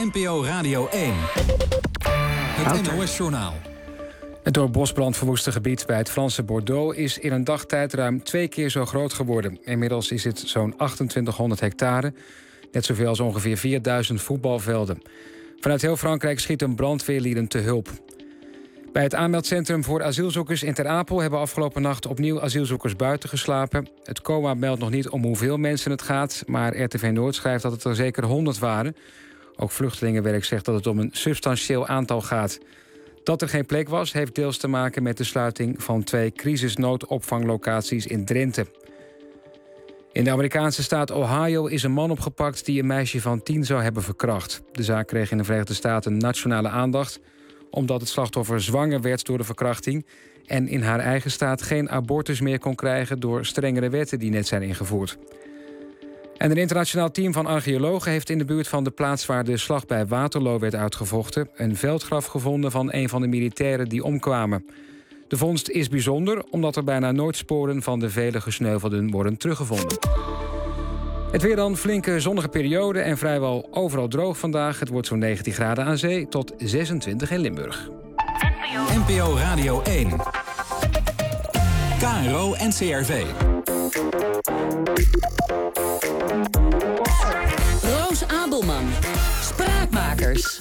NPO Radio 1. Het NOS-journaal. Het door bosbrand verwoeste gebied bij het Franse Bordeaux is in een dagtijd ruim 2 keer zo groot geworden. Inmiddels is het zo'n 2800 hectare, net zoveel als ongeveer 4000 voetbalvelden. Vanuit heel Frankrijk schieten brandweerlieden te hulp. Bij het aanmeldcentrum voor asielzoekers in Ter Apel hebben afgelopen nacht opnieuw asielzoekers buiten geslapen. Het COA meldt nog niet om hoeveel mensen het gaat, maar RTV Noord schrijft dat het er zeker 100 waren. Ook Vluchtelingenwerk zegt dat het om een substantieel aantal gaat. Dat er geen plek was, heeft deels te maken met de sluiting van 2 crisisnoodopvanglocaties in Drenthe. In de Amerikaanse staat Ohio is een man opgepakt die een meisje van 10 zou hebben verkracht. De zaak kreeg in de Verenigde Staten nationale aandacht, omdat het slachtoffer zwanger werd door de verkrachting en in haar eigen staat geen abortus meer kon krijgen door strengere wetten die net zijn ingevoerd. En een internationaal team van archeologen heeft in de buurt van de plaats waar de slag bij Waterloo werd uitgevochten een veldgraf gevonden van een van de militairen die omkwamen. De vondst is bijzonder omdat er bijna nooit sporen van de vele gesneuvelden worden teruggevonden. Het weer dan, flinke zonnige periode en vrijwel overal droog vandaag. Het wordt zo'n 19 graden aan zee tot 26 in Limburg. NPO Radio 1. KRO NCRV. Roos Abelman. Spraakmakers.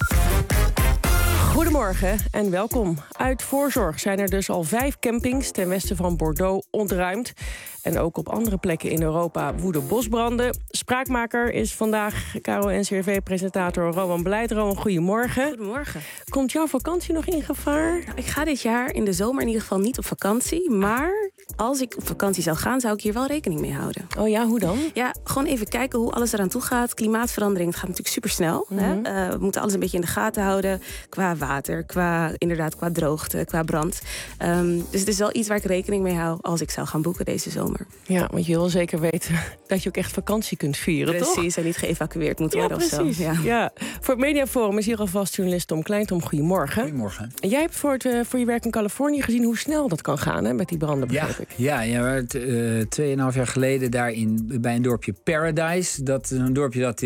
Goedemorgen en welkom. Uit voorzorg zijn er dus al 5 campings ten westen van Bordeaux ontruimd. En ook op andere plekken in Europa woeden bosbranden. Spraakmaker is vandaag KRO-NCRV-presentator Rowan Blijt. Rowan, goedemorgen. Goedemorgen. Komt jouw vakantie nog in gevaar? Nou, ik ga dit jaar in de zomer in ieder geval niet op vakantie. Maar als ik op vakantie zou gaan, zou ik hier wel rekening mee houden. Oh ja, hoe dan? Ja, gewoon even kijken hoe alles eraan toe gaat. Klimaatverandering, het gaat natuurlijk supersnel. Mm-hmm. We moeten alles een beetje in de gaten houden. Qua water, qua droogte, qua brand. Dus het is wel iets waar ik rekening mee hou als ik zou gaan boeken deze zomer. Ja, want je wil zeker weten dat je ook echt vakantie kunt vieren, toch? Precies, en niet geëvacueerd moet worden of zo. Precies. Ja. Voor het Mediaforum is hier alvast journalist Tom Kleintom. Goedemorgen. Goedemorgen. En jij hebt voor je werk in Californië gezien hoe snel dat kan gaan, hè, met die branden, begrijp ik. Ja, 2,5 jaar geleden daar bij een dorpje Paradise. Dat is een dorpje dat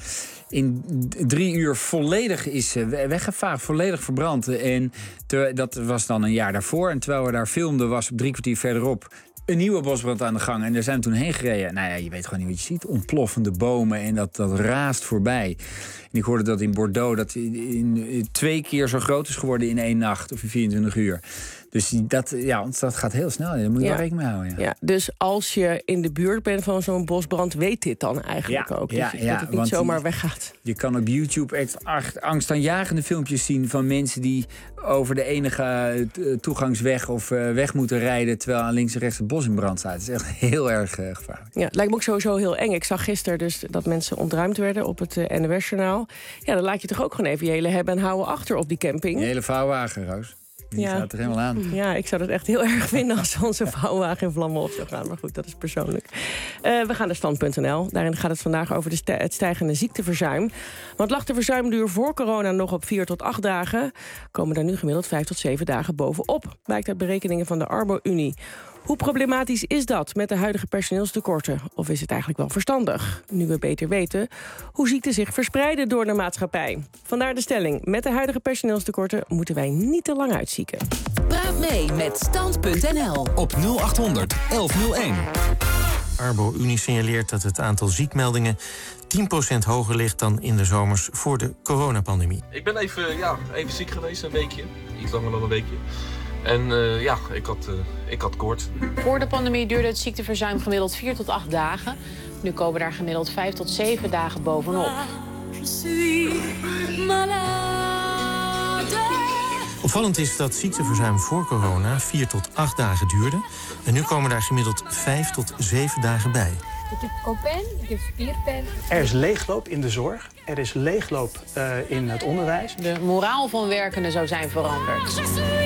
in 3 uur volledig is weggevaagd, volledig verbrand. En dat was dan een jaar daarvoor. En terwijl we daar filmden, was 3 kwartier verderop een nieuwe bosbrand aan de gang. En daar zijn we toen heen gereden. Nou ja, je weet gewoon niet wat je ziet. Ontploffende bomen en dat raast voorbij. En ik hoorde dat in Bordeaux dat in 2 keer zo groot is geworden in 1 nacht of in 24 uur. Dus dat gaat heel snel. Daar moet je wel rekening mee houden. Ja, dus als je in de buurt bent van zo'n bosbrand, weet dit dan eigenlijk ook. Dat het niet zomaar weggaat. Je kan op YouTube echt angstaanjagende filmpjes zien van mensen die over de enige toegangsweg of weg moeten rijden, terwijl aan links en rechts het bos in brand staat. Het is echt heel erg gevaarlijk. Ja, het lijkt me ook sowieso heel eng. Ik zag gisteren dus dat mensen ontruimd werden op het NOS-journaal. Ja, dan laat je toch ook gewoon even je hele hebben en houden achter op die camping. Een hele vouwwagen, Roos. Die gaat er helemaal aan. Ja, ik zou het echt heel erg vinden als onze vouwwagen in vlammen op zou gaan. Maar goed, dat is persoonlijk. We gaan naar stand.nl. Daarin gaat het vandaag over het stijgende ziekteverzuim. Want lag de verzuimduur voor corona nog op 4 tot 8 dagen... komen daar nu gemiddeld 5 tot 7 dagen bovenop. Blijkt uit berekeningen van de Arbo-Unie. Hoe problematisch is dat met de huidige personeelstekorten? Of is het eigenlijk wel verstandig? Nu we beter weten hoe ziekten zich verspreiden door de maatschappij. Vandaar de stelling. Met de huidige personeelstekorten moeten wij niet te lang uitzieken. Praat mee met stand.nl. Op 0800 1101. Arbo-Unie signaleert dat het aantal ziekmeldingen 10% hoger ligt dan in de zomers voor de coronapandemie. Ik ben even ziek geweest, een weekje. Iets langer dan een weekje. En ik had koorts. Voor de pandemie duurde het ziekteverzuim gemiddeld 4 tot 8 dagen. Nu komen daar gemiddeld 5 tot 7 dagen bovenop. Opvallend is dat ziekteverzuim voor corona 4 tot 8 dagen duurde. En nu komen daar gemiddeld 5 tot 7 dagen bij. Ik heb kopijn, ik heb spierpijn. Er is leegloop in de zorg. Er is leegloop in het onderwijs. De moraal van werkenden zou zijn veranderd.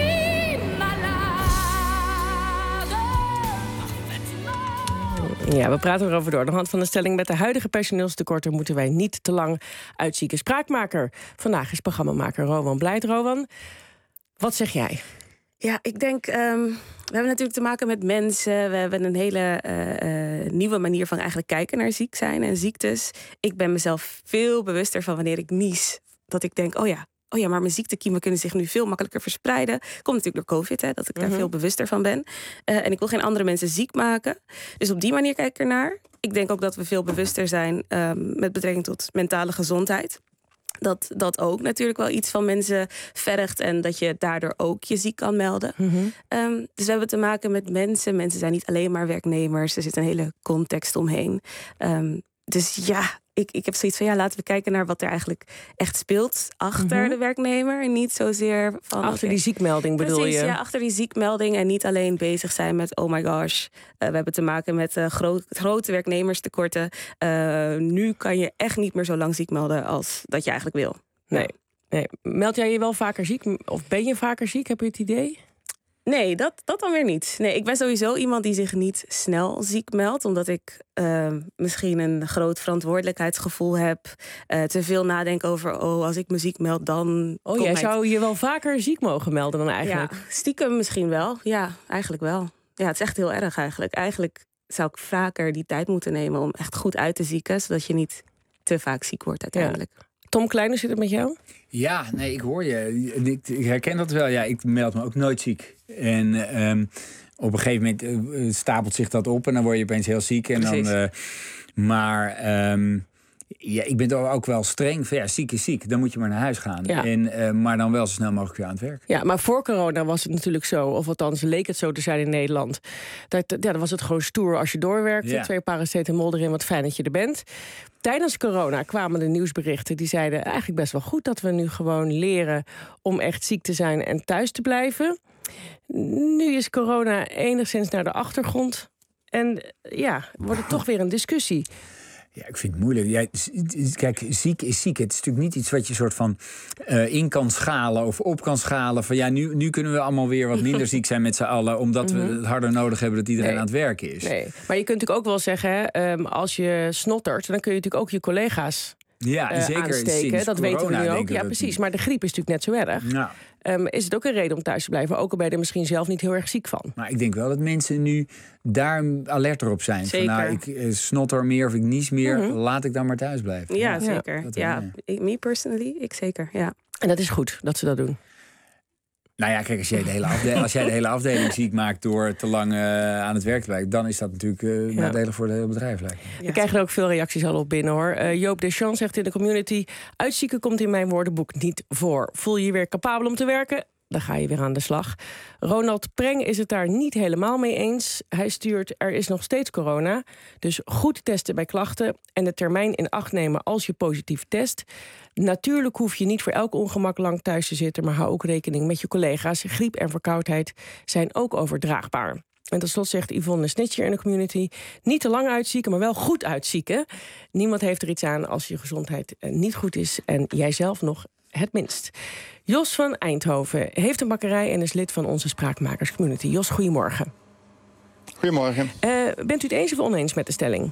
Ja, we praten erover door. Aan de hand van de stelling met de huidige personeelstekorten moeten wij niet te lang uitzieken. Spraakmaker. Vandaag is programmamaker Rowan Blijt. Rowan, wat zeg jij? Ja, ik denk, we hebben natuurlijk te maken met mensen. We hebben een hele nieuwe manier van eigenlijk kijken naar ziek zijn en ziektes. Ik ben mezelf veel bewuster van wanneer ik nies. dat ik denk, oh ja, maar mijn ziektekiemen kunnen zich nu veel makkelijker verspreiden. Komt natuurlijk door COVID, dat ik daar veel bewuster van ben. En ik wil geen andere mensen ziek maken. Dus op die manier kijk ik ernaar. Ik denk ook dat we veel bewuster zijn met betrekking tot mentale gezondheid. Dat ook natuurlijk wel iets van mensen vergt en dat je daardoor ook je ziek kan melden. Dus we hebben te maken met mensen. Mensen zijn niet alleen maar werknemers. Er zit een hele context omheen. Dus ja, ik heb zoiets van, laten we kijken naar wat er eigenlijk echt speelt achter de werknemer. En niet zozeer van... Achter die ziekmelding bedoel je? Ja, achter die ziekmelding. En niet alleen bezig zijn met, oh my gosh, we hebben te maken met grote werknemerstekorten. Nu kan je echt niet meer zo lang ziek melden als dat je eigenlijk wil. Nee. Meld jij je wel vaker ziek? Of ben je vaker ziek? Heb je het idee? Nee, dat dan weer niet. Nee, ik ben sowieso iemand die zich niet snel ziek meldt. Omdat ik misschien een groot verantwoordelijkheidsgevoel heb. Te veel nadenk over, als ik me ziek meld, dan... Jij zou je wel vaker ziek mogen melden dan eigenlijk? Ja, stiekem misschien wel. Ja, eigenlijk wel. Ja, het is echt heel erg eigenlijk. Eigenlijk zou ik vaker die tijd moeten nemen om echt goed uit te zieken. Zodat je niet te vaak ziek wordt uiteindelijk. Ja. Tom Klein, hoe zit het met jou? Ja, nee, ik hoor je. Ik herken dat wel. Ja, ik meld me ook nooit ziek. En op een gegeven moment stapelt zich dat op en dan word je opeens heel ziek. En dan, ik ben toch ook wel streng van ziek is ziek. Dan moet je maar naar huis gaan. Ja. Maar dan wel zo snel mogelijk weer aan het werk. Ja, maar voor corona was het natuurlijk zo, of althans leek het zo te zijn in Nederland. Dan was het gewoon stoer als je doorwerkte. Ja. 2 paracetamol erin, wat fijn dat je er bent. Tijdens corona kwamen de nieuwsberichten die zeiden eigenlijk best wel goed dat we nu gewoon leren om echt ziek te zijn en thuis te blijven. Nu is corona enigszins naar de achtergrond. En wordt het toch weer een discussie. Ja, ik vind het moeilijk. Kijk, ziek is ziek. Het is natuurlijk niet iets wat je soort van in kan schalen of op kan schalen. Van nu kunnen we allemaal weer wat minder ziek zijn met z'n allen, omdat we het harder nodig hebben dat iedereen aan het werken is. Nee, maar je kunt natuurlijk ook wel zeggen, als je snottert, dan kun je natuurlijk ook je collega's zeker aansteken. Dat weten we nu ook. Ja, precies. Maar de griep is natuurlijk net zo erg. Ja. Is het ook een reden om thuis te blijven? Ook al ben je er misschien zelf niet heel erg ziek van. Maar ik denk wel dat mensen nu daar alerter op zijn. Zeker. Van, ik snotter meer of ik nies meer. Laat ik dan maar thuis blijven. Ja, zeker. Me personally, ik zeker. Ja. En dat is goed dat ze dat doen. Nou ja, kijk, als jij de hele afdeling ziek maakt door te lang aan het werk te blijven, dan is dat natuurlijk nadelig voor het hele bedrijf. We krijgen er ook veel reacties al op binnen, hoor. Joop Deschamps zegt in de community: uitzieken komt in mijn woordenboek niet voor. Voel je je weer capabel om te werken? Dan ga je weer aan de slag. Ronald Preng is het daar niet helemaal mee eens. Hij stuurt, er is nog steeds corona. Dus goed testen bij klachten en de termijn in acht nemen als je positief test. Natuurlijk hoef je niet voor elk ongemak lang thuis te zitten, maar hou ook rekening met je collega's. Griep en verkoudheid zijn ook overdraagbaar. En tot slot zegt Yvonne Snitcher in de community: niet te lang uitzieken, maar wel goed uitzieken. Niemand heeft er iets aan als je gezondheid niet goed is en jijzelf nog het minst. Jos van Eindhoven heeft een bakkerij en is lid van onze Spraakmakerscommunity. Jos, goedemorgen. Goedemorgen. Bent u het eens of oneens met de stelling?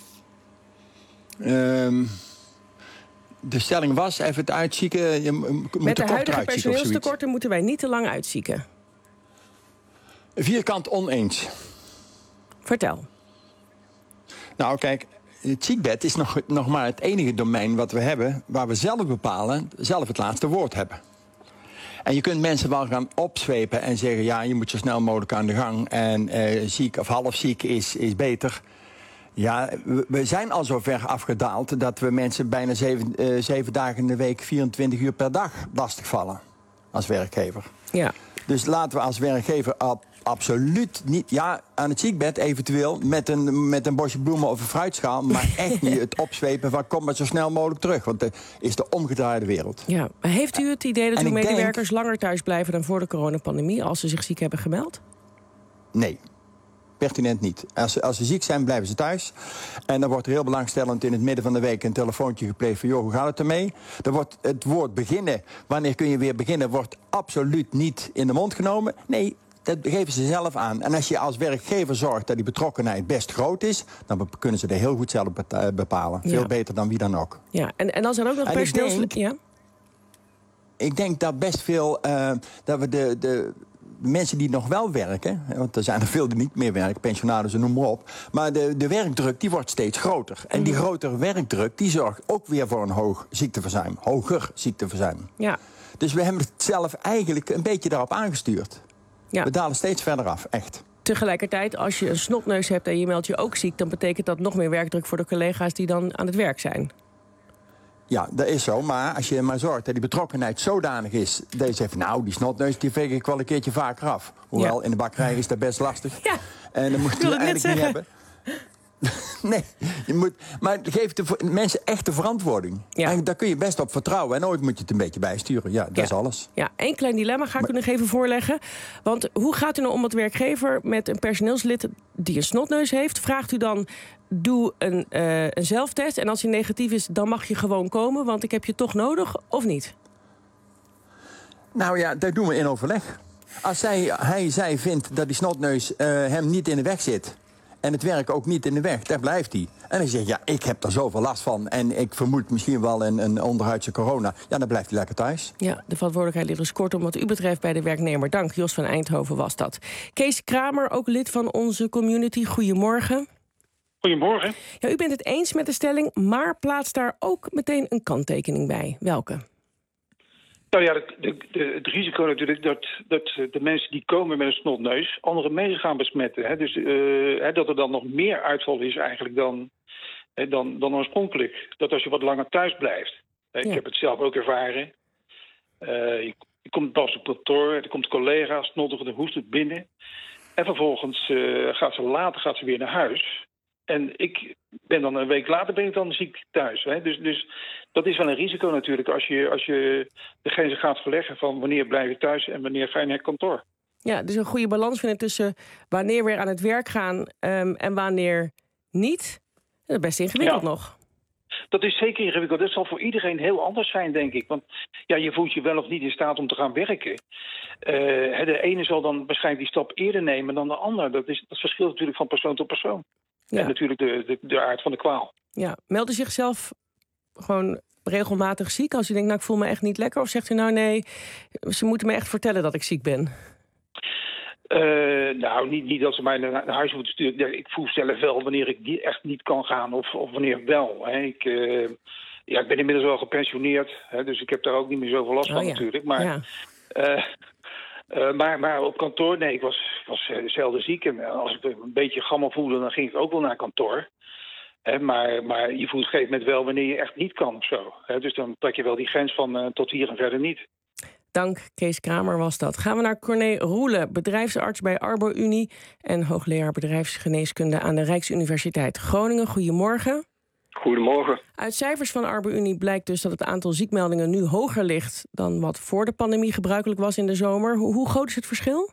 De stelling was even het uitzieken. Je moet met de huidige personeelstekorten moeten wij niet te lang uitzieken. Vierkant oneens. Vertel. Nou, kijk, het ziekbed is nog maar het enige domein wat we hebben waar we zelf bepalen, zelf het laatste woord hebben. En je kunt mensen wel gaan opzwepen en zeggen, ja, je moet zo snel mogelijk aan de gang en ziek of half ziek is beter. Ja, we zijn al zo ver afgedaald dat we mensen bijna 7 dagen in de week, 24 uur per dag lastigvallen als werkgever. Ja. Dus laten we als werkgever absoluut niet, ja, aan het ziekbed eventueel met een bosje bloemen of een fruitschaal, maar echt niet het opzwepen van kom maar zo snel mogelijk terug, want dat is de omgedraaide wereld. Ja, maar heeft u het idee dat uw medewerkers langer thuis blijven dan voor de coronapandemie als ze zich ziek hebben gemeld? Nee. Pertinent niet. Als ze ziek zijn, blijven ze thuis. En dan wordt er heel belangstellend in het midden van de week een telefoontje gepleegd van, joh, hoe gaat het ermee? Dan wordt het woord beginnen, wanneer kun je weer beginnen, wordt absoluut niet in de mond genomen. Nee, dat geven ze zelf aan. En als je als werkgever zorgt dat die betrokkenheid best groot is, dan kunnen ze er heel goed zelf bepalen. Ja. Veel beter dan wie dan ook. Ja, en als er ook nog personeels... Ik denk dat best veel, dat we mensen die nog wel werken, want er zijn er veel die niet meer werken, pensionarissen, noem maar op. Maar de werkdruk die wordt steeds groter. En die grotere werkdruk die zorgt ook weer voor een hoger ziekteverzuim. Ja. Dus we hebben het zelf eigenlijk een beetje daarop aangestuurd. Ja. We dalen steeds verder af, echt. Tegelijkertijd, als je een snotneus hebt en je meldt je ook ziek, dan betekent dat nog meer werkdruk voor de collega's die dan aan het werk zijn. Ja, dat is zo. Maar als je maar zorgt dat die betrokkenheid zodanig is, dat je zegt, nou, die snotneus die veeg ik wel een keertje vaker af. Hoewel, in de bakkerij is dat best lastig. Ja. En dat moet je eigenlijk niet hebben. Nee, maar geef de mensen echt de verantwoording. Ja. En daar kun je best op vertrouwen. En ooit moet je het een beetje bijsturen. Ja, dat is alles. Ja, één klein dilemma ga ik u nog even voorleggen. Want hoe gaat u nou om als werkgever met een personeelslid die een snotneus heeft? Vraagt u dan, doe een zelftest. En als hij negatief is, dan mag je gewoon komen. Want ik heb je toch nodig, of niet? Nou ja, dat doen we in overleg. Als zij vindt dat die snotneus hem niet in de weg zit, en het werk ook niet in de weg, daar blijft hij. En dan zeg je, ja, ik heb er zoveel last van en ik vermoed misschien wel een onderhuidse corona. Ja, dan blijft hij lekker thuis. Ja, de verantwoordelijkheid ligt dus kortom wat u betreft bij de werknemer. Dank, Jos van Eindhoven was dat. Kees Kramer, ook lid van onze community. Goedemorgen. Goedemorgen. Ja, u bent het eens met de stelling, maar plaatst daar ook meteen een kanttekening bij. Welke? Nou ja, het risico natuurlijk dat de mensen die komen met een snotneus andere mensen gaan besmetten. Hè? Dus dat er dan nog meer uitval is eigenlijk dan oorspronkelijk. Dat als je wat langer thuis blijft. Ik heb het zelf ook ervaren. Je komt pas op kantoor, er komt een collega, snottig en hoest het binnen. En vervolgens gaat ze weer naar huis. En een week later ben ik dan ziek thuis. Hè? Dus dat is wel een risico natuurlijk als je de grenzen gaat verleggen van wanneer blijf je thuis en wanneer ga je naar het kantoor. Ja, dus een goede balans vinden tussen wanneer we aan het werk gaan en wanneer niet. Dat is best ingewikkeld nog. Dat is zeker ingewikkeld. Dat zal voor iedereen heel anders zijn, denk ik. Want ja, je voelt je wel of niet in staat om te gaan werken. De ene zal dan waarschijnlijk die stap eerder nemen dan de ander. Dat verschilt natuurlijk van persoon tot persoon. Ja. En natuurlijk de aard van de kwaal. Ja, meldt u zichzelf gewoon regelmatig ziek als u denkt, nou, ik voel me echt niet lekker? Of zegt u, nou nee, ze moeten me echt vertellen dat ik ziek ben? Niet dat ze mij naar huis moeten sturen. Ik voel zelf wel wanneer ik echt niet kan gaan of wanneer wel. Hè. Ik ben inmiddels wel gepensioneerd, hè, dus ik heb daar ook niet meer zoveel last van natuurlijk. Maar, maar op kantoor, nee, ik was zelden ziek. En als ik een beetje gammel voelde, dan ging ik ook wel naar kantoor. Maar je voelt op een gegeven moment wel wanneer je echt niet kan of zo. Dus dan trek je wel die grens van tot hier en verder niet. Dank, Kees Kramer was dat. Gaan we naar Corné Roelen, bedrijfsarts bij Arbo-Unie en hoogleraar bedrijfsgeneeskunde aan de Rijksuniversiteit Groningen. Goedemorgen. Goedemorgen. Uit cijfers van Arbo-Unie blijkt dus dat het aantal ziekmeldingen nu hoger ligt dan wat voor de pandemie gebruikelijk was in de zomer. Hoe groot is het verschil?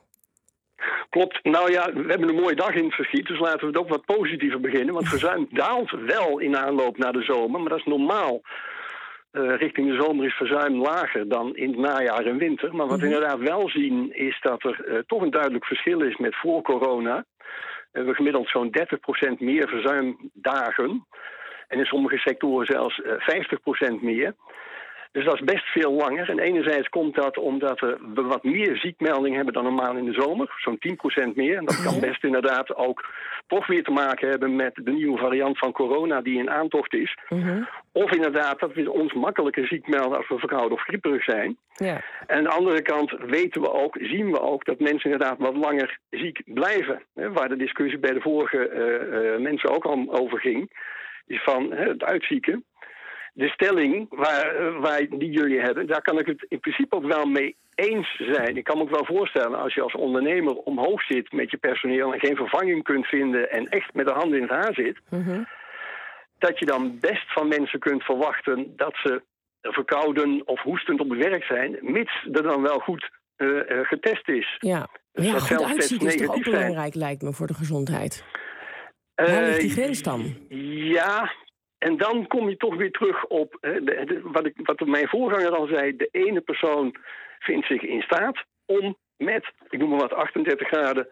Klopt. Nou ja, we hebben een mooie dag in het verschiet, dus laten we het ook wat positiever beginnen. Want verzuim daalt wel in aanloop naar de zomer, maar dat is normaal. Richting de zomer is verzuim lager dan in het najaar en winter. Maar wat we inderdaad wel zien is dat er toch een duidelijk verschil is met voor corona. We hebben gemiddeld zo'n 30% meer verzuimdagen. En in sommige sectoren zelfs 50% meer. Dus dat is best veel langer. En enerzijds komt dat omdat we wat meer ziekmeldingen hebben dan normaal in de zomer. Zo'n 10% meer. En dat kan best inderdaad ook toch weer te maken hebben met de nieuwe variant van corona die in aantocht is. Of inderdaad dat we ons makkelijker ziek melden als we verkouden of grieperig zijn. Ja. En aan de andere kant zien we ook dat mensen inderdaad wat langer ziek blijven. Waar de discussie bij de vorige mensen ook al over ging. Is van het uitzieken. De stelling die jullie hebben, daar kan ik het in principe ook wel mee eens zijn. Ik kan me ook wel voorstellen, als je als ondernemer omhoog zit met je personeel en geen vervanging kunt vinden en echt met de handen in het haar zit, dat je dan best van mensen kunt verwachten dat ze verkouden of hoestend op het werk zijn, mits er dan wel goed getest is. Ja, dus goed uitzieken is toch ook belangrijk, lijkt me, voor de gezondheid. Waar ligt die grens dan? Ja. En dan kom je toch weer terug op wat mijn voorganger al zei. De ene persoon vindt zich in staat om met, ik noem maar wat, 38 graden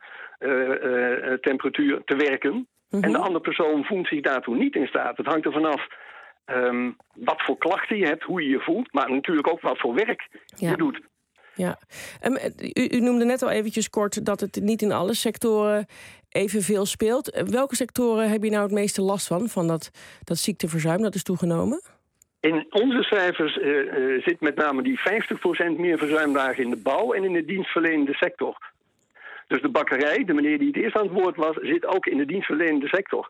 temperatuur te werken. En de andere persoon voelt zich daartoe niet in staat. Het hangt er vanaf wat voor klachten je hebt, hoe je je voelt. Maar natuurlijk ook wat voor werk je doet. Ja. U noemde net al eventjes kort dat het niet in alle sectoren evenveel speelt. Welke sectoren heb je nou het meeste last van dat ziekteverzuim dat is toegenomen? In onze cijfers zit met name die 50% meer verzuimdagen in de bouw en in de dienstverlenende sector. Dus de bakkerij, de meneer die het eerst aan het woord was, zit ook in de dienstverlenende sector.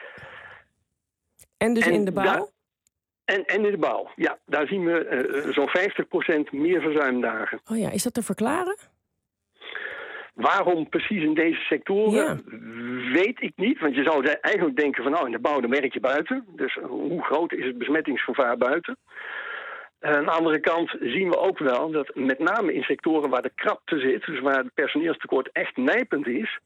En dus in de bouw? En in de bouw, ja. Daar zien we zo'n 50% meer verzuimdagen. Oh ja, is dat te verklaren? Waarom precies in deze sectoren, weet ik niet. Want je zou eigenlijk denken van, in de bouw dan werk je buiten. Dus hoe groot is het besmettingsgevaar buiten? Aan de andere kant zien we ook wel dat met name in sectoren waar de krapte zit, dus waar het personeelstekort echt nijpend is,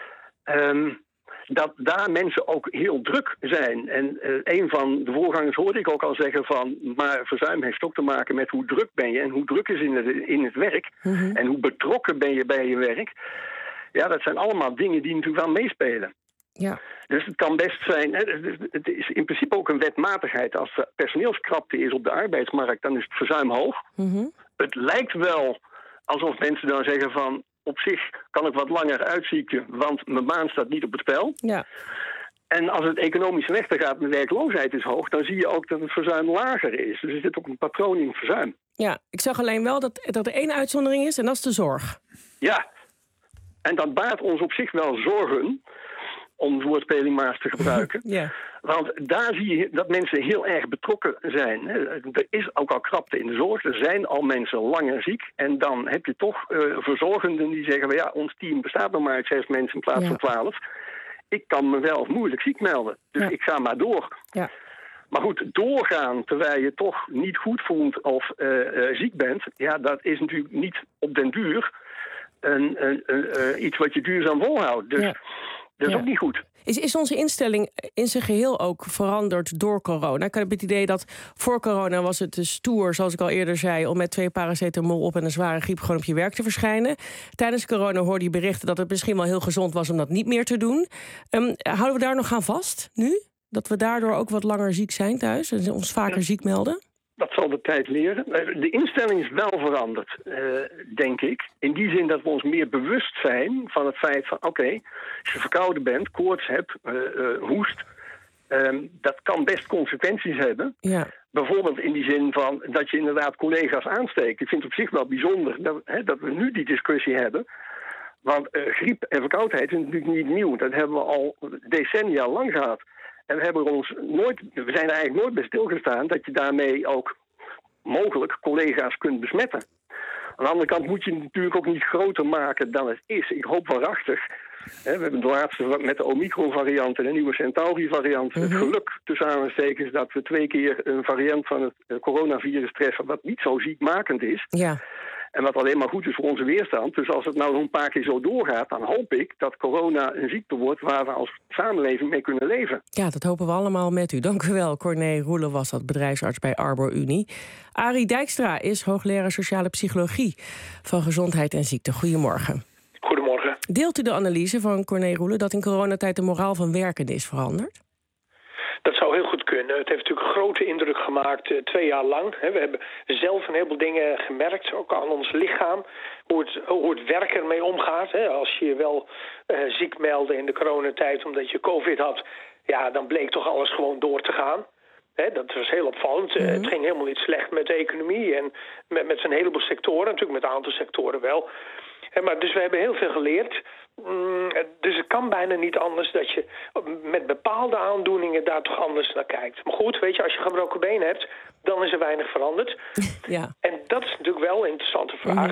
dat daar mensen ook heel druk zijn. En een van de voorgangers hoorde ik ook al zeggen van, maar verzuim heeft ook te maken met hoe druk ben je en hoe druk is in het werk en hoe betrokken ben je bij je werk. Ja, dat zijn allemaal dingen die natuurlijk wel meespelen. Ja. Dus het kan best zijn, het is in principe ook een wetmatigheid. Als er personeelskrapte is op de arbeidsmarkt, dan is het verzuim hoog. Het lijkt wel alsof mensen dan zeggen van, op zich kan ik wat langer uitzieken, want mijn baan staat niet op het spel. Ja. En als het economisch slechter gaat en de werkloosheid is hoog, dan zie je ook dat het verzuim lager is. Dus er zit ook een patroon in verzuim. Ja, ik zag alleen wel dat er één uitzondering is en dat is de zorg. Ja, en dat baart ons op zich wel zorgen, om de woordspeling maar eens te gebruiken. Ja. Want daar zie je dat mensen heel erg betrokken zijn. Er is ook al krapte in de zorg. Er zijn al mensen langer ziek. En dan heb je toch verzorgenden die zeggen, ja, ons team bestaat nog maar uit 6 mensen in plaats van 12. Ik kan me wel moeilijk ziek melden. Dus ik ga maar door. Ja. Maar goed, doorgaan terwijl je toch niet goed voelt of ziek bent, ja, dat is natuurlijk niet op den duur iets wat je duurzaam volhoudt. Dus dat is ook niet goed. Is onze instelling in zijn geheel ook veranderd door corona? Ik heb het idee dat voor corona was het stoer, zoals ik al eerder zei, om met 2 paracetamol op en een zware griep gewoon op je werk te verschijnen. Tijdens corona hoorde je berichten dat het misschien wel heel gezond was om dat niet meer te doen. Houden we daar nog aan vast nu? Dat we daardoor ook wat langer ziek zijn thuis en ons vaker ziek melden? Dat zal de tijd leren. De instelling is wel veranderd, denk ik. In die zin dat we ons meer bewust zijn van het feit van, oké, als je verkouden bent, koorts hebt, hoest, dat kan best consequenties hebben. Ja. Bijvoorbeeld in die zin van dat je inderdaad collega's aansteekt. Ik vind het op zich wel bijzonder dat we nu die discussie hebben. Want griep en verkoudheid is natuurlijk niet nieuw. Dat hebben we al decennia lang gehad. En we zijn er eigenlijk nooit bij stilgestaan dat je daarmee ook mogelijk collega's kunt besmetten. Aan de andere kant moet je het natuurlijk ook niet groter maken dan het is. Ik hoop waarachtig. We hebben de laatste met de Omicron-variant en de nieuwe Centauri-variant het geluk tussen aanhalingstekens dat we 2 keer een variant van het coronavirus treffen wat niet zo ziekmakend is. Ja. En wat alleen maar goed is voor onze weerstand. Dus als het nou nog een paar keer zo doorgaat, dan hoop ik dat corona een ziekte wordt waar we als samenleving mee kunnen leven. Ja, dat hopen we allemaal met u. Dank u wel. Corné Roelen was dat, bedrijfsarts bij Arbor Unie. Arie Dijkstra is hoogleraar sociale psychologie van gezondheid en ziekte. Goedemorgen. Goedemorgen. Deelt u de analyse van Corné Roelen dat in coronatijd de moraal van werkenden is veranderd? Dat zou heel goed kunnen. Het heeft natuurlijk een grote indruk gemaakt 2 jaar lang. We hebben zelf een heleboel dingen gemerkt, ook aan ons lichaam. Hoe het werk ermee omgaat. Als je je wel ziek meldde in de coronatijd omdat je COVID had, ja, dan bleek toch alles gewoon door te gaan. Dat was heel opvallend. Het ging helemaal niet slecht met de economie en met een heleboel sectoren. Natuurlijk met een aantal sectoren wel. Maar dus we hebben heel veel geleerd. Dus het kan bijna niet anders dat je met bepaalde aandoeningen daar toch anders naar kijkt. Maar goed, weet je, als je gebroken been hebt, dan is er weinig veranderd. Ja. En dat is natuurlijk wel een interessante vraag.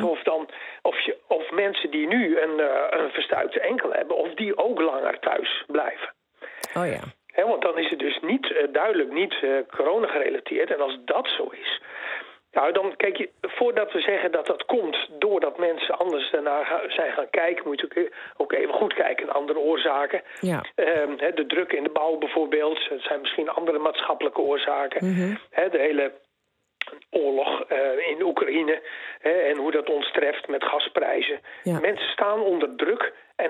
Of mensen die nu een verstuikte enkel hebben, of die ook langer thuis blijven. Oh ja. Want dan is het dus duidelijk niet corona gerelateerd. En als dat zo is, nou, dan kijk je, voordat we zeggen dat dat komt doordat mensen anders daarna zijn gaan kijken, moet je ook even goed kijken naar andere oorzaken. Ja. De druk in de bouw bijvoorbeeld, het zijn misschien andere maatschappelijke oorzaken. De hele oorlog in Oekraïne en hoe dat ons treft met gasprijzen. Ja. Mensen staan onder druk en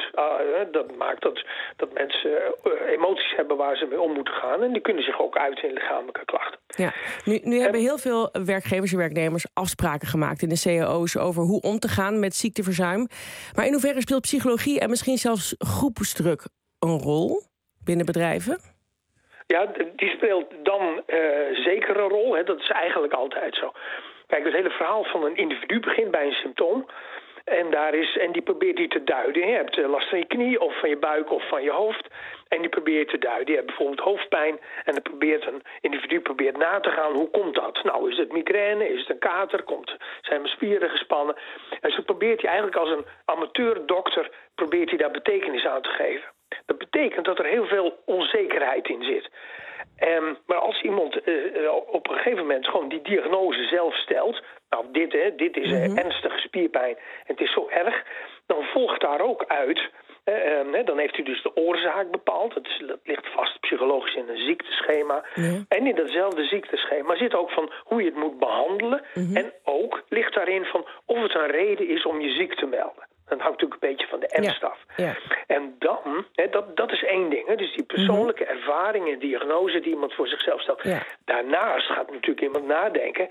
dat maakt dat mensen emoties hebben waar ze mee om moeten gaan. En die kunnen zich ook uiten in lichamelijke klachten. Ja. Nu hebben heel veel werkgevers en werknemers afspraken gemaakt in de cao's over hoe om te gaan met ziekteverzuim. Maar in hoeverre speelt psychologie en misschien zelfs groepsdruk een rol binnen bedrijven? Ja, die speelt dan zeker een rol. Hè. Dat is eigenlijk altijd zo. Kijk, het hele verhaal van een individu begint bij een symptoom. En die probeert die te duiden. Je hebt last van je knie of van je buik of van je hoofd. En die probeert te duiden. Je hebt bijvoorbeeld hoofdpijn. En dan probeert een individu na te gaan. Hoe komt dat? Nou, is het migraine? Is het een kater? Zijn mijn spieren gespannen? En zo probeert hij eigenlijk als een amateurdokter daar betekenis aan te geven. Dat betekent dat er heel veel onzekerheid in zit. Maar als iemand op een gegeven moment gewoon die diagnose zelf stelt... nou, dit is ernstige spierpijn en het is zo erg... dan volgt daar ook uit... dan heeft u dus de oorzaak bepaald. Dat ligt vast psychologisch in een ziekteschema. Ja. En in datzelfde ziekteschema zit ook van hoe je het moet behandelen. En ook ligt daarin van of het een reden is om je ziek te melden. Dat hangt natuurlijk een beetje van de ernst af. Ja. En dan, dat is één ding. Hè, dus die persoonlijke ervaring en diagnose die iemand voor zichzelf stelt. Ja. Daarnaast gaat natuurlijk iemand nadenken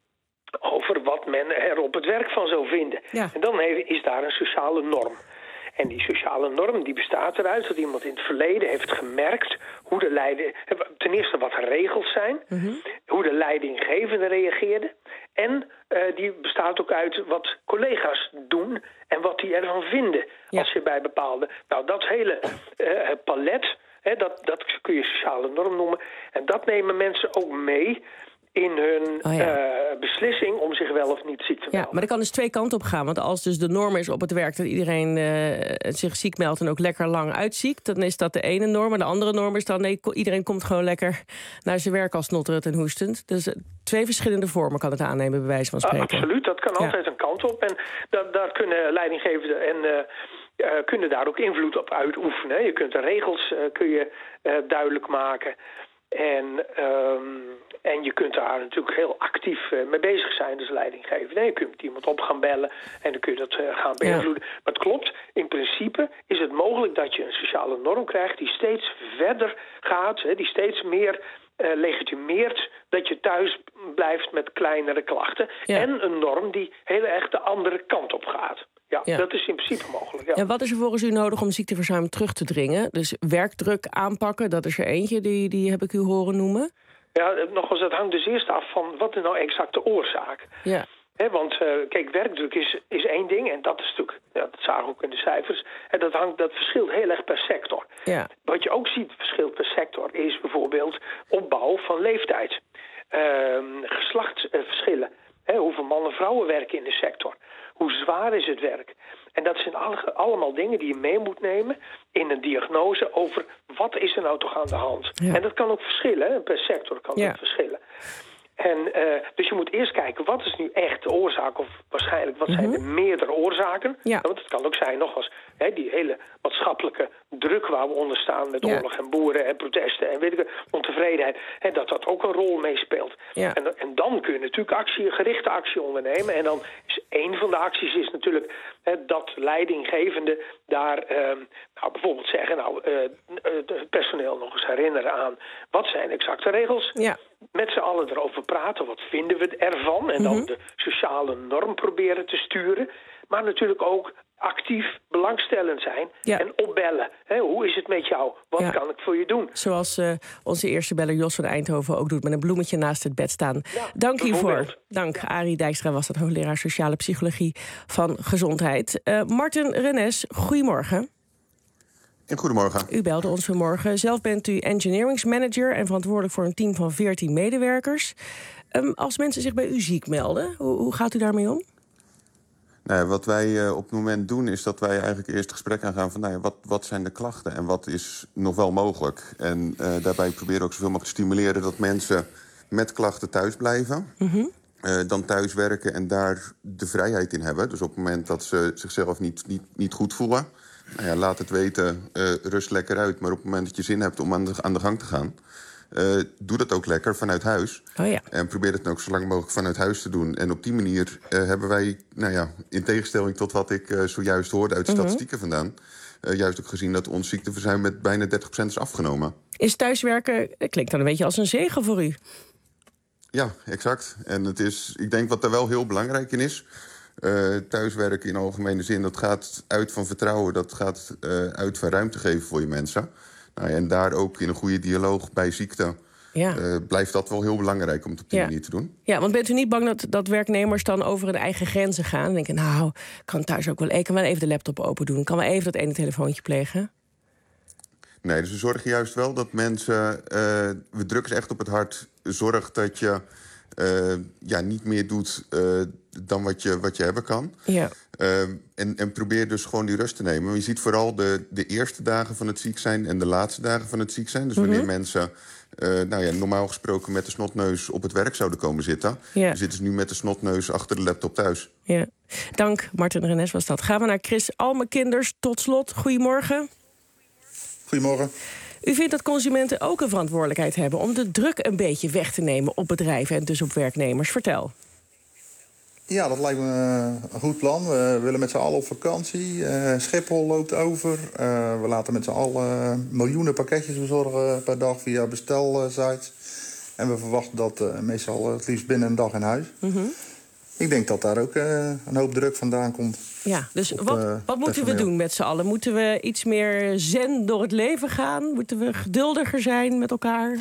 over wat men er op het werk van zou vinden. Ja. En dan is daar een sociale norm. En die sociale norm die bestaat eruit dat iemand in het verleden heeft gemerkt hoe de leiding... ten eerste wat er regels zijn, hoe de leidinggevende reageerde... en die bestaat ook uit wat collega's doen en wat die ervan vinden als je bij bepaalde... Nou, dat hele palet, dat kun je sociale norm noemen. En dat nemen mensen ook mee in hun beslissing om zich wel of niet ziek te melden. Ja, maar er kan dus twee kanten op gaan. Want als dus de norm is op het werk dat iedereen zich ziek meldt... en ook lekker lang uitziekt, dan is dat de ene norm. En de andere norm is dan, nee, iedereen komt gewoon lekker naar zijn werk als snotterend en hoestend. Dus twee verschillende vormen kan het aannemen, bij wijze van spreken. Absoluut, dat kan altijd een kant op. En daar kunnen leidinggevenden en... kunnen daar ook invloed op uitoefenen. Je kunt de regels duidelijk maken... En je kunt daar natuurlijk heel actief mee bezig zijn, dus leidinggevende. Je kunt met iemand op gaan bellen en dan kun je dat gaan beïnvloeden. Maar het klopt, in principe is het mogelijk dat je een sociale norm krijgt... die steeds verder gaat, die steeds meer legitimeert dat je thuis blijft met kleinere klachten. Ja. En een norm die heel erg de andere kant op gaat. Ja, dat is in principe mogelijk. Ja. En wat is er volgens u nodig om ziekteverzuim terug te dringen? Dus werkdruk aanpakken, dat is er eentje, die heb ik u horen noemen. Ja, nogmaals, dat hangt dus eerst af van wat is nou exact de oorzaak. Ja. Want kijk, werkdruk is één ding en dat is natuurlijk, dat zagen we ook in de cijfers. En dat verschilt heel erg per sector. Ja. Wat je ook ziet verschilt per sector is bijvoorbeeld opbouw van leeftijd. Geslachtsverschillen. Hoeveel mannen en vrouwen werken in de sector. Hoe zwaar is het werk? En dat zijn allemaal dingen die je mee moet nemen in een diagnose over wat is er nou toch aan de hand. Ja. En dat kan ook verschillen, per sector kan dat verschillen. En dus je moet eerst kijken, wat is nu echt de oorzaak? Of waarschijnlijk, wat zijn de meerdere oorzaken? Ja. Want het kan ook zijn, nogmaals, die hele maatschappelijke druk waar we onder staan... met oorlog en boeren en protesten en weet ik, ontevredenheid... dat ook een rol meespeelt. Ja. En dan kun je natuurlijk gerichte actie ondernemen. En dan is een van de acties is natuurlijk dat leidinggevende daar bijvoorbeeld zeggen... het personeel nog eens herinneren aan wat zijn exacte regels... Ja. Met z'n allen erover praten, wat vinden we ervan... en dan de sociale norm proberen te sturen. Maar natuurlijk ook actief belangstellend zijn en opbellen. Hoe is het met jou? Wat kan ik voor je doen? Zoals onze eerste beller Jos van Eindhoven ook doet... met een bloemetje naast het bed staan. Ja, dank hiervoor. Dank. Arie Dijkstra was dat, hoogleraar sociale psychologie van gezondheid. Martin Rennes, goedemorgen. Goedemorgen. U belde ons vanmorgen. Zelf bent u engineeringsmanager en verantwoordelijk voor een team van 14 medewerkers. Als mensen zich bij u ziek melden, hoe gaat u daarmee om? Nou, wat wij op het moment doen is dat wij eigenlijk eerst het gesprek aangaan van wat zijn de klachten en wat is nog wel mogelijk. En daarbij proberen we ook zoveel mogelijk te stimuleren dat mensen met klachten thuis blijven. Dan thuis werken en daar de vrijheid in hebben. Dus op het moment dat ze zichzelf niet goed voelen... laat het weten, rust lekker uit. Maar op het moment dat je zin hebt om aan de gang te gaan... doe dat ook lekker vanuit huis. Oh ja. En probeer het dan ook zo lang mogelijk vanuit huis te doen. En op die manier hebben wij, in tegenstelling tot wat ik zojuist hoorde uit de statistieken vandaan, juist ook gezien dat ons ziekteverzuim met bijna 30% is afgenomen. Is thuiswerken, dat klinkt dan een beetje als een zegen voor u. Ja, exact. En ik denk wat daar wel heel belangrijk in is, thuiswerken in algemene zin, dat gaat uit van vertrouwen, dat gaat uit van ruimte geven voor je mensen. En daar ook in een goede dialoog bij ziekte blijft dat wel heel belangrijk om het op die manier te doen. Ja, want bent u niet bang dat werknemers dan over hun eigen grenzen gaan en denken, nou, kan thuis ook wel, ik kan wel even de laptop open doen, kan wel even dat ene telefoontje plegen? Nee, dus we zorgen juist wel dat mensen, we drukken ze echt op het hart, zorg dat je niet meer doet dan wat je hebben kan. Ja. En probeer dus gewoon die rust te nemen. Maar je ziet vooral de eerste dagen van het ziek zijn en de laatste dagen van het ziek zijn. Dus wanneer mensen normaal gesproken met de snotneus op het werk zouden komen zitten, dan zitten ze nu met de snotneus achter de laptop thuis. Ja. Dank, Martin Renes was dat. Gaan we naar Chris Almekinders tot slot. Goedemorgen. Goedemorgen. U vindt dat consumenten ook een verantwoordelijkheid hebben om de druk een beetje weg te nemen op bedrijven en dus op werknemers. Vertel. Ja, dat lijkt me een goed plan. We willen met z'n allen op vakantie. Schiphol loopt over. We laten met z'n allen miljoenen pakketjes bezorgen per dag via bestelsites. En we verwachten dat meestal het liefst binnen een dag in huis. Mm-hmm. Ik denk dat daar ook een hoop druk vandaan komt. Ja, dus wat moeten we doen met z'n allen? Moeten we iets meer zen door het leven gaan? Moeten we geduldiger zijn met elkaar?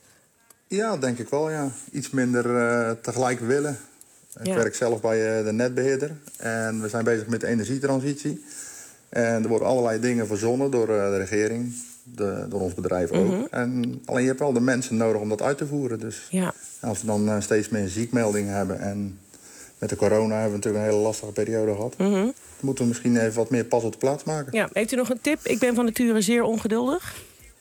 Ja, denk ik wel, ja. Iets minder tegelijk willen. Ik werk zelf bij de netbeheerder. En we zijn bezig met de energietransitie. En er worden allerlei dingen verzonnen door de regering. Door ons bedrijf ook. En alleen je hebt wel de mensen nodig om dat uit te voeren. Dus als we dan steeds meer ziekmeldingen hebben en met de corona hebben we natuurlijk een hele lastige periode gehad. Dan moeten we misschien even wat meer pas op de plaats maken. Ja, heeft u nog een tip? Ik ben van nature zeer ongeduldig.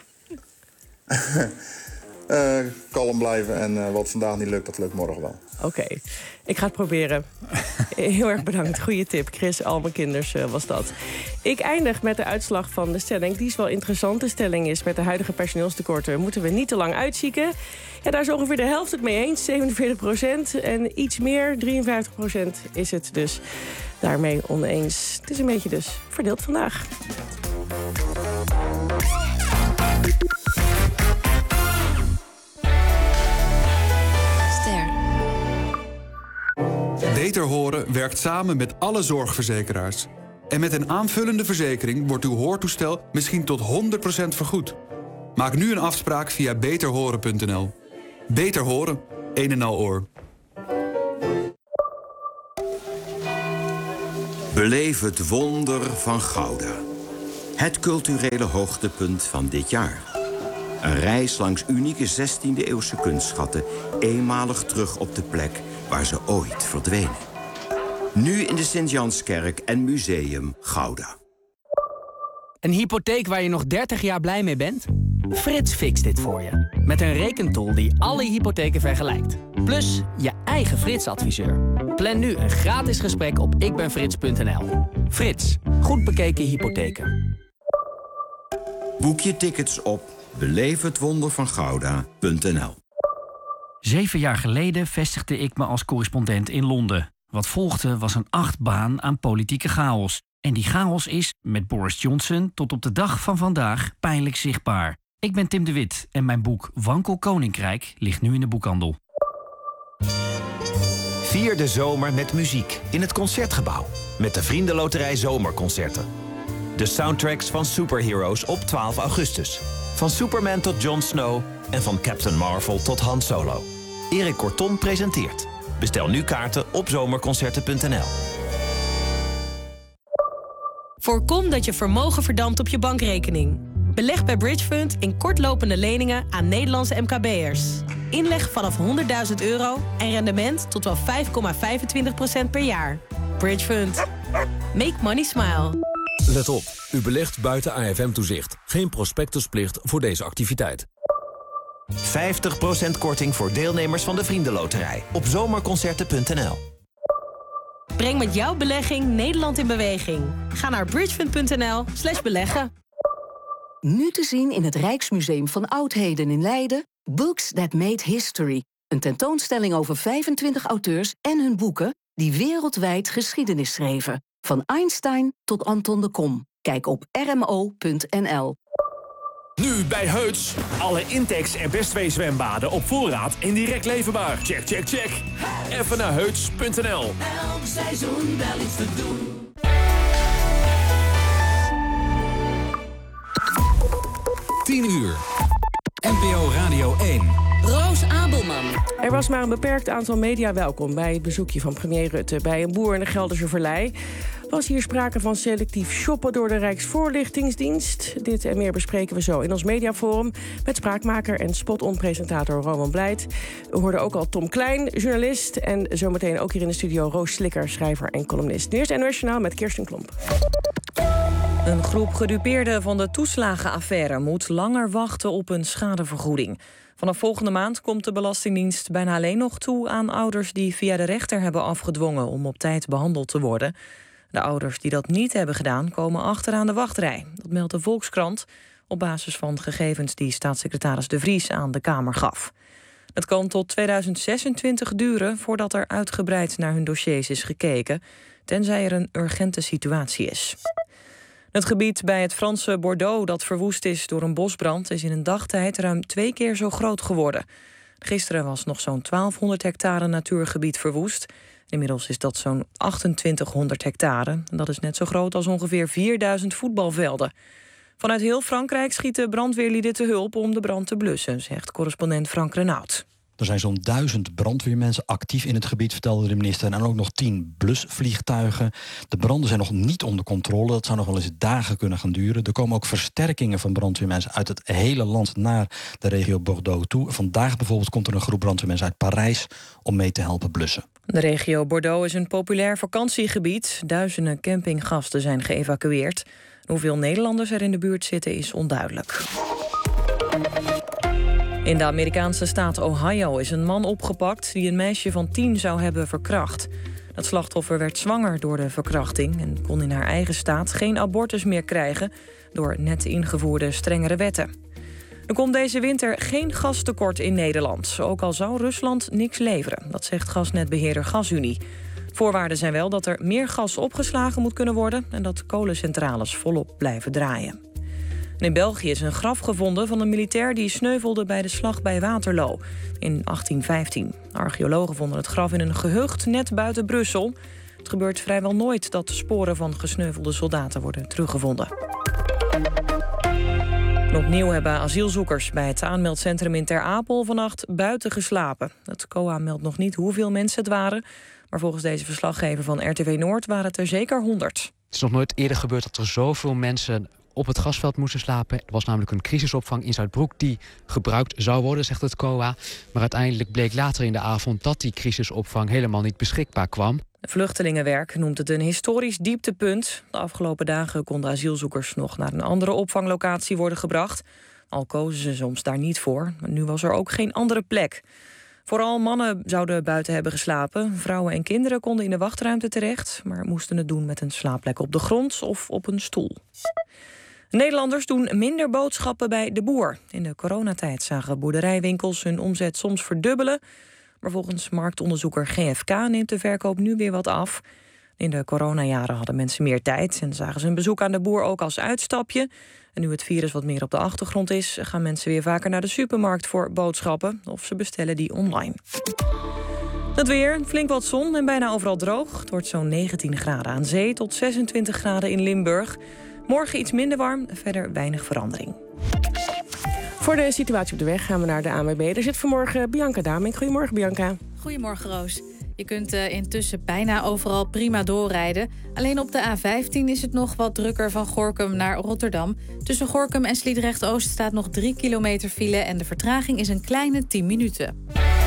Kalm blijven en wat vandaag niet lukt, dat lukt morgen wel. Oké, ik ga het proberen. Heel erg bedankt. Goeie tip. Chris Almekinders was dat. Ik eindig met de uitslag van de stelling. Die is wel interessant. De stelling is, met de huidige personeelstekorten moeten we niet te lang uitzieken. Ja, daar is ongeveer de helft het mee eens, 47%. En iets meer, 53% is het dus daarmee oneens. Het is een beetje dus verdeeld vandaag. Beter Horen werkt samen met alle zorgverzekeraars. En met een aanvullende verzekering wordt uw hoortoestel misschien tot 100% vergoed. Maak nu een afspraak via beterhoren.nl. Beter Horen, een en al oor. Beleef het wonder van Gouda. Het culturele hoogtepunt van dit jaar. Een reis langs unieke 16e-eeuwse kunstschatten, eenmalig terug op de plek waar ze ooit verdwenen. Nu in de Sint-Janskerk en Museum Gouda. Een hypotheek waar je nog 30 jaar blij mee bent? Frits fixt dit voor je. Met een rekentool die alle hypotheken vergelijkt. Plus je eigen Frits-adviseur. Plan nu een gratis gesprek op ikbenfrits.nl. Frits, goed bekeken hypotheken. Boek je tickets op beleefhetwondervangouda.nl. 7 jaar geleden vestigde ik me als correspondent in Londen. Wat volgde was een achtbaan aan politieke chaos. En die chaos is, met Boris Johnson tot op de dag van vandaag, pijnlijk zichtbaar. Ik ben Tim de Wit en mijn boek Wankel Koninkrijk ligt nu in de boekhandel. Vier de zomer met muziek in het Concertgebouw. Met de Vriendenloterij Zomerconcerten. De soundtracks van superheroes op 12 augustus. Van Superman tot Jon Snow en van Captain Marvel tot Han Solo. Erik Corton presenteert. Bestel nu kaarten op zomerconcerten.nl. Voorkom dat je vermogen verdampt op je bankrekening. Beleg bij Bridgefund in kortlopende leningen aan Nederlandse MKB'ers. Inleg vanaf €100.000 en rendement tot wel 5,25% per jaar. Bridgefund. Make money smile. Let op, u belegt buiten AFM-toezicht. Geen prospectusplicht voor deze activiteit. 50% korting voor deelnemers van de Vriendenloterij op zomerconcerten.nl. Breng met jouw belegging Nederland in beweging. Ga naar bridgefund.nl/beleggen. Nu te zien in het Rijksmuseum van Oudheden in Leiden... Books That Made History. Een tentoonstelling over 25 auteurs en hun boeken die wereldwijd geschiedenis schreven. Van Einstein tot Anton de Kom. Kijk op rmo.nl. Nu bij Heuts. Alle Intex en Best 2 zwembaden op voorraad en direct leverbaar. Check, check, check. Even naar heuts.nl. Elk seizoen wel iets te doen. Uur. NPO Radio 1. Roos Abelman. Er was maar een beperkt aantal media welkom bij het bezoekje van premier Rutte bij een boer in de Gelderse Vallei. Was hier sprake van selectief shoppen door de Rijksvoorlichtingsdienst? Dit en meer bespreken we zo in ons mediaforum met spraakmaker en spot-on-presentator Roman Blijt. We hoorden ook al Tom Klein, journalist, en zometeen ook hier in de studio Roos Slikker, schrijver en columnist. Nu eerst NOS Journaal met Kirsten Klomp. Een groep gedupeerden van de toeslagenaffaire moet langer wachten op een schadevergoeding. Vanaf volgende maand komt de Belastingdienst bijna alleen nog toe aan ouders die via de rechter hebben afgedwongen om op tijd behandeld te worden. De ouders die dat niet hebben gedaan komen achteraan de wachtrij. Dat meldt de Volkskrant op basis van gegevens die staatssecretaris De Vries aan de Kamer gaf. Het kan tot 2026 duren voordat er uitgebreid naar hun dossiers is gekeken, tenzij er een urgente situatie is. Het gebied bij het Franse Bordeaux dat verwoest is door een bosbrand is in een dagtijd ruim 2 keer zo groot geworden. Gisteren was nog zo'n 1200 hectare natuurgebied verwoest. Inmiddels is dat zo'n 2800 hectare. En dat is net zo groot als ongeveer 4000 voetbalvelden. Vanuit heel Frankrijk schieten brandweerlieden te hulp om de brand te blussen, zegt correspondent Frank Renaud. Er zijn zo'n 1000 brandweermensen actief in het gebied, vertelde de minister. En ook nog 10 blusvliegtuigen. De branden zijn nog niet onder controle. Dat zou nog wel eens dagen kunnen gaan duren. Er komen ook versterkingen van brandweermensen uit het hele land naar de regio Bordeaux toe. Vandaag bijvoorbeeld komt er een groep brandweermensen uit Parijs om mee te helpen blussen. De regio Bordeaux is een populair vakantiegebied. Duizenden campinggasten zijn geëvacueerd. Hoeveel Nederlanders er in de buurt zitten is onduidelijk. In de Amerikaanse staat Ohio is een man opgepakt die een meisje van 10 zou hebben verkracht. Dat slachtoffer werd zwanger door de verkrachting en kon in haar eigen staat geen abortus meer krijgen door net ingevoerde strengere wetten. Er komt deze winter geen gastekort in Nederland, ook al zou Rusland niks leveren. Dat zegt gasnetbeheerder GasUnie. Voorwaarden zijn wel dat er meer gas opgeslagen moet kunnen worden en dat kolencentrales volop blijven draaien. En in België is een graf gevonden van een militair die sneuvelde bij de slag bij Waterloo in 1815. Archeologen vonden het graf in een gehucht net buiten Brussel. Het gebeurt vrijwel nooit dat sporen van gesneuvelde soldaten worden teruggevonden. En opnieuw hebben asielzoekers bij het aanmeldcentrum in Ter Apel vannacht buiten geslapen. Het COA meldt nog niet hoeveel mensen het waren, maar volgens deze verslaggever van RTV Noord waren het er zeker 100. Het is nog nooit eerder gebeurd dat er zoveel mensen op het gasveld moesten slapen. Er was namelijk een crisisopvang in Zuidbroek die gebruikt zou worden, zegt het COA. Maar uiteindelijk bleek later in de avond dat die crisisopvang helemaal niet beschikbaar kwam. Vluchtelingenwerk noemt het een historisch dieptepunt. De afgelopen dagen konden asielzoekers nog naar een andere opvanglocatie worden gebracht. Al kozen ze soms daar niet voor. Maar nu was er ook geen andere plek. Vooral mannen zouden buiten hebben geslapen. Vrouwen en kinderen konden in de wachtruimte terecht, maar moesten het doen met een slaapplek op de grond of op een stoel. Nederlanders doen minder boodschappen bij de boer. In de coronatijd zagen boerderijwinkels hun omzet soms verdubbelen. Maar volgens marktonderzoeker GFK neemt de verkoop nu weer wat af. In de coronajaren hadden mensen meer tijd en zagen ze een bezoek aan de boer ook als uitstapje. En nu het virus wat meer op de achtergrond is, gaan mensen weer vaker naar de supermarkt voor boodschappen. Of ze bestellen die online. Het weer, flink wat zon en bijna overal droog. Het wordt zo'n 19 graden aan zee tot 26 graden in Limburg. Morgen iets minder warm, verder weinig verandering. Voor de situatie op de weg gaan we naar de ANWB. Er zit vanmorgen Bianca Damink. Goedemorgen, Bianca. Goedemorgen, Roos. Je kunt intussen bijna overal prima doorrijden. Alleen op de A15 is het nog wat drukker van Gorinchem naar Rotterdam. Tussen Gorinchem en Sliedrecht-Oost staat nog 3 kilometer file en de vertraging is een kleine 10 minuten.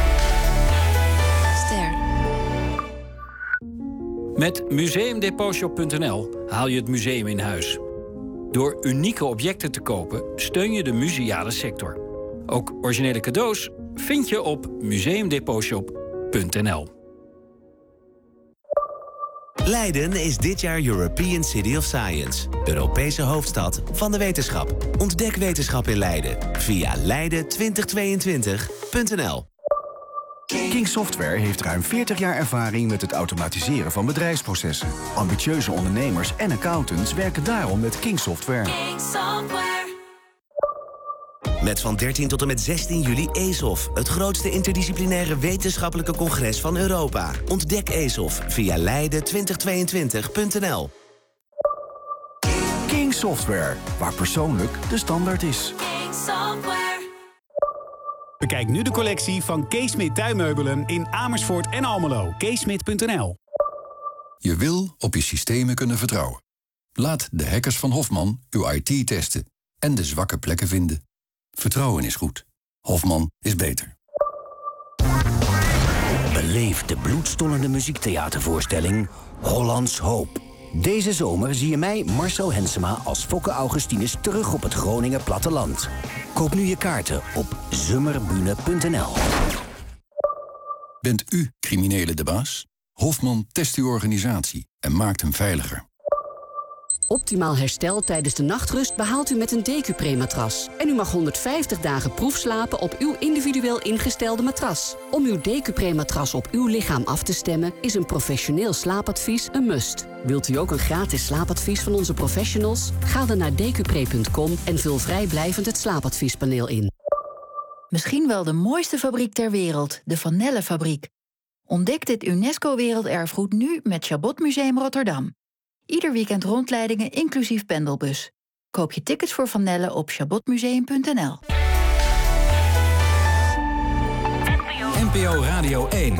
Ster. Met museumdeposhop.nl haal je het museum in huis. Door unieke objecten te kopen steun je de museale sector. Ook originele cadeaus vind je op museumdeposhop.nl. Leiden is dit jaar European City of Science. Europese hoofdstad van de wetenschap. Ontdek wetenschap in Leiden via leiden2022.nl. King Software heeft ruim 40 jaar ervaring met het automatiseren van bedrijfsprocessen. Ambitieuze ondernemers en accountants werken daarom met King Software. King Software. Met van 13 tot en met 16 juli ESOF, het grootste interdisciplinaire wetenschappelijke congres van Europa. Ontdek ESOF via leiden2022.nl. King Software, waar persoonlijk de standaard is. King Software. Bekijk nu de collectie van Kees Smit tuinmeubelen in Amersfoort en Almelo. keesmit.nl. Je wil op je systemen kunnen vertrouwen. Laat de hackers van Hofman uw IT testen en de zwakke plekken vinden. Vertrouwen is goed. Hofman is beter. Beleef de bloedstollende muziektheatervoorstelling Hollands Hoop. Deze zomer zie je mij, Marcel Hensema, als Fokke Augustinus terug op het Groninger platteland. Koop nu je kaarten op zummerbune.nl. Bent u criminele de baas? Hofman test uw organisatie en maakt hem veiliger. Optimaal herstel tijdens de nachtrust behaalt u met een DQ-Pre-matras. En u mag 150 dagen proefslapen op uw individueel ingestelde matras. Om uw DQ-Pre-matras op uw lichaam af te stemmen is een professioneel slaapadvies een must. Wilt u ook een gratis slaapadvies van onze professionals? Ga dan naar dqpre.com en vul vrijblijvend het slaapadviespaneel in. Misschien wel de mooiste fabriek ter wereld, de Van Nelle-fabriek. Ontdek dit UNESCO-werelderfgoed nu met Chabot Museum Rotterdam. Ieder weekend rondleidingen inclusief pendelbus. Koop je tickets voor Van Nelle op chabotmuseum.nl. NPO Radio 1.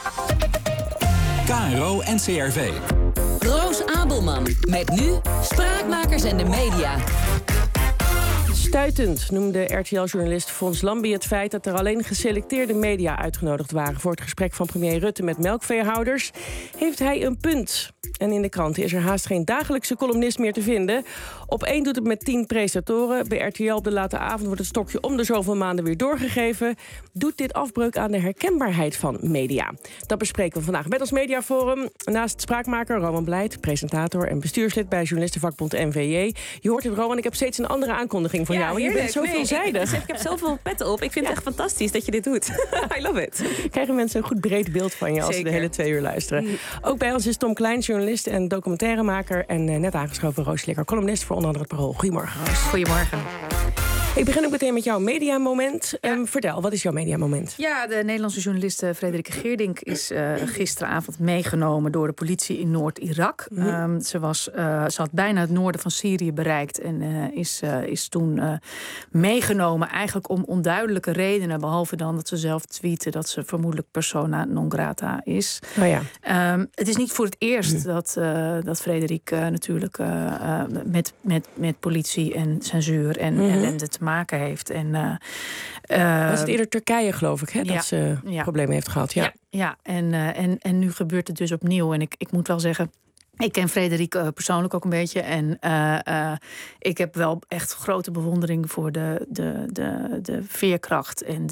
KRO NCRV. Roos Abelman met nu Spraakmakers en de media. Stuitend noemde RTL-journalist Fons Lambie het feit dat er alleen geselecteerde media uitgenodigd waren voor het gesprek van premier Rutte met melkveehouders. Heeft hij een punt? En in de kranten is er haast geen dagelijkse columnist meer te vinden. Op 1 doet het met 10 presentatoren. Bij RTL op de late avond wordt het stokje om de zoveel maanden weer doorgegeven. Doet dit afbreuk aan de herkenbaarheid van media? Dat bespreken we vandaag met ons mediaforum. Naast spraakmaker Roman Blijt, presentator en bestuurslid bij journalistenvakbond NVJ. Je hoort het, Roman, ik heb steeds een andere aankondiging van jou. Je bent zo veelzijdig. Ik heb zoveel petten op. Ik vind het echt fantastisch dat je dit doet. I love it. Krijgen mensen een goed breed beeld van je als ze de hele 2 uur luisteren. Ook bij ons is Tom Klein, journalist en documentairemaker. En net aangeschoven Roos Slikker, columnist voor onder andere het Parool. Goedemorgen, Roos. Goedemorgen. Ik begin ook meteen met jouw mediamoment. Vertel, wat is jouw mediamoment? Ja, de Nederlandse journaliste Frederike Geerdink is gisteravond meegenomen door de politie in Noord-Irak. Ze had bijna het noorden van Syrië bereikt en is toen meegenomen eigenlijk om onduidelijke redenen, behalve dan dat ze zelf tweeten dat ze vermoedelijk persona non grata is. Oh ja. Het is niet voor het eerst dat Frederik natuurlijk met politie en censuur en ellende te maken heeft. En, was het eerder Turkije, geloof ik, hè, dat ze problemen heeft gehad? Ja. En nu gebeurt het dus opnieuw. En ik moet wel zeggen, ik ken Frederik persoonlijk ook een beetje. En ik heb wel echt grote bewondering voor de veerkracht en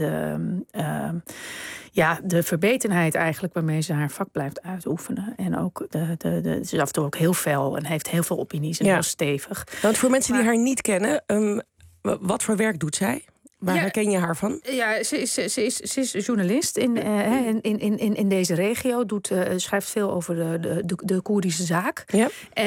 de verbetenheid eigenlijk waarmee ze haar vak blijft uitoefenen. En ook ze is af en toe ook heel fel en heeft heel veel opinies en heel stevig. Want voor mensen die haar niet kennen, wat voor werk doet zij? Waar herken je haar van? Ja, ze is journalist in deze regio. Schrijft veel over de Koerdische zaak. Ja.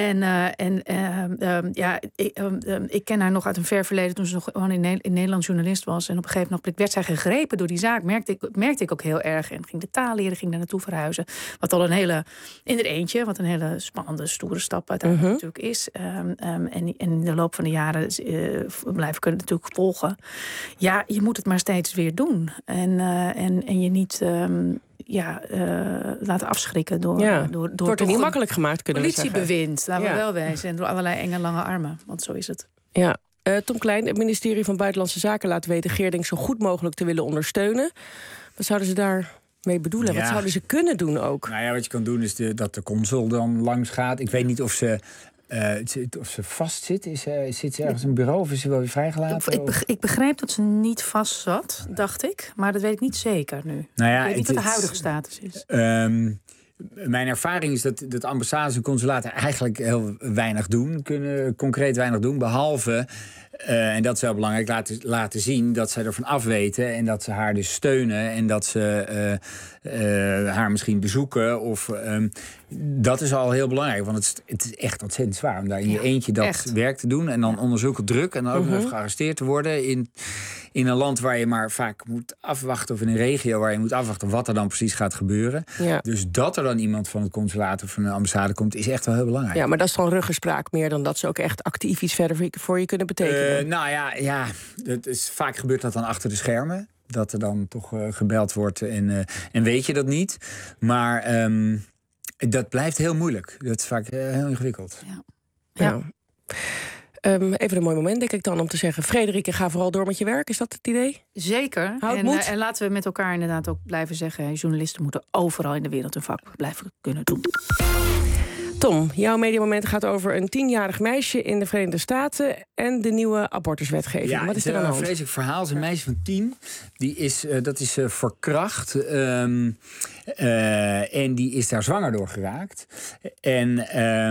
Ik ken haar nog uit een ver verleden toen ze nog gewoon in Nederland journalist was. En op een gegeven moment werd zij gegrepen door die zaak. Merkte ik ook heel erg. En ging de taal leren, ging daar naartoe verhuizen. Wat al een hele spannende, stoere stap uiteindelijk natuurlijk is. En in de loop van de jaren blijf ik het natuurlijk volgen. Ja, je moet het maar steeds weer doen. En je niet laten afschrikken door... Het wordt er niet makkelijk gemaakt, kunnen we zeggen. Politiebewind, laten we wel wezen. En door allerlei enge lange armen, want zo is het. Ja. Tom Klein, het ministerie van Buitenlandse Zaken laat weten Geerdink zo goed mogelijk te willen ondersteunen. Wat zouden ze daarmee bedoelen? Ja. Wat zouden ze kunnen doen ook? Nou ja, wat je kan doen is dat de consul dan langs gaat. Ik weet niet of ze vast zit. Zit ze ergens in een bureau of is ze wel weer vrijgelaten? Ik begreep dat ze niet vast zat, dacht ik. Maar dat weet ik niet zeker nu. Nou ja, ik weet niet wat de huidige status is. Mijn ervaring is dat ambassades en consulaten eigenlijk heel weinig doen. Kunnen concreet weinig doen. Behalve, en dat is wel belangrijk, laten zien dat zij ervan afweten. En dat ze haar dus steunen. En dat ze haar misschien bezoeken. Of, dat is al heel belangrijk. Want het is echt ontzettend zwaar om daar in je eentje dat werk te doen. En dan onder zulke druk. En dan ook nog even gearresteerd te worden in een land waar je maar vaak moet afwachten. Of in een regio waar je moet afwachten wat er dan precies gaat gebeuren. Ja. Dus dat er dan iemand van het consulaat of van de ambassade komt, is echt wel heel belangrijk. Ja, maar dat is gewoon ruggespraak meer dan dat ze ook echt actief iets verder voor je kunnen betekenen. Nou ja, vaak gebeurt dat dan achter de schermen. Dat er dan toch gebeld wordt en weet je dat niet. Maar dat blijft heel moeilijk. Dat is vaak heel ingewikkeld. Ja. Even een mooi moment, denk ik dan, om te zeggen... Frederike, ga vooral door met je werk. Is dat het idee? Zeker. En laten we met elkaar inderdaad ook blijven zeggen... journalisten moeten overal in de wereld hun vak blijven kunnen doen. Tom, jouw mediamoment gaat over een 10-jarig meisje in de Verenigde Staten... en de nieuwe abortuswetgeving. Ja, wat is er aan de hand? Een vreselijk verhaal. Het is een meisje van 10. Dat is verkracht. En die is daar zwanger door geraakt. En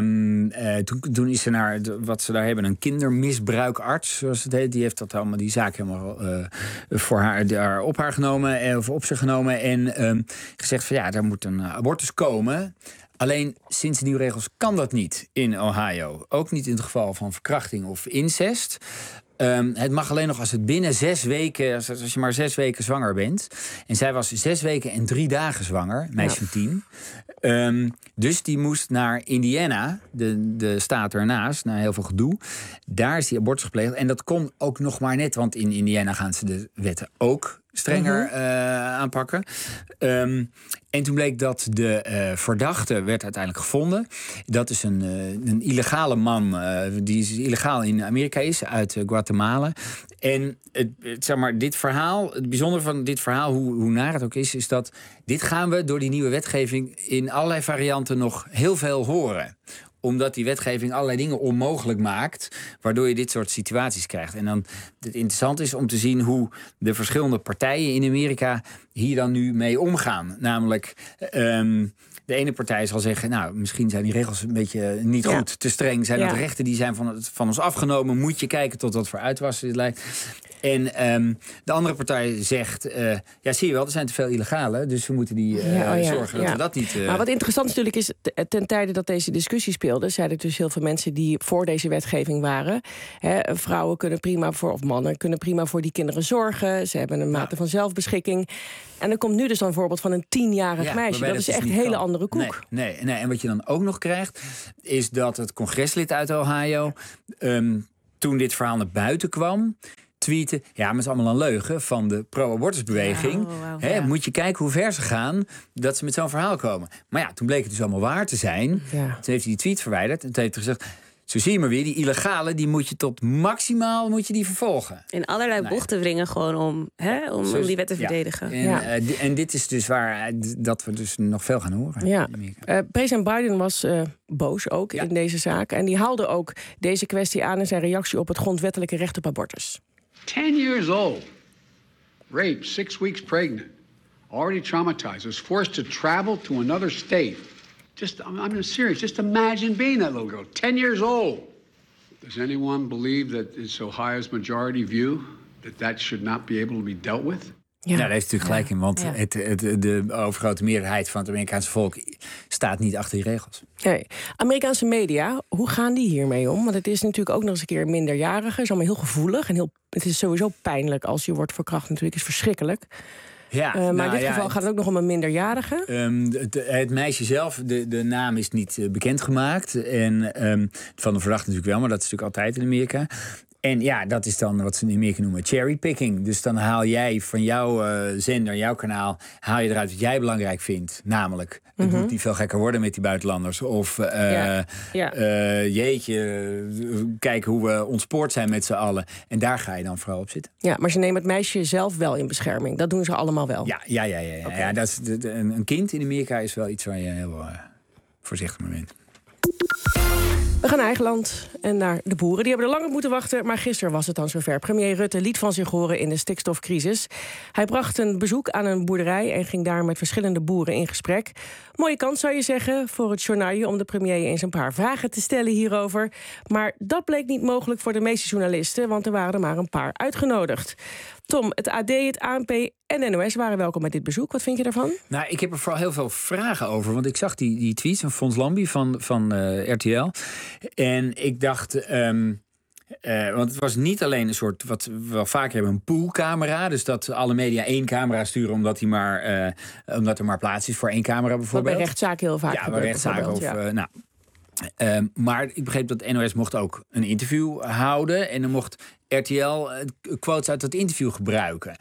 toen is ze naar wat ze daar hebben, een kindermisbruikarts, zoals het heet. Die heeft dat allemaal, die zaak helemaal voor haar daar op haar genomen, of op zich genomen. En gezegd van ja, daar moet een abortus komen. Alleen sinds de nieuwe regels kan dat niet in Ohio. Ook niet in het geval van verkrachting of incest. Het mag alleen nog als het binnen 6 weken... als je maar 6 weken zwanger bent. En zij was 6 weken en 3 dagen zwanger, meisje van 10. Dus die moest naar Indiana, de staat ernaast, na heel veel gedoe. Daar is die abortus gepleegd. En dat kon ook nog maar net, want in Indiana gaan ze de wetten ook strenger aanpakken. En toen bleek dat de verdachte werd uiteindelijk gevonden. Dat is een illegale man, die illegaal in Amerika is, uit Guatemala. En dit verhaal, het bijzondere van dit verhaal, hoe naar het ook is dat dit gaan we door die nieuwe wetgeving in allerlei varianten nog heel veel horen. Omdat die wetgeving allerlei dingen onmogelijk maakt, waardoor je dit soort situaties krijgt. En dan het interessant is om te zien hoe de verschillende partijen in Amerika hier dan nu mee omgaan. Namelijk, de ene partij zal zeggen, nou, misschien zijn die regels een beetje niet goed, te streng. Zijn dat rechten die zijn van ons afgenomen? Moet je kijken tot wat voor uitwassen dit lijkt. En de andere partij zegt, ja, zie je wel, er zijn te veel illegalen, dus we moeten die zorgen dat we dat niet... Maar wat interessant natuurlijk is, ten tijde dat deze discussie speelde, zeiden dus heel veel mensen die voor deze wetgeving waren. Vrouwen kunnen prima of mannen kunnen prima voor die kinderen zorgen. Ze hebben een mate van zelfbeschikking. En er komt nu dus dan een voorbeeld van een 10-jarig meisje. Dat is echt een hele andere koek. Nee. En wat je dan ook nog krijgt, is dat het congreslid uit Ohio, toen dit verhaal naar buiten kwam, tweeten, ja, maar het is allemaal een leugen van de pro-abortusbeweging. Moet je kijken hoe ver ze gaan dat ze met zo'n verhaal komen. Maar ja, toen bleek het dus allemaal waar te zijn. Ja. Toen heeft hij die tweet verwijderd en toen heeft hij gezegd, zo zie je maar weer, die illegale, die moet je tot maximaal die vervolgen. In allerlei bochten wringen gewoon om die wet te verdedigen. En dit is dus waar dat we dus nog veel gaan horen. Ja. President Biden was boos ook in deze zaak. En die haalde ook deze kwestie aan in zijn reactie op het grondwettelijke recht op abortus. 10 years old, raped, 6 weeks pregnant, already traumatized, was forced to travel to another state. I'm serious, just imagine being that little girl, 10 years old. Does anyone believe that it's Ohio's majority view that should not be able to be dealt with? Ja, daar heeft u gelijk in, want de overgrote meerderheid van het Amerikaanse volk staat niet achter die regels. Nee. Amerikaanse media, hoe gaan die hiermee om? Want het is natuurlijk ook nog eens een keer minderjarige. Het is allemaal heel gevoelig en het is sowieso pijnlijk als je wordt verkracht. Natuurlijk is verschrikkelijk. Ja, maar in dit geval gaat het ook nog om een minderjarige. Het meisje zelf, de naam is niet bekendgemaakt. En van de verdachte natuurlijk wel, maar dat is natuurlijk altijd in Amerika. En ja, dat is dan wat ze in Amerika noemen cherrypicking. Dus dan haal jij van jouw zender, jouw kanaal, haal je eruit wat jij belangrijk vindt. Namelijk, het moet niet veel gekker worden met die buitenlanders. Of kijken hoe we ontspoord zijn met z'n allen. En daar ga je dan vooral op zitten. Ja, maar ze nemen het meisje zelf wel in bescherming. Dat doen ze allemaal wel. Ja. Okay. Ja, dat is een kind in Amerika is wel iets waar je heel voorzichtig mee bent. We gaan naar eigen land en naar de boeren. Die hebben er lang op moeten wachten, maar gisteren was het dan zover. Premier Rutte liet van zich horen in de stikstofcrisis. Hij bracht een bezoek aan een boerderij en ging daar met verschillende boeren in gesprek. Mooie kans, zou je zeggen, voor het journaal om de premier eens een paar vragen te stellen hierover. Maar dat bleek niet mogelijk voor de meeste journalisten, want er waren er maar een paar uitgenodigd. Tom, het AD, het ANP en de NOS waren welkom bij dit bezoek. Wat vind je daarvan? Nou, ik heb er vooral heel veel vragen over. Want ik zag die tweets van Fons Lambie van RTL. En ik dacht... want het was niet alleen een soort, wat we wel vaker hebben, een poolcamera. Dus dat alle media 1 camera sturen omdat er maar plaats is voor 1 camera bijvoorbeeld. Wat bij rechtszaken heel vaak gebeurt. Ja, bij rechtszaken maar ik begreep dat de NOS mocht ook een interview houden. En dan mocht RTL quotes uit dat interview gebruiken.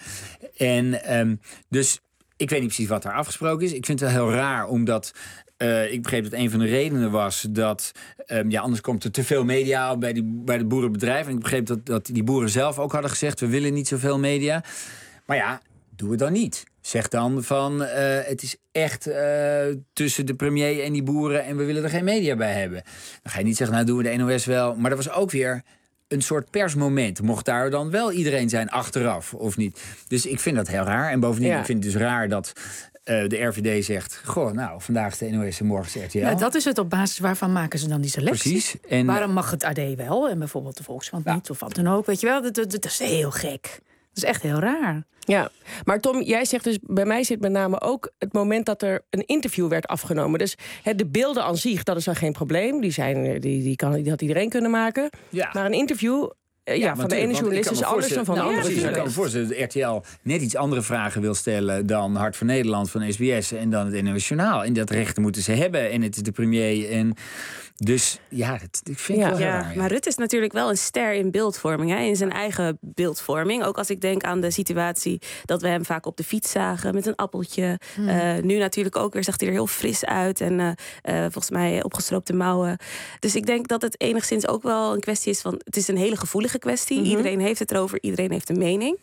En dus ik weet niet precies wat daar afgesproken is. Ik vind het wel heel raar, omdat... ik begreep dat een van de redenen was dat... anders komt er te veel media bij de boerenbedrijven. En ik begreep dat die boeren zelf ook hadden gezegd... we willen niet zoveel media. Maar ja, doe het dan niet. Zeg dan van, het is echt tussen de premier en die boeren... en we willen er geen media bij hebben. Dan ga je niet zeggen, nou doen we de NOS wel. Maar dat was ook weer een soort persmoment. Mocht daar dan wel iedereen zijn achteraf, of niet? Dus ik vind dat heel raar. En bovendien, ik vind het dus raar dat... de RVD zegt, nou, vandaag is de NOS en morgen is RTL. Ja, dat is het, op basis waarvan maken ze dan die selectie. Precies. En waarom mag het AD wel en bijvoorbeeld de Volkskrant niet of wat dan ook? Weet je wel, dat is heel gek. Dat is echt heel raar. Ja, maar Tom, jij zegt dus, bij mij zit met name ook het moment dat er een interview werd afgenomen. Dus de beelden aan zich, dat is dan geen probleem. Die had iedereen kunnen maken. Ja. Maar een interview... van de ene journalist is anders dan van de andere journalist. Ik kan me voorstellen dat RTL net iets andere vragen wil stellen... dan Hart van Nederland van SBS en dan het NOS Journaal. En dat recht moeten ze hebben. En het is de premier. En dus ja, ik vind het wel raar. Maar Rutte is natuurlijk wel een ster in beeldvorming. Hè? In zijn eigen beeldvorming. Ook als ik denk aan de situatie dat we hem vaak op de fiets zagen... met een appeltje. Nu natuurlijk ook weer zag hij er heel fris uit. En volgens mij opgestroopte mouwen. Dus ik denk dat het enigszins ook wel een kwestie is van... het is een hele gevoelige kwestie. Iedereen heeft het erover, iedereen heeft een mening.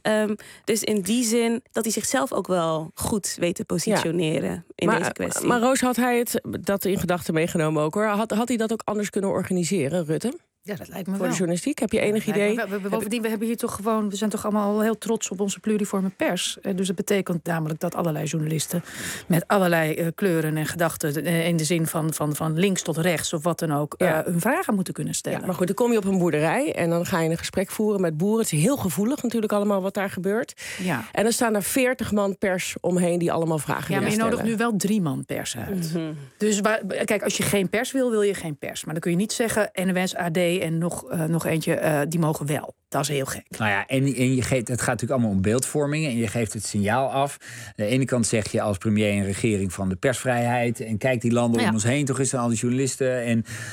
Dus in die zin dat hij zichzelf ook wel goed weet te positioneren in deze kwestie. Maar Roos, had hij dat in gedachten meegenomen ook, hoor? Had hij dat ook anders kunnen organiseren, Rutte? Ja, dat lijkt me voor wel. de journalistiek, heb je enig idee? Bovendien, we hebben hier toch gewoon... we zijn toch allemaal heel trots op onze pluriforme pers. Dus dat betekent namelijk dat allerlei journalisten... met allerlei kleuren en gedachten... in de zin van links tot rechts of wat dan ook... hun vragen moeten kunnen stellen. Ja, maar goed, dan kom je op een boerderij... en dan ga je een gesprek voeren met boeren. Het is heel gevoelig natuurlijk allemaal wat daar gebeurt. Ja. En dan staan er 40 man pers omheen die allemaal vragen willen stellen. Ja, maar je nodigt nu wel 3 man pers uit. Dus kijk, als je geen pers wil je geen pers. Maar dan kun je niet zeggen NOS, AD... en nog eentje, die mogen wel. Dat is heel gek. Nou ja, en je geeft, het gaat natuurlijk allemaal om beeldvorming... en je geeft het signaal af. Aan de ene kant zeg je als premier en regering van de persvrijheid... en kijk die landen om ons heen, toch is dan al die journalisten...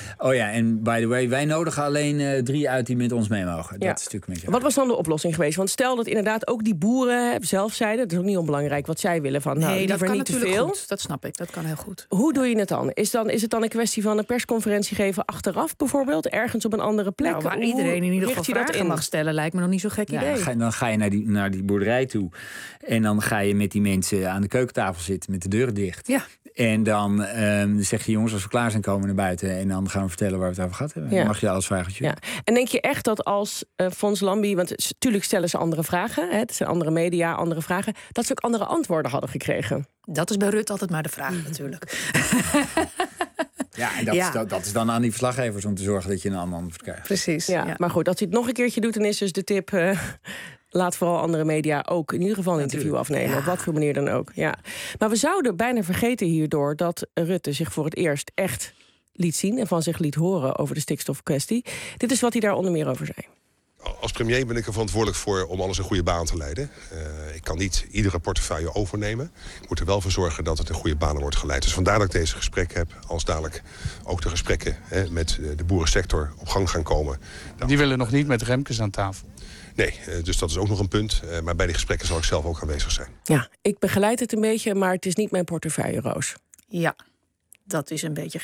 en by the way, wij nodigen alleen 3 uit die met ons mee mogen. Dat is natuurlijk een beetje... Wat was dan de oplossing geweest? Want stel dat inderdaad ook die boeren zelf zeiden... dat is ook niet onbelangrijk wat zij willen van... nee, dat kan niet te natuurlijk veel. Goed. Dat snap ik, dat kan heel goed. Hoe doe je het dan? Is het dan een kwestie van een persconferentie geven achteraf bijvoorbeeld? Ergens op een andere plek? Nou, waar iedereen in ieder geval vragen mag stellen... lijkt me nog niet zo gek idee. Dan ga je naar die boerderij toe. En dan ga je met die mensen aan de keukentafel zitten met de deuren dicht. Ja. En dan zeg je, jongens, als we klaar zijn, komen we naar buiten. En dan gaan we vertellen waar we het over gehad hebben. Dan mag je alles vragen. Ja. En denk je echt dat als Fons Lambie... want natuurlijk stellen ze andere vragen. Het zijn andere media, andere vragen. Dat ze ook andere antwoorden hadden gekregen. Dat is bij Rutte altijd maar de vraag natuurlijk. Ja, en dat is dan aan die verslaggevers om te zorgen dat je een ander antwoord krijgt. Precies. Ja. Maar goed, als hij het nog een keertje doet, dan is dus de tip... laat vooral andere media ook in ieder geval een interview afnemen. Op wat voor manier dan ook. Ja. Maar we zouden bijna vergeten hierdoor dat Rutte zich voor het eerst echt liet zien... en van zich liet horen over de stikstofkwestie. Dit is wat hij daar onder meer over zei. Als premier ben ik er verantwoordelijk voor om alles een goede baan te leiden. Ik kan niet iedere portefeuille overnemen. Ik moet er wel voor zorgen dat het in goede banen wordt geleid. Dus vandaar dat ik deze gesprek heb. Als dadelijk ook de gesprekken met de boerensector op gang gaan komen. Die willen nog niet met Remkes aan tafel. Nee, dus dat is ook nog een punt. Maar bij die gesprekken zal ik zelf ook aanwezig zijn. Ja, ik begeleid het een beetje, maar het is niet mijn portefeuille, Roos. Ja, dat is een beetje gek.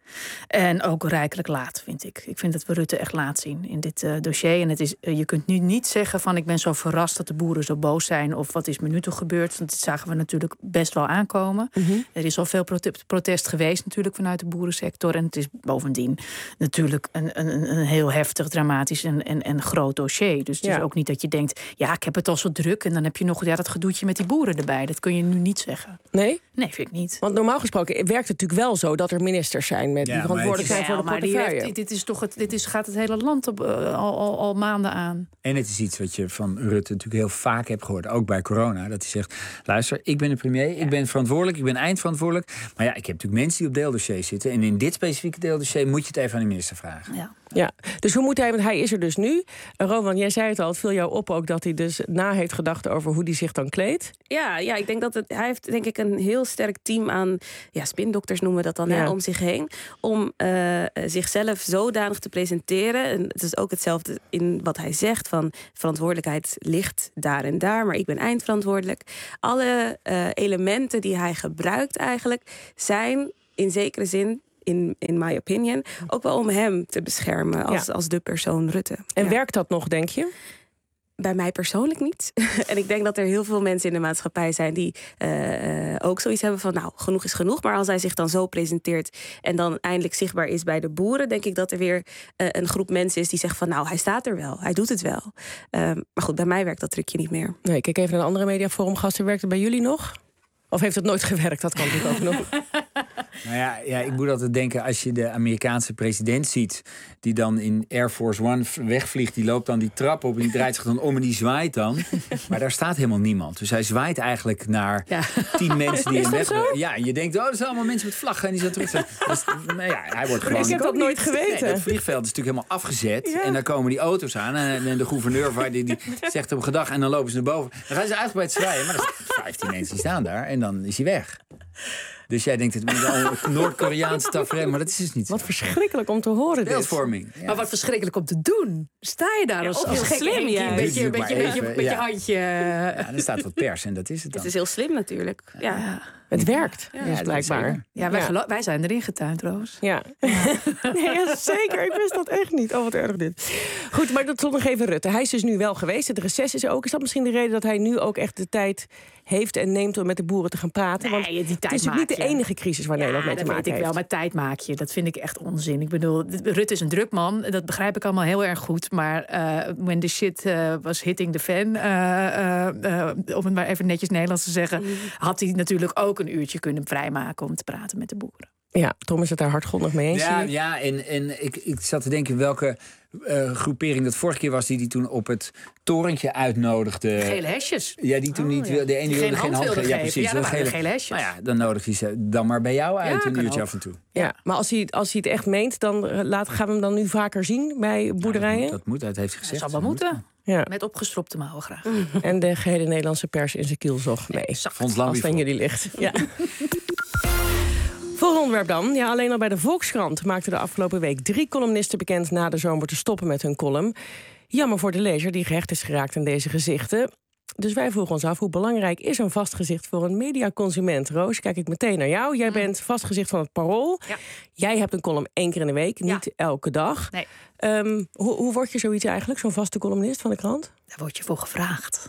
En ook rijkelijk laat, vind ik. Ik vind dat we Rutte echt laat zien in dit dossier. En het is, je kunt nu niet zeggen van ik ben zo verrast dat de boeren zo boos zijn. Of wat is me nu toe gebeurd. Want dit zagen we natuurlijk best wel aankomen. Mm-hmm. Er is al veel protest geweest natuurlijk vanuit de boerensector. En het is bovendien natuurlijk een heel heftig, dramatisch en groot dossier. Dus het is ook niet dat je denkt, ik heb het al zo druk. En dan heb je nog dat gedoetje met die boeren erbij. Dat kun je nu niet zeggen. Nee? Nee, vind ik niet. Want normaal gesproken werkt het natuurlijk wel zo dat er ministers zijn met die verantwoordelijk zijn voor de portefeuille. Dit gaat het hele land al maanden aan. En het is iets wat je van Rutte natuurlijk heel vaak hebt gehoord, ook bij corona, dat hij zegt, luister, ik ben de premier, ik ben verantwoordelijk, ik ben eindverantwoordelijk. Maar ik heb natuurlijk mensen die op deeldossiers zitten. En in dit specifieke deeldossier moet je het even aan de minister vragen. Ja, dus hoe moet hij, want hij is er dus nu. Rowan, jij zei het al, het viel jou op ook dat hij dus na heeft gedacht over hoe hij zich dan kleedt. Ja, ik denk dat hij heeft denk ik een heel sterk team aan spindokters noemen we dat dan om zich heen. Om zichzelf zodanig te presenteren. En het is ook hetzelfde in wat hij zegt van verantwoordelijkheid ligt daar en daar, maar ik ben eindverantwoordelijk. Alle elementen die hij gebruikt eigenlijk zijn in zekere zin, in my opinion, ook wel om hem te beschermen als de persoon Rutte. En werkt dat nog, denk je? Bij mij persoonlijk niet. En ik denk dat er heel veel mensen in de maatschappij zijn die ook zoiets hebben van, genoeg is genoeg. Maar als hij zich dan zo presenteert en dan eindelijk zichtbaar is bij de boeren, denk ik dat er weer een groep mensen is die zegt van, hij staat er wel, hij doet het wel. Maar goed, bij mij werkt dat trucje niet meer. Nee, kijk even naar de andere mediaforumgasten. Werkt het bij jullie nog? Of heeft het nooit gewerkt? Dat kan natuurlijk ook nog. Ik moet altijd denken, als je de Amerikaanse president ziet, die dan in Air Force One wegvliegt, die loopt dan die trap op en die draait zich dan om en die zwaait dan. Maar daar staat helemaal niemand. Dus hij zwaait eigenlijk naar 10 mensen die hem weg... Ja, en je denkt, dat zijn allemaal mensen met vlaggen en die zijn terug. Dus, hij wordt gewoon... Ik heb dat nooit geweten. Nee, het vliegveld is natuurlijk helemaal afgezet. Ja. En dan komen die auto's aan en de gouverneur die zegt hem gedag en dan lopen ze naar boven. Dan gaan ze uitgebreid zwaaien, maar er zijn 15 mensen die staan daar en dan is hij weg. Dus jij denkt, het moet wel een Noord-Koreaanse tafereel, maar dat is dus niet zo. Wat verschrikkelijk om te horen. Beeldvorming. Ja. Maar wat verschrikkelijk om te doen. Sta je daar als gek slim, met je handje. Ja, er staat wat pers en dat is het dan. Het is heel slim natuurlijk. Ja. Het werkt, dus blijkbaar. Wij zijn erin getuind, Roos. Ja. Nee, zeker. Ik wist dat echt niet. Oh, wat erg dit. Goed, maar tot nog even Rutte. Hij is dus nu wel geweest. Het reces is er ook. Is dat misschien de reden dat hij nu ook echt de tijd heeft en neemt om met de boeren te gaan praten? Want die tijd het is niet de enige crisis waar Nederland mee te maken heeft. Dat weet ik wel, maar tijd maak je. Dat vind ik echt onzin. Ik bedoel, Rutte is een druk man. Dat begrijp ik allemaal heel erg goed. Maar when the shit was hitting the fan, om het maar even netjes Nederlands te zeggen, had hij natuurlijk ook een uurtje kunnen vrijmaken om te praten met de boeren. Ja, Tom is het daar hardgrondig mee eens. Ja, en ik zat te denken welke groepering dat vorige keer was die toen op het torentje uitnodigde. De gele hesjes. Ja, die toen niet wilde. De ene wilde geen hand geven. Ja, precies. Ja, de gele hesjes. Nou ja, dan nodig je ze dan maar bij jou uit een uurtje af en toe. Ja, maar als hij het echt meent, dan gaan we hem dan nu vaker zien bij boerderijen? Dat moet, dat heeft hij gezegd. Dat zal wel moeten. Ja. Met opgestropte mouwen graag. En de gehele Nederlandse pers in zijn kielzog mee. Als het aan jullie ligt. Ja. Volgende onderwerp dan. Ja, alleen al bij de Volkskrant maakten de afgelopen week 3 columnisten bekend na de zomer te stoppen met hun column. Jammer voor de lezer die gehecht is geraakt aan deze gezichten. Dus wij vroegen ons af, hoe belangrijk is een vast gezicht voor een mediaconsument? Roos, kijk ik meteen naar jou. Jij bent vast gezicht van het Parool. Ja. Jij hebt een column 1 keer in de week, niet elke dag. Nee. Hoe word je zoiets eigenlijk, zo'n vaste columnist van de krant? Daar word je voor gevraagd.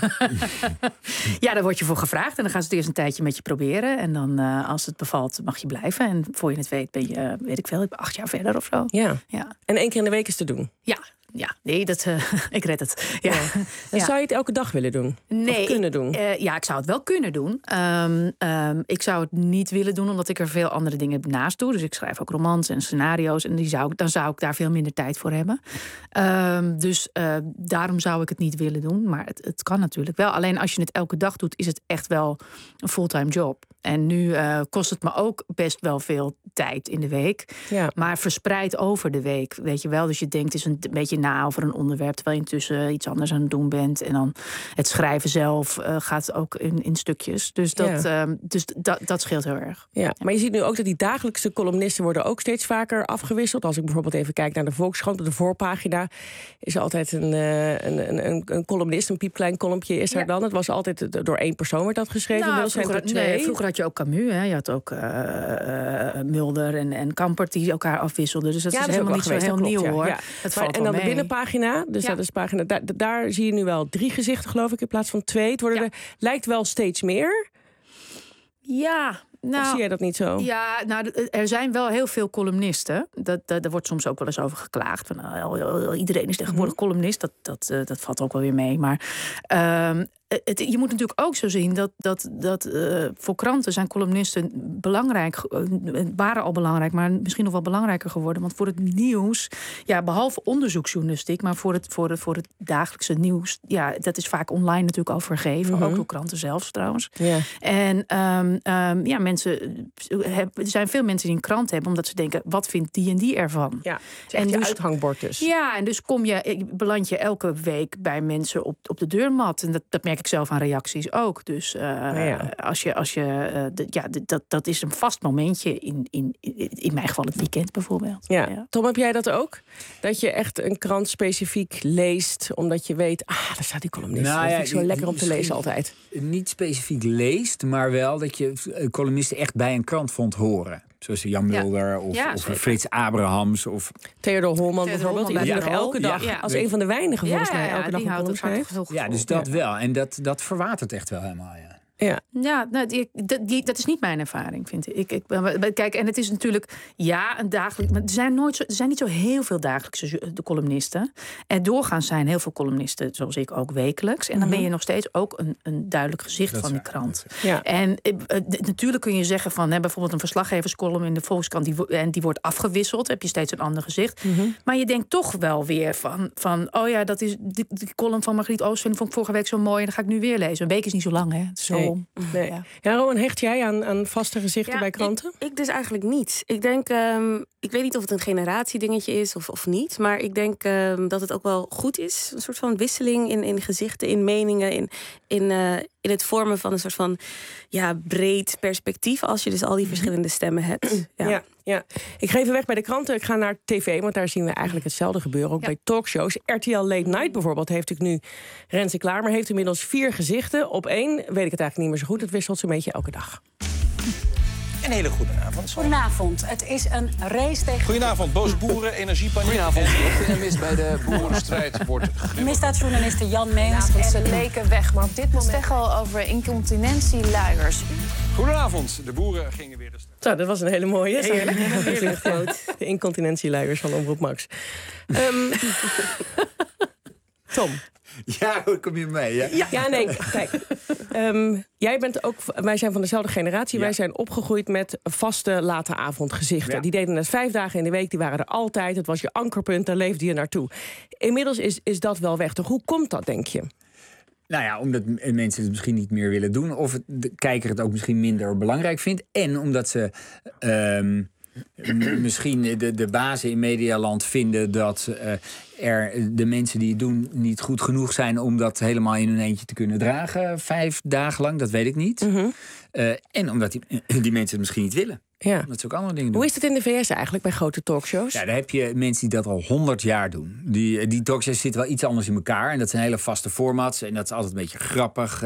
Ja, daar word je voor gevraagd. En dan gaan ze het eerst een tijdje met je proberen. En dan, als het bevalt, mag je blijven. En voor je het weet ben je, weet ik veel, 8 jaar verder of zo. Ja. En 1 keer in de week is te doen? Ja, nee, ik red het. Ja. En zou je het elke dag willen doen? Nee, of kunnen doen? Ik zou het wel kunnen doen. Ik zou het niet willen doen, omdat ik er veel andere dingen naast doe. Dus ik schrijf ook romans en scenario's. En dan zou ik daar veel minder tijd voor hebben. Dus daarom zou ik het niet willen doen. Maar het kan natuurlijk wel. Alleen als je het elke dag doet, is het echt wel een fulltime job. En nu kost het me ook best wel veel tijd in de week. Ja. Maar verspreid over de week, weet je wel. Dus je denkt, het is een beetje na over een onderwerp, terwijl je intussen iets anders aan het doen bent. En dan het schrijven zelf gaat ook in stukjes. Dus dat scheelt heel erg. Ja, maar je ziet nu ook dat die dagelijkse columnisten worden ook steeds vaker afgewisseld. Als ik bijvoorbeeld even kijk naar de Volkskrant, op de voorpagina is altijd een columnist, een piepklein kolompje is er dan. Het was altijd door één persoon werd dat geschreven. Vroeger had je ook Camus, hè? Je had ook Mulder en Kampert die elkaar afwisselden. Dus dat is helemaal niet zo heel nieuw, hoor. Ja. En dan de binnenpagina, dus dat is pagina. Daar zie je nu wel 3 gezichten, geloof ik, in plaats van 2. Het worden lijkt wel steeds meer. Ja. Of zie jij dat niet zo? Ja, er zijn wel heel veel columnisten. Daar wordt soms ook wel eens over geklaagd. Van, iedereen is tegenwoordig columnist. Dat valt ook wel weer mee. Maar je moet natuurlijk ook zo zien dat voor kranten zijn columnisten belangrijk. Waren al belangrijk, maar misschien nog wel belangrijker geworden. Want voor het nieuws, behalve onderzoeksjournalistiek, maar voor het dagelijkse nieuws, dat is vaak online natuurlijk al vergeven. Ook door kranten zelfs trouwens. Ja. En er zijn veel mensen die een krant hebben omdat ze denken, wat vindt die en die ervan? Ja, en dus uithangbord dus. Ja, en dus beland je elke week bij mensen op de deurmat. En dat merk ik zelf aan reacties ook. Dus dat is een vast momentje in mijn geval het weekend bijvoorbeeld. Ja. Tom, heb jij dat ook? Dat je echt een krant specifiek leest omdat je weet, daar staat die columnist. Dat vind ik zo lekker om te lezen altijd. Niet specifiek leest, maar wel dat je columnisten echt bij een krant vond horen. Zoals Jan Mulder of Frits Abrahams of Theodor Holman bijvoorbeeld. Die nog elke dag als een van de weinigen volgens mij elke dag een column schrijft. Ja, dus dat wel. En dat verwatert echt wel helemaal, dat is niet mijn ervaring, vind ik. Kijk, en het is natuurlijk een dagelijks. Maar er zijn niet zo heel veel dagelijkse columnisten. En doorgaans zijn heel veel columnisten, zoals ik ook, wekelijks. En dan ben je nog steeds ook een duidelijk gezicht van die krant. Ja. En natuurlijk kun je zeggen van bijvoorbeeld een verslaggeverscolumn in de Volkskrant, die wordt afgewisseld. Heb je steeds een ander gezicht. Maar je denkt toch wel weer van dat is die column van Margriet Oostveen vond ik vorige week zo mooi en dan ga ik nu weer lezen. Een week is niet zo lang, hè? Het is zo. Nee. Ja, Rowan, hecht jij aan vaste gezichten bij kranten? Ik dus eigenlijk niet. Ik denk, ik weet niet of het een generatiedingetje is of niet. Maar ik denk dat het ook wel goed is. Een soort van wisseling in gezichten, in meningen, in het vormen van een soort van breed perspectief. Als je dus al die verschillende stemmen hebt. Ja. Ik geef even weg bij de kranten. Ik ga naar tv, want daar zien we eigenlijk hetzelfde gebeuren. Ook bij talkshows. RTL Late Night bijvoorbeeld heeft nu Renze Klamer heeft inmiddels 4 gezichten. Op 1 weet ik het eigenlijk niet meer zo goed. Het wisselt zo'n beetje elke dag. Een hele goede avond. Goedenavond. Het is een race tegen... Goedenavond. Boze boeren, energiepaniek. Goedenavond. En mis bij de boerenstrijd wordt misdaadjournaliste Jan Meens. Ze leken weg, maar op dit moment zeggen al over incontinentieluiers. Goedenavond. De boeren gingen weer de strijd. Zo, dat was een hele mooie. De incontinentieluiers van Omroep Max. Tom. Ja, hoe kom je mee? Kijk. Wij zijn van dezelfde generatie. Ja. Wij zijn opgegroeid met vaste late avondgezichten. Ja. Die deden het 5 dagen in de week. Die waren er altijd. Het was je ankerpunt. Daar leefde je naartoe. Inmiddels is dat wel weg. Toch? Hoe komt dat, denk je? Nou ja, omdat mensen het misschien niet meer willen doen. Of de kijker het ook misschien minder belangrijk vindt. En omdat ze... misschien de bazen in Medialand vinden dat de mensen die het doen niet goed genoeg zijn om dat helemaal in hun eentje te kunnen dragen 5 dagen lang, dat weet ik niet. En omdat die mensen het misschien niet willen. Ja. Dat ze ook andere dingen doen. Hoe is het in de VS eigenlijk bij grote talkshows? Ja, daar heb je mensen die dat al 100 jaar doen. Die talkshows zitten wel iets anders in elkaar. En dat zijn hele vaste formats. En dat is altijd een beetje grappig.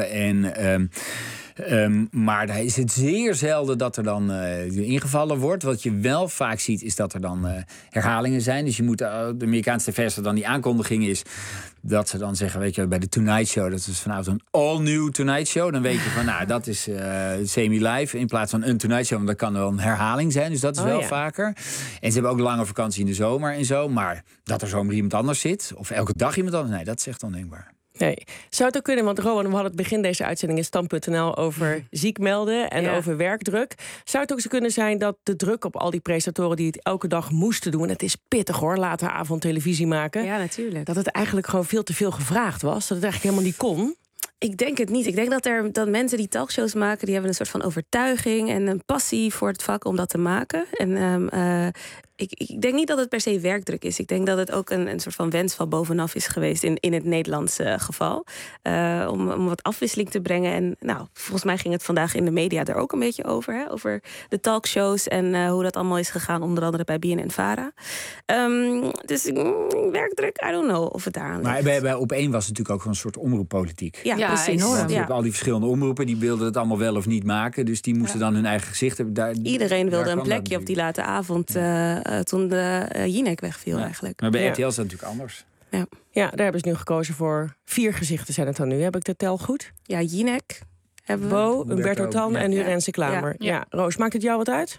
Maar daar is het zeer zelden dat er dan ingevallen wordt. Wat je wel vaak ziet is dat er dan herhalingen zijn. Dus je moet de Amerikaanse tv dan die aankondiging is dat ze dan zeggen, weet je, bij de Tonight Show, dat is vanavond een all-new Tonight Show. Dan weet je van, dat is semi-live in plaats van een Tonight Show. Want dat kan wel een herhaling zijn, dus dat is wel vaker. En ze hebben ook lange vakantie in de zomer en zo. Maar dat er zomaar iemand anders zit, of elke dag iemand anders, nee, dat is echt ondenkbaar. Nee. Zou het ook kunnen, want Rowan, we hadden het begin deze uitzending in Stand.nl over ziek melden en over werkdruk. Zou het ook zo kunnen zijn dat de druk op al die presentatoren die het elke dag moesten doen, het is pittig hoor, late avond televisie maken. Ja, natuurlijk. Dat het eigenlijk gewoon veel te veel gevraagd was, dat het eigenlijk helemaal niet kon. Ik denk het niet. Ik denk dat mensen die talkshows maken, die hebben een soort van overtuiging en een passie voor het vak om dat te maken. En Ik denk niet dat het per se werkdruk is. Ik denk dat het ook een soort van wens van bovenaf is geweest in het Nederlandse geval. Om wat afwisseling te brengen. En nou, volgens mij ging het vandaag in de media er ook een beetje over. Hè? Over de talkshows en hoe dat allemaal is gegaan. Onder andere bij BNN-Vara. Dus werkdruk, I don't know of het daar aan ligt. Maar bij Op1 was het natuurlijk ook een soort omroeppolitiek. Ja, precies. Enorm. Want je Ja. hebt al die verschillende omroepen, die wilden het allemaal wel of niet maken. Dus die moesten dan hun eigen gezicht hebben. Iedereen wilde een plekje op die late avond toen de Jinek wegviel eigenlijk. Maar bij RTL is dat natuurlijk anders. Ja, daar hebben ze nu gekozen voor 4 gezichten zijn het dan nu. Heb ik de tel goed? Ja, Jinek hebben we. Bo, Humberto Tan en nu Renze Klamer. Ja. Roos, maakt het jou wat uit?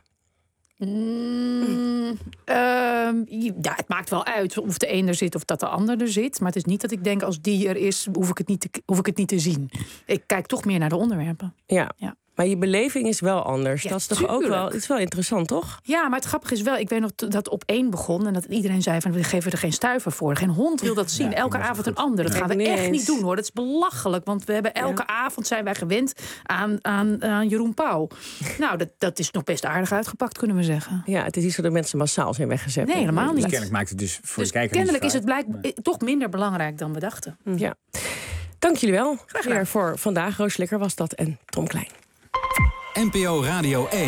Het maakt wel uit of de een er zit of dat de ander er zit. Maar het is niet dat ik denk, als die er is, hoef ik het niet te zien. Ik kijk toch meer naar de onderwerpen. Ja. Maar je beleving is wel anders. Ja, dat is toch ook wel, het is wel interessant, toch? Ja, maar het grappige is wel, ik weet nog dat Op1 begon en dat iedereen zei van, we geven er geen stuiver voor. Geen hond wil dat zien. Elke avond een ander. Dat gaan we echt niet doen, hoor. Dat is belachelijk, want we hebben elke avond zijn wij gewend aan Jeroen Pauw. Nou, dat is nog best aardig uitgepakt, kunnen we zeggen. Ja, het is niet zo dat mensen massaal zijn weggezet. Nee, helemaal niet. Dus kennelijk maakt het dus voor de kijker kennelijk niet is het blijkbaar toch minder belangrijk dan we dachten. Ja. Dank jullie wel. Graag gedaan. Voor vandaag. Roos Slikker was dat en Tom Klein. NPO Radio 1.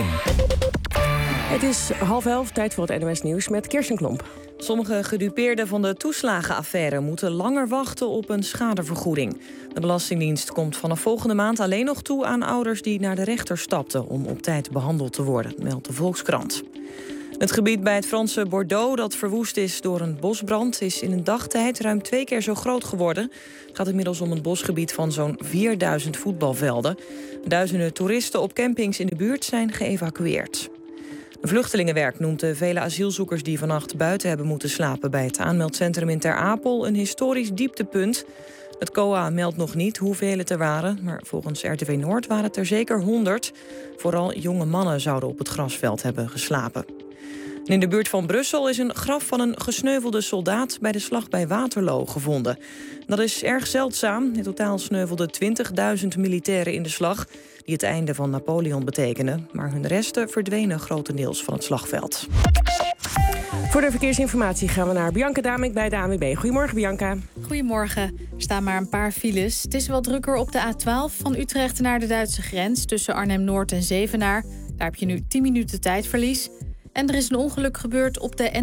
Het is 10:30, tijd voor het NOS Nieuws met Kirsten Klomp. Sommige gedupeerden van de toeslagenaffaire moeten langer wachten op een schadevergoeding. De Belastingdienst komt vanaf volgende maand alleen nog toe aan ouders die naar de rechter stapten om op tijd behandeld te worden, meldt de Volkskrant. Het gebied bij het Franse Bordeaux dat verwoest is door een bosbrand is in een dagtijd ruim 2 keer zo groot geworden. Het gaat inmiddels om een bosgebied van zo'n 4000 voetbalvelden. Duizenden toeristen op campings in de buurt zijn geëvacueerd. Vluchtelingenwerk noemt de vele asielzoekers die vannacht buiten hebben moeten slapen bij het aanmeldcentrum in Ter Apel een historisch dieptepunt. Het COA meldt nog niet hoeveel het er waren, maar volgens RTV Noord waren het er zeker 100. Vooral jonge mannen zouden op het grasveld hebben geslapen. En in de buurt van Brussel is een graf van een gesneuvelde soldaat bij de slag bij Waterloo gevonden. Dat is erg zeldzaam. In totaal sneuvelden 20.000 militairen in de slag, die het einde van Napoleon betekenen. Maar hun resten verdwenen grotendeels van het slagveld. Voor de verkeersinformatie gaan we naar Bianca Damink bij de ANWB. Goedemorgen, Bianca. Goedemorgen. Er staan maar een paar files. Het is wel drukker op de A12 van Utrecht naar de Duitse grens, tussen Arnhem-Noord en Zevenaar. Daar heb je nu 10 minuten tijdverlies. En er is een ongeluk gebeurd op de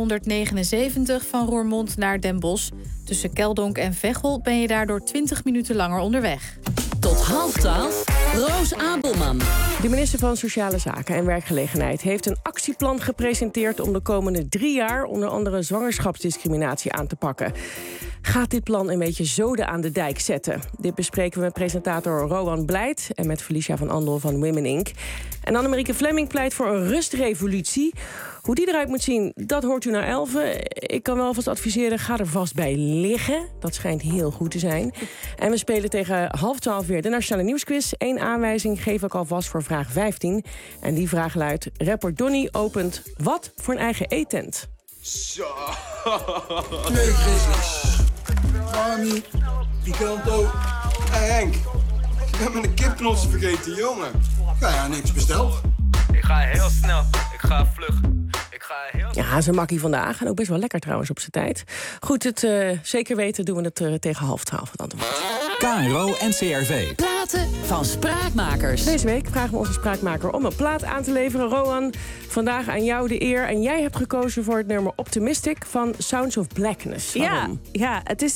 N279 van Roermond naar Den Bosch. Tussen Keldonk en Veghel ben je daardoor 20 minuten langer onderweg. Tot 11:30, Roos Abelman. De minister van Sociale Zaken en Werkgelegenheid heeft een actieplan gepresenteerd om de komende 3 jaar onder andere zwangerschapsdiscriminatie aan te pakken. Gaat dit plan een beetje zoden aan de dijk zetten? Dit bespreken we met presentator Rowan Blijt en met Felicia van Andel van Women Inc. En Annemieke Fleming pleit voor een rustrevolutie. Hoe die eruit moet zien, dat hoort u na 11. Ik kan wel vast adviseren, ga er vast bij liggen. Dat schijnt heel goed te zijn. En we spelen tegen 11:30 weer de Nationale Nieuwsquiz. 1 aanwijzing geef ik alvast voor vraag 15. En die vraag luidt, rapper Donny opent wat voor een eigen eettent? Zo. Nee, Grizzlies. Rami, Picanto. Hey Henk, ik heb mijn kipknolsen vergeten, jongen. Ja, niks besteld. Ik ga heel snel, ik ga vlug. Ja, zo'n makkie vandaag. En ook best wel lekker trouwens op zijn tijd. Goed, het zeker weten doen we het tegen 11:30 het antwoord. KRO NCRV. Platen van Spraakmakers. Deze week vragen we onze spraakmaker om een plaat aan te leveren. Rowan, vandaag aan jou de eer. En jij hebt gekozen voor het nummer Optimistic van Sounds of Blackness. Ja, het is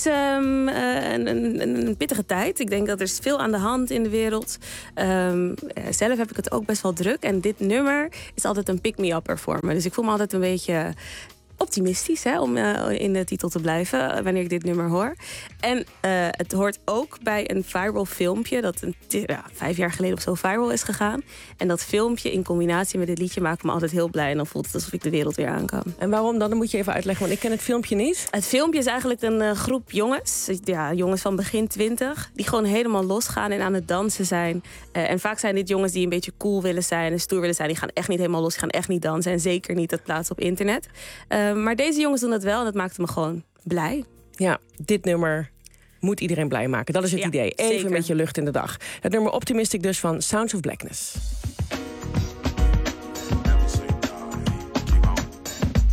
een pittige tijd. Ik denk dat er is veel aan de hand in de wereld. Zelf heb ik het ook best wel druk. En dit nummer is altijd een pick-me-upper voor me. Dus ik voel me altijd een beetje optimistisch, hè, om in de titel te blijven wanneer ik dit nummer hoor. En het hoort ook bij een viral filmpje dat 5 jaar geleden of zo viral is gegaan. En dat filmpje in combinatie met dit liedje maakt me altijd heel blij. En dan voelt het alsof ik de wereld weer aan kan. En waarom dan? Dat moet je even uitleggen, want ik ken het filmpje niet. Het filmpje is eigenlijk een groep jongens. Ja, jongens van begin 20. Die gewoon helemaal losgaan en aan het dansen zijn. En vaak zijn dit jongens die een beetje cool willen zijn en stoer willen zijn. Die gaan echt niet helemaal los, die gaan echt niet dansen. En zeker niet het plaatsen op internet. Maar deze jongens doen dat wel en dat maakt me gewoon blij. Ja, dit nummer moet iedereen blij maken. Dat is het idee. Even zeker. een beetje lucht in de dag. Het nummer Optimistic dus van Sounds of Blackness.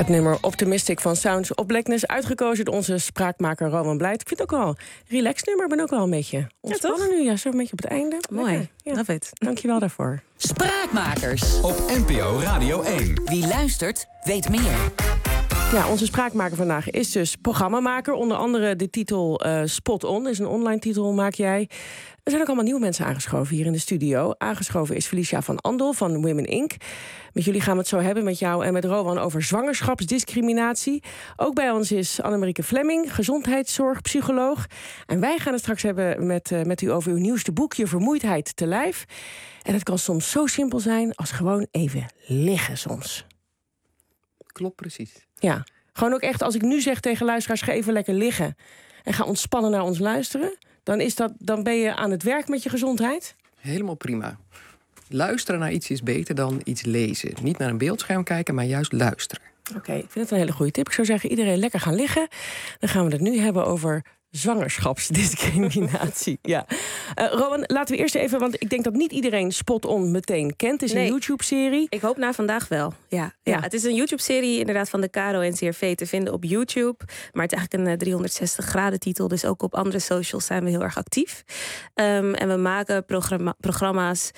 Het nummer Optimistic van Sounds of Blackness, uitgekozen door onze spraakmaker Rowan Blijt. Ik vind het ook wel een relaxed nummer, ben ook wel een beetje ontspannen nu. Ja, zo een beetje op het einde. Mooi, love it. Dankjewel daarvoor. Spraakmakers op NPO Radio 1. Wie luistert, weet meer. Ja, onze spraakmaker vandaag is dus programmamaker. Onder andere de titel Spot On, is een online titel, maak jij. Er zijn ook allemaal nieuwe mensen aangeschoven hier in de studio. Aangeschoven is Felicia van Andel van Women Inc. Met jullie gaan we het zo hebben, met jou en met Rowan, over zwangerschapsdiscriminatie. Ook bij ons is Annemarieke Flemming, gezondheidszorgpsycholoog. En wij gaan het straks hebben met u over uw nieuwste boek, Je Vermoeidheid te lijf. En het kan soms zo simpel zijn als gewoon even liggen soms. Klopt, precies. Ja, gewoon ook echt, als ik nu zeg tegen luisteraars, ga even lekker liggen en ga ontspannen naar ons luisteren, dan ben je aan het werk met je gezondheid? Helemaal prima. Luisteren naar iets is beter dan iets lezen. Niet naar een beeldscherm kijken, maar juist luisteren. Oké, ik vind het een hele goede tip. Ik zou zeggen, iedereen lekker gaan liggen. Dan gaan we het nu hebben over zwangerschapsdiscriminatie. Ja. Rowan, laten we eerst even, want ik denk dat niet iedereen Spot On meteen kent. Het is een YouTube-serie. Ik hoop na vandaag wel. Ja, het is een YouTube-serie inderdaad van de KRO-NCRV te vinden op YouTube. Maar het is eigenlijk een 360-graden titel. Dus ook op andere socials zijn we heel erg actief. En we maken programma's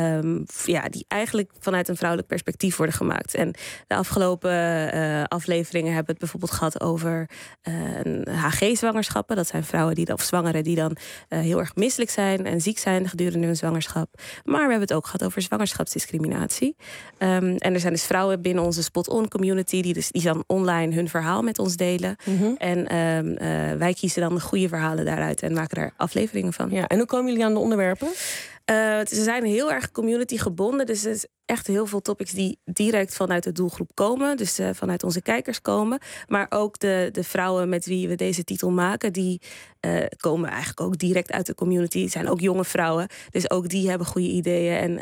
die eigenlijk vanuit een vrouwelijk perspectief worden gemaakt. En de afgelopen afleveringen hebben we het bijvoorbeeld gehad over HG-zwangerschappen. Dat zijn vrouwen of zwangeren die dan heel erg misselijk zijn en ziek zijn gedurende hun zwangerschap. Maar we hebben het ook gehad over zwangerschapsdiscriminatie. En er zijn dus vrouwen binnen onze Spot-On community die dan online hun verhaal met ons delen. Mm-hmm. En wij kiezen dan de goede verhalen daaruit en maken daar afleveringen van. Ja, en hoe komen jullie aan de onderwerpen? Ze zijn heel erg community gebonden. Dus er is echt heel veel topics die direct vanuit de doelgroep komen. Dus vanuit onze kijkers komen. Maar ook de vrouwen met wie we deze titel maken, die komen eigenlijk ook direct uit de community. Het zijn ook jonge vrouwen. Dus ook die hebben goede ideeën.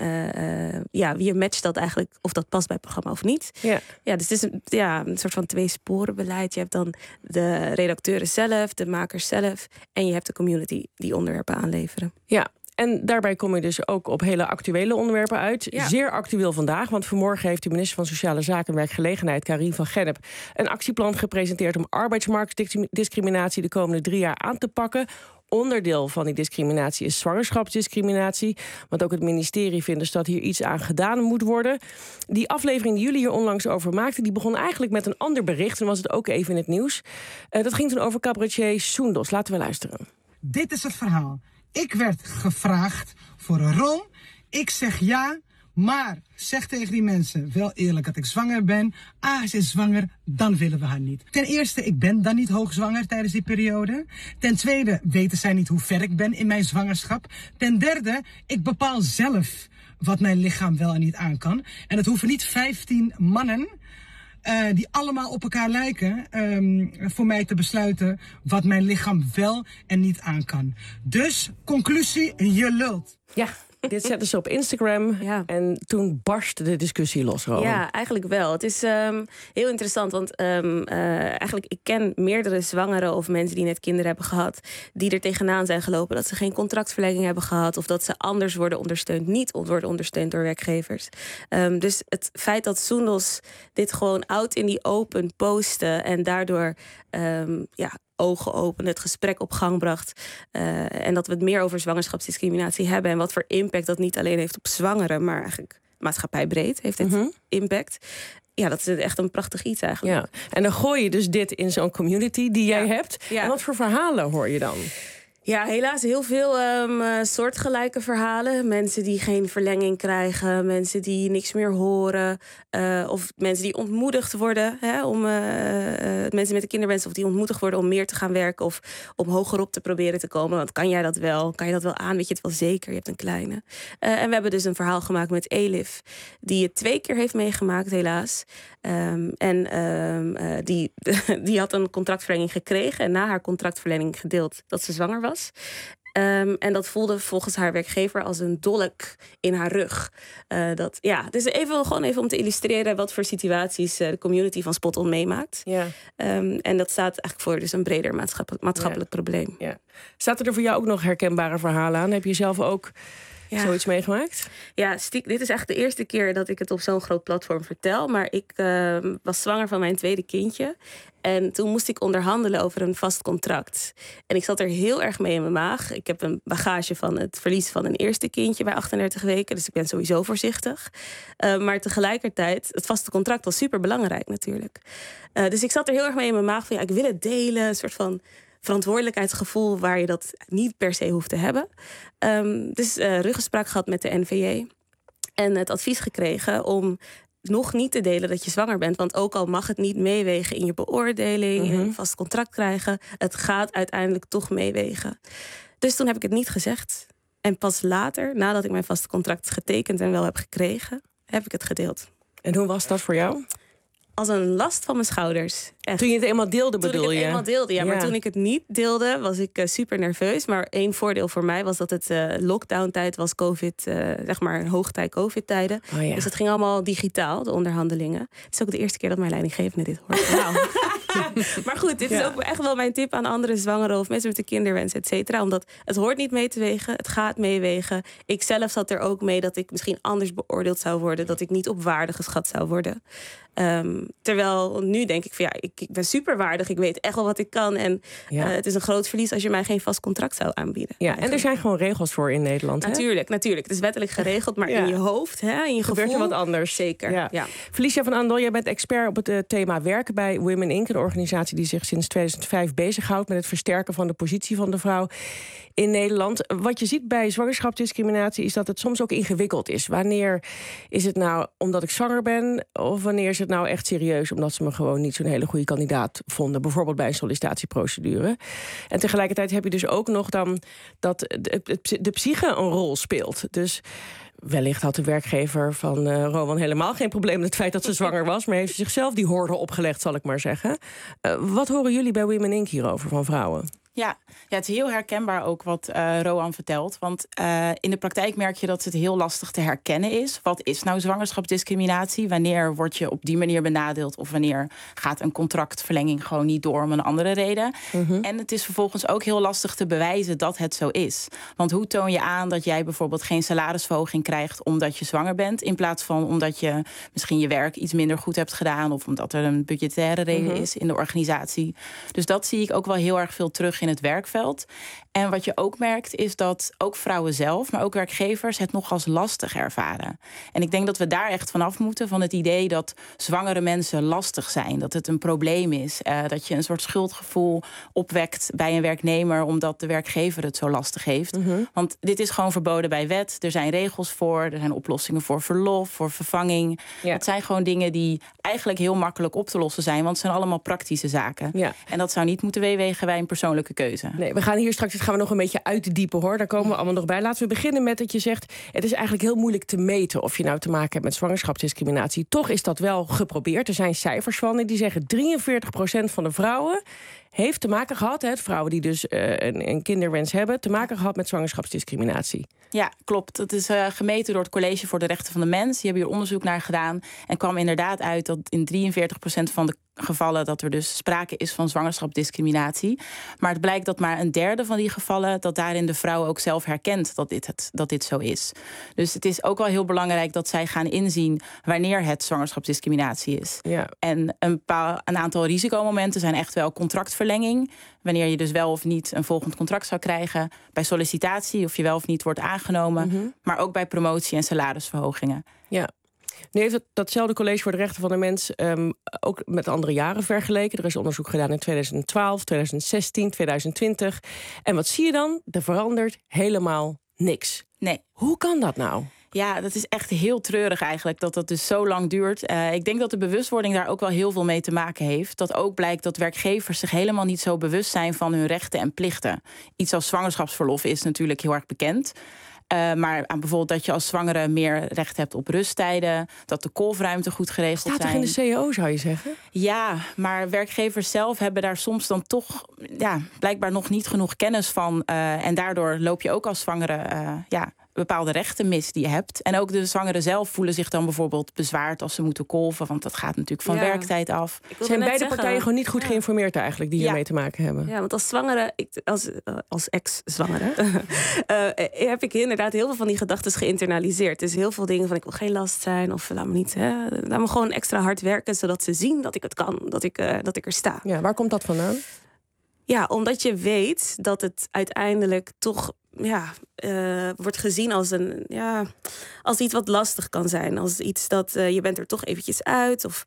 En wie matcht dat eigenlijk, of dat past bij het programma of niet. Ja, dus het is een soort van 2-sporenbeleid. Je hebt dan de redacteuren zelf, de makers zelf. En je hebt de community die onderwerpen aanleveren. Ja. En daarbij kom je dus ook op hele actuele onderwerpen uit. Ja. Zeer actueel vandaag, want vanmorgen heeft de minister van Sociale Zaken en Werkgelegenheid, Karin van Gennep, een actieplan gepresenteerd om arbeidsmarktdiscriminatie de komende 3 jaar aan te pakken. Onderdeel van die discriminatie is zwangerschapsdiscriminatie. Want ook het ministerie vindt dus dat hier iets aan gedaan moet worden. Die aflevering die jullie hier onlangs over maakten, die begon eigenlijk met een ander bericht. En was het ook even in het nieuws. Dat ging toen over cabaretier Soendos. Laten we luisteren. Dit is het verhaal. Ik werd gevraagd voor een rol. Ik zeg ja, maar zeg tegen die mensen wel eerlijk dat ik zwanger ben. Ze is zwanger, dan willen we haar niet. Ten eerste, ik ben dan niet hoogzwanger tijdens die periode. Ten tweede, weten zij niet hoe ver ik ben in mijn zwangerschap. Ten derde, ik bepaal zelf wat mijn lichaam wel en niet aan kan. En het hoeven niet 15 mannen die allemaal op elkaar lijken, voor mij te besluiten wat mijn lichaam wel en niet aan kan. Dus, conclusie, je lult. Ja. Dit zetten ze op Instagram en toen barstte de discussie los. Rowan. Ja, eigenlijk wel. Het is heel interessant, want eigenlijk ik ken meerdere zwangeren of mensen die net kinderen hebben gehad, die er tegenaan zijn gelopen dat ze geen contractverlenging hebben gehad of dat ze anders worden ondersteund, niet worden ondersteund door werkgevers. Dus het feit dat Soendos dit gewoon out in die open postte en daardoor ogen open, het gesprek op gang bracht. En dat we het meer over zwangerschapsdiscriminatie hebben en wat voor impact dat niet alleen heeft op zwangeren, maar eigenlijk maatschappijbreed heeft het impact. Ja, dat is echt een prachtig iets eigenlijk. Ja. En dan gooi je dus dit in zo'n community die jij hebt. Ja. En wat voor verhalen hoor je dan? Ja, helaas heel veel soortgelijke verhalen. Mensen die geen verlenging krijgen, mensen die niks meer horen, of mensen die ontmoedigd worden, mensen met een kinderwens, of die ontmoedigd worden om meer te gaan werken of om hogerop te proberen te komen. Want kan jij dat wel? Kan je dat wel aan? Weet je het wel zeker? Je hebt een kleine. En we hebben dus een verhaal gemaakt met Elif, die het 2 keer heeft meegemaakt, helaas. Die had een contractverlenging gekregen en na haar contractverlenging gedeeld dat ze zwanger was. En dat voelde volgens haar werkgever als een dolk in haar rug. Dus gewoon even om te illustreren wat voor situaties de community van Spot On meemaakt. Ja. En dat staat eigenlijk voor dus een breder maatschappelijk probleem. Ja. Zaten er voor jou ook nog herkenbare verhalen aan? Heb je zelf ook zoiets meegemaakt? Ja, dit is echt de eerste keer dat ik het op zo'n groot platform vertel. Maar ik was zwanger van mijn tweede kindje. En toen moest ik onderhandelen over een vast contract. En ik zat er heel erg mee in mijn maag. Ik heb een bagage van het verlies van een eerste kindje bij 38 weken. Dus ik ben sowieso voorzichtig. Maar tegelijkertijd, het vaste contract was super belangrijk natuurlijk. Dus ik zat er heel erg mee in mijn maag van, ik wil het delen. Een soort van verantwoordelijkheidsgevoel waar je dat niet per se hoeft te hebben. Dus ruggespraak gehad met de NVJ. En het advies gekregen om nog niet te delen dat je zwanger bent. Want ook al mag het niet meewegen in je beoordeling, in een vast contract krijgen, het gaat uiteindelijk toch meewegen. Dus toen heb ik het niet gezegd. En pas later, nadat ik mijn vaste contract getekend en wel heb gekregen, heb ik het gedeeld. En hoe was dat voor jou? Als een last van mijn schouders. Echt. Toen je het eenmaal deelde, bedoel je? Toen ik het eenmaal deelde, ja. Maar toen ik het niet deelde, was ik super nerveus. Maar één voordeel voor mij was dat het lockdown-tijd was, COVID, zeg maar hoogtij COVID-tijden. Oh, ja. Dus het ging allemaal digitaal, de onderhandelingen. Het is ook de eerste keer dat mijn leidinggevende dit hoort. Wauw. Maar goed, dit is ook echt wel mijn tip aan andere zwangeren of mensen met een kinderwens, et cetera. Omdat het hoort niet mee te wegen, het gaat meewegen. Ik zelf zat er ook mee dat ik misschien anders beoordeeld zou worden, dat ik niet op waarde geschat zou worden. Terwijl nu denk ik van ik ben super waardig, ik weet echt wel wat ik kan. En het is een groot verlies als je mij geen vast contract zou aanbieden. Ja, en er zijn gewoon regels voor in Nederland. Natuurlijk. Het is wettelijk geregeld, maar in je hoofd, in je gebeurt gevoel, er wat anders. Zeker. Ja. Felicia van Andel, jij bent expert op het thema werken bij Women Inc., een organisatie die zich sinds 2005 bezighoudt met het versterken van de positie van de vrouw in Nederland. Wat je ziet bij zwangerschapsdiscriminatie is dat het soms ook ingewikkeld is. Wanneer is het nou omdat ik zwanger ben, of wanneer is het nou echt serieus omdat ze me gewoon niet zo'n hele goede kandidaat vonden, bijvoorbeeld bij een sollicitatieprocedure. En tegelijkertijd heb je dus ook nog dan dat de psyche een rol speelt. Dus wellicht had de werkgever van Rowan helemaal geen probleem met het feit dat ze zwanger was, maar heeft zichzelf die horde opgelegd, zal ik maar zeggen. Wat horen jullie bij Women Inc. hierover van vrouwen? Ja, het is heel herkenbaar ook wat Rowan vertelt. Want in de praktijk merk je dat het heel lastig te herkennen is. Wat is nou zwangerschapsdiscriminatie? Wanneer word je op die manier benadeeld? Of wanneer gaat een contractverlenging gewoon niet door om een andere reden? En het is vervolgens ook heel lastig te bewijzen dat het zo is. Want hoe toon je aan dat jij bijvoorbeeld geen salarisverhoging krijgt omdat je zwanger bent, in plaats van omdat je misschien je werk iets minder goed hebt gedaan of omdat er een budgettaire reden is in de organisatie? Dus dat zie ik ook wel heel erg veel terug in het werkveld. En wat je ook merkt is dat ook vrouwen zelf, maar ook werkgevers het nog als lastig ervaren. En ik denk dat we daar echt vanaf moeten, van het idee dat zwangere mensen lastig zijn, dat het een probleem is, dat je een soort schuldgevoel opwekt bij een werknemer omdat de werkgever het zo lastig heeft. Want dit is gewoon verboden bij wet. Er zijn regels voor, er zijn oplossingen voor verlof, voor vervanging. Het zijn gewoon dingen die eigenlijk heel makkelijk op te lossen zijn, want het zijn allemaal praktische zaken. En dat zou niet moeten weewegen bij een persoonlijke keuze. Nee, we gaan hier straks nog een beetje uitdiepen, hoor. Daar komen we allemaal nog bij. Laten we beginnen met dat je zegt, het is eigenlijk heel moeilijk te meten of je nou te maken hebt met zwangerschapsdiscriminatie. Toch is dat wel geprobeerd. Er zijn cijfers van die zeggen 43% van de vrouwen heeft te maken gehad, vrouwen die dus een kinderwens hebben, te maken gehad met zwangerschapsdiscriminatie. Ja, klopt. Dat is gemeten door het College voor de Rechten van de Mens. Die hebben hier onderzoek naar gedaan en kwam inderdaad uit dat in 43% van de gevallen dat er dus sprake is van zwangerschapsdiscriminatie. Maar het blijkt dat maar een derde van die gevallen, dat daarin de vrouw ook zelf herkent dat dit zo is. Dus het is ook wel heel belangrijk dat zij gaan inzien wanneer het zwangerschapsdiscriminatie is. Ja. En een aantal risicomomenten zijn echt wel contractverlenging, wanneer je dus wel of niet een volgend contract zou krijgen, bij sollicitatie, of je wel of niet wordt aangenomen, maar ook bij promotie en salarisverhogingen. Ja. Nu heeft datzelfde College voor de Rechten van de Mens ook met andere jaren vergeleken. Er is onderzoek gedaan in 2012, 2016, 2020. En wat zie je dan? Er verandert helemaal niks. Nee. Hoe kan dat nou? Ja, dat is echt heel treurig eigenlijk, dat dus zo lang duurt. Ik denk dat de bewustwording daar ook wel heel veel mee te maken heeft. Dat ook blijkt dat werkgevers zich helemaal niet zo bewust zijn van hun rechten en plichten. Iets als zwangerschapsverlof is natuurlijk heel erg bekend. Maar aan bijvoorbeeld dat je als zwangere meer recht hebt op rusttijden, dat de kolfruimte goed geregeld zijn. Staat toch in de CAO, zou je zeggen? Ja, maar werkgevers zelf hebben daar soms dan toch blijkbaar nog niet genoeg kennis van. En daardoor loop je ook als zwangere bepaalde rechten mis die je hebt. En ook de zwangeren zelf voelen zich dan bijvoorbeeld bezwaard als ze moeten kolven. Want dat gaat natuurlijk van werktijd af. Zijn beide partijen gewoon niet goed geïnformeerd eigenlijk die hiermee te maken hebben? Ja, want als zwangere, als ex-zwangere, heb ik inderdaad heel veel van die gedachten geïnternaliseerd. Dus heel veel dingen van ik wil geen last zijn of laat me gewoon extra hard werken zodat ze zien dat ik het kan, dat ik er sta. Ja, waar komt dat vandaan? Ja, omdat je weet dat het uiteindelijk toch wordt gezien als iets wat lastig kan zijn. Als iets dat je bent er toch eventjes uit. Of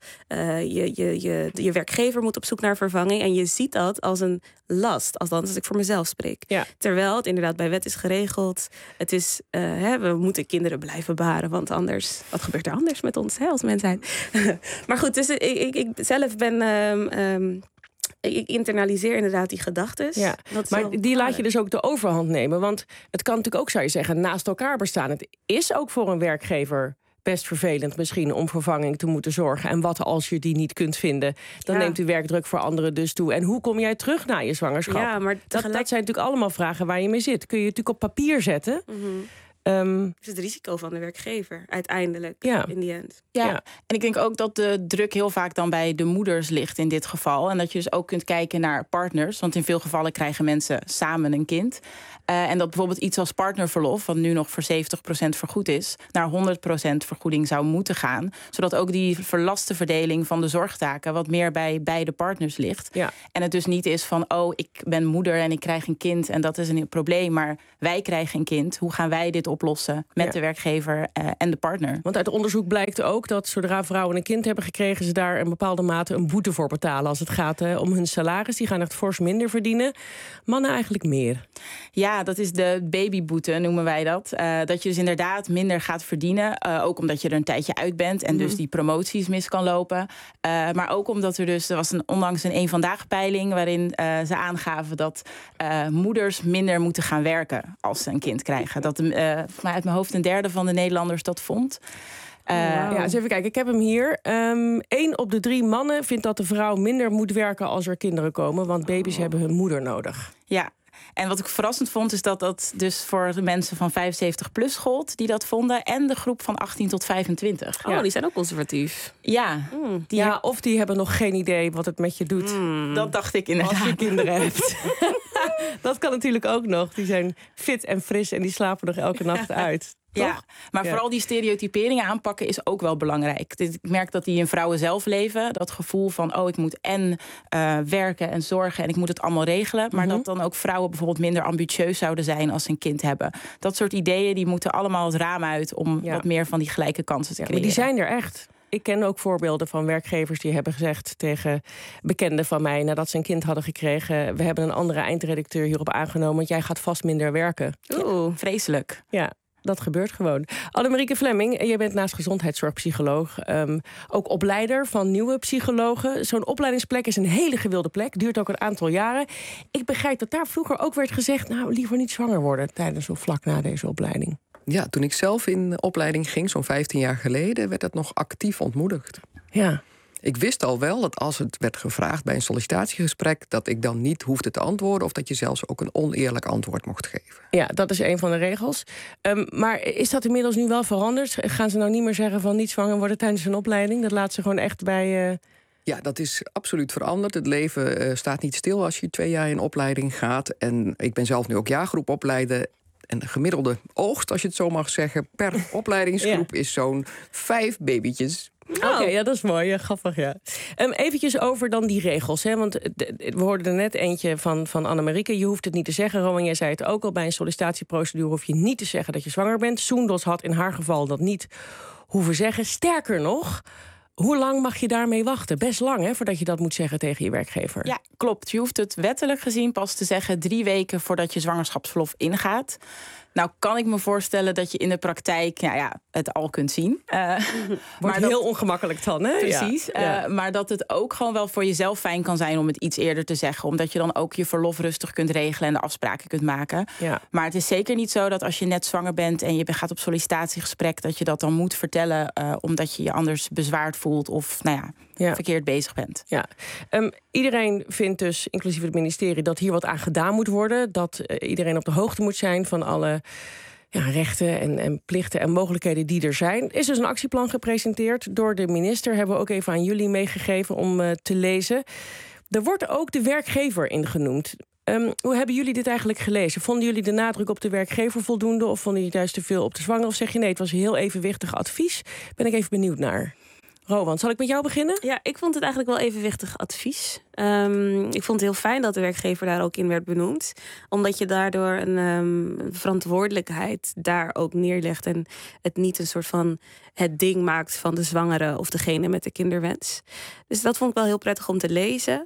je werkgever moet op zoek naar vervanging. En je ziet dat als een last. Althans, als ik voor mezelf spreek. Ja. Terwijl het inderdaad bij wet is geregeld. Het is, we moeten kinderen blijven baren. Want anders, wat gebeurt er anders met ons als mensheid? Maar goed, dus ik zelf ben... Ik internaliseer inderdaad die gedachten. Ja, maar die laat je dus ook de overhand nemen. Want het kan natuurlijk ook, zou je zeggen, naast elkaar bestaan. Het is ook voor een werkgever best vervelend misschien om vervanging te moeten zorgen. En wat als je die niet kunt vinden? Dan neemt de werkdruk voor anderen dus toe. En hoe kom jij terug na je zwangerschap? Ja, maar dat zijn natuurlijk allemaal vragen waar je mee zit. Kun je natuurlijk op papier zetten. Mm-hmm. Is het risico van de werkgever uiteindelijk in die end. Ja, en ik denk ook dat de druk heel vaak dan bij de moeders ligt in dit geval. En dat je dus ook kunt kijken naar partners. Want in veel gevallen krijgen mensen samen een kind. En dat bijvoorbeeld iets als partnerverlof, wat nu nog voor 70% vergoed is, naar 100% vergoeding zou moeten gaan. Zodat ook die verlaste verdeling van de zorgtaken wat meer bij beide partners ligt. Ja. En het dus niet is van, ik ben moeder en ik krijg een kind en dat is een probleem. Maar wij krijgen een kind. Hoe gaan wij dit oplossen met de werkgever en de partner? Want uit onderzoek blijkt ook dat zodra vrouwen een kind hebben gekregen, ze daar in bepaalde mate een boete voor betalen als het gaat om hun salaris. Die gaan echt fors minder verdienen. Mannen eigenlijk meer. Ja, dat is de babyboete, noemen wij dat. Dat je dus inderdaad minder gaat verdienen. Ook omdat je er een tijdje uit bent en dus die promoties mis kan lopen. Maar ook omdat er was onlangs een Vandaag peiling waarin ze aangaven dat moeders minder moeten gaan werken als ze een kind krijgen. Dat uit mijn hoofd 1/3 van de Nederlanders dat vond. Ja, eens even kijken. Ik heb hem hier. 1 op de 3 mannen vindt dat de vrouw minder moet werken als er kinderen komen. Want baby's hebben hun moeder nodig. Ja. En wat ik verrassend vond, is dat dat dus voor de mensen van 75 plus gold die dat vonden. En de groep van 18 tot 25. Die zijn ook conservatief. Ja. Of die hebben nog geen idee wat het met je doet. Dat dacht ik inderdaad. Als je kinderen hebt. Dat kan natuurlijk ook nog. Die zijn fit en fris en die slapen nog elke nacht uit. Ja, maar vooral die stereotyperingen aanpakken is ook wel belangrijk. Ik merk dat die in vrouwen zelf leven. Dat gevoel van, ik moet werken en zorgen en ik moet het allemaal regelen. Maar dat dan ook vrouwen bijvoorbeeld minder ambitieus zouden zijn als ze een kind hebben. Dat soort ideeën die moeten allemaal het raam uit om wat meer van die gelijke kansen te creëren. Maar die zijn er echt. Ik ken ook voorbeelden van werkgevers die hebben gezegd tegen bekenden van mij nadat ze een kind hadden gekregen: we hebben een andere eindredacteur hierop aangenomen, want jij gaat vast minder werken. Vreselijk. Ja. Dat gebeurt gewoon. Annemarieke Flemming, jij bent naast gezondheidszorgpsycholoog ook opleider van nieuwe psychologen. Zo'n opleidingsplek is een hele gewilde plek. Duurt ook een aantal jaren. Ik begrijp dat daar vroeger ook werd gezegd: liever niet zwanger worden tijdens of vlak na deze opleiding. Ja, toen ik zelf in opleiding ging, zo'n 15 jaar geleden, werd dat nog actief ontmoedigd. Ja. Ik wist al wel dat als het werd gevraagd bij een sollicitatiegesprek, dat ik dan niet hoefde te antwoorden of dat je zelfs ook een oneerlijk antwoord mocht geven. Ja, dat is een van de regels. Maar is dat inmiddels nu wel veranderd? Gaan ze nou niet meer zeggen van niet zwanger worden tijdens een opleiding? Dat laat ze gewoon echt bij... Ja, dat is absoluut veranderd. Het leven staat niet stil als je 2 jaar in opleiding gaat. En ik ben zelf nu ook jaargroep opleiden. En de gemiddelde oogst, als je het zo mag zeggen, per opleidingsgroep is zo'n 5 babytjes. Oké, dat is mooi. Ja, grappig, ja. Eventjes over dan die regels. Hè? Want we hoorden er net eentje van Annemarieke. Je hoeft het niet te zeggen, Rowan. Jij zei het ook al. Bij een sollicitatieprocedure hoef je niet te zeggen dat je zwanger bent. Soendos had in haar geval dat niet hoeven zeggen. Sterker nog, hoe lang mag je daarmee wachten? Best lang, hè, voordat je dat moet zeggen tegen je werkgever. Ja, klopt. Je hoeft het wettelijk gezien pas te zeggen 3 weken voordat je zwangerschapsverlof ingaat. Nou, kan ik me voorstellen dat je in de praktijk het al kunt zien. Wordt heel ongemakkelijk dan, hè? Precies. Ja. Maar dat het ook gewoon wel voor jezelf fijn kan zijn om het iets eerder te zeggen. Omdat je dan ook je verlof rustig kunt regelen en de afspraken kunt maken. Ja. Maar het is zeker niet zo dat als je net zwanger bent en je gaat op sollicitatiegesprek, dat je dat dan moet vertellen omdat je je anders bezwaard voelt of verkeerd bezig bent. Ja. Iedereen vindt dus, inclusief het ministerie, dat hier wat aan gedaan moet worden. Dat iedereen op de hoogte moet zijn van alle rechten en plichten en mogelijkheden die er zijn. Er is dus een actieplan gepresenteerd door de minister. Hebben we ook even aan jullie meegegeven om te lezen. Er wordt ook de werkgever in genoemd. Hoe hebben jullie dit eigenlijk gelezen? Vonden jullie de nadruk op de werkgever voldoende? Of vonden jullie juist te veel op de zwangere? Of zeg je nee, het was een heel evenwichtig advies? Ben ik even benieuwd naar. Rowan, zal ik met jou beginnen? Ja, ik vond het eigenlijk wel evenwichtig advies. Ik vond het heel fijn dat de werkgever daar ook in werd benoemd. Omdat je daardoor een verantwoordelijkheid daar ook neerlegt. En het niet een soort van het ding maakt van de zwangere of degene met de kinderwens. Dus dat vond ik wel heel prettig om te lezen.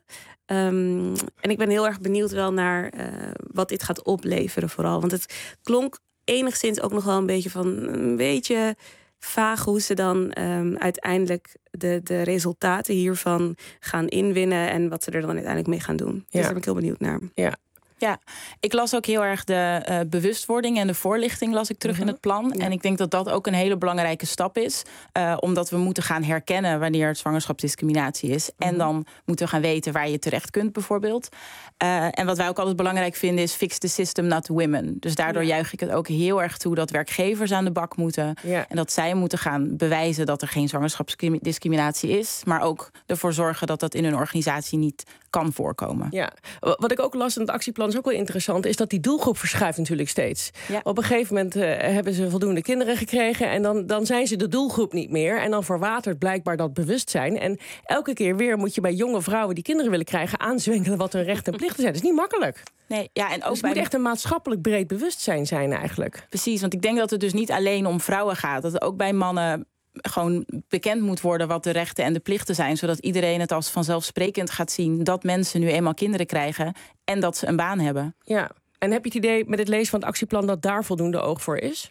En ik ben heel erg benieuwd wel naar wat dit gaat opleveren vooral. Want het klonk enigszins ook nog wel een beetje van een beetje vaag hoe ze dan uiteindelijk de resultaten hiervan gaan inwinnen en wat ze er dan uiteindelijk mee gaan doen. Dus daar ben ik heel benieuwd naar. Ja, ik las ook heel erg de bewustwording en de voorlichting las ik terug in het plan. Ja. En ik denk dat dat ook een hele belangrijke stap is. Omdat we moeten gaan herkennen wanneer het zwangerschapsdiscriminatie is. En dan moeten we gaan weten waar je terecht kunt bijvoorbeeld. En wat wij ook altijd belangrijk vinden is fix the system, not the women. Dus daardoor juich ik het ook heel erg toe dat werkgevers aan de bak moeten. Ja. En dat zij moeten gaan bewijzen dat er geen zwangerschapsdiscriminatie is. Maar ook ervoor zorgen dat dat in hun organisatie niet kan voorkomen. Ja, wat ik ook las in het actieplan is ook wel interessant, is dat die doelgroep verschuift natuurlijk steeds. Ja. Op een gegeven moment hebben ze voldoende kinderen gekregen en dan zijn ze de doelgroep niet meer. En dan verwatert blijkbaar dat bewustzijn. En elke keer weer moet je bij jonge vrouwen die kinderen willen krijgen aanzwengelen wat hun rechten en plichten zijn. Dat is niet makkelijk. Nee, ja, en ook dus het moet echt een maatschappelijk breed bewustzijn zijn eigenlijk. Precies, want ik denk dat het dus niet alleen om vrouwen gaat. Dat het ook bij mannen gewoon bekend moet worden wat de rechten en de plichten zijn, zodat iedereen het als vanzelfsprekend gaat zien dat mensen nu eenmaal kinderen krijgen en dat ze een baan hebben. Ja, en heb je het idee met het lezen van het actieplan dat daar voldoende oog voor is?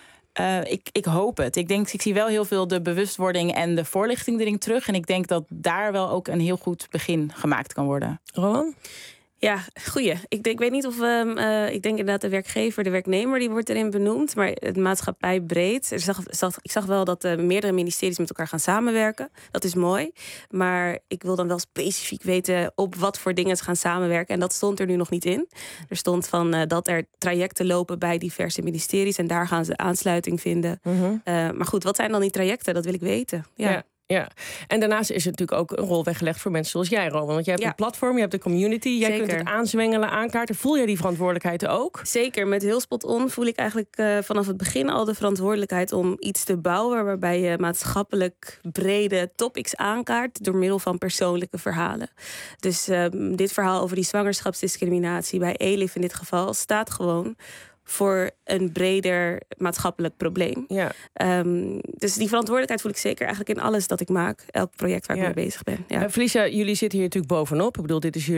Ik hoop het. Ik zie wel heel veel de bewustwording en de voorlichting erin terug. En ik denk dat daar wel ook een heel goed begin gemaakt kan worden. Rowan? Ja, goeie. Ik weet niet of ik denk inderdaad de werkgever, de werknemer, die wordt erin benoemd. Maar het maatschappij breed. Ik zag wel dat meerdere ministeries met elkaar gaan samenwerken. Dat is mooi. Maar ik wil dan wel specifiek weten op wat voor dingen ze gaan samenwerken. En dat stond er nu nog niet in. Er stond van dat er trajecten lopen bij diverse ministeries. En daar gaan ze aansluiting vinden. Maar goed, wat zijn dan die trajecten? Dat wil ik weten. Ja, en daarnaast is er natuurlijk ook een rol weggelegd voor mensen zoals jij, Rowan. Want jij hebt een platform, je hebt de community. Jij kunt het aanzwengelen, aankaarten. Voel jij die verantwoordelijkheid ook? Zeker, met Heel Spot On voel ik eigenlijk vanaf het begin al de verantwoordelijkheid om iets te bouwen waarbij je maatschappelijk brede topics aankaart door middel van persoonlijke verhalen. Dus dit verhaal over die zwangerschapsdiscriminatie bij Elif in dit geval staat gewoon voor een breder maatschappelijk probleem. Ja. Dus die verantwoordelijkheid voel ik zeker eigenlijk in alles dat ik maak. Elk project waar ik mee bezig ben. Ja. Felicia, jullie zitten hier natuurlijk bovenop. Ik bedoel, dit is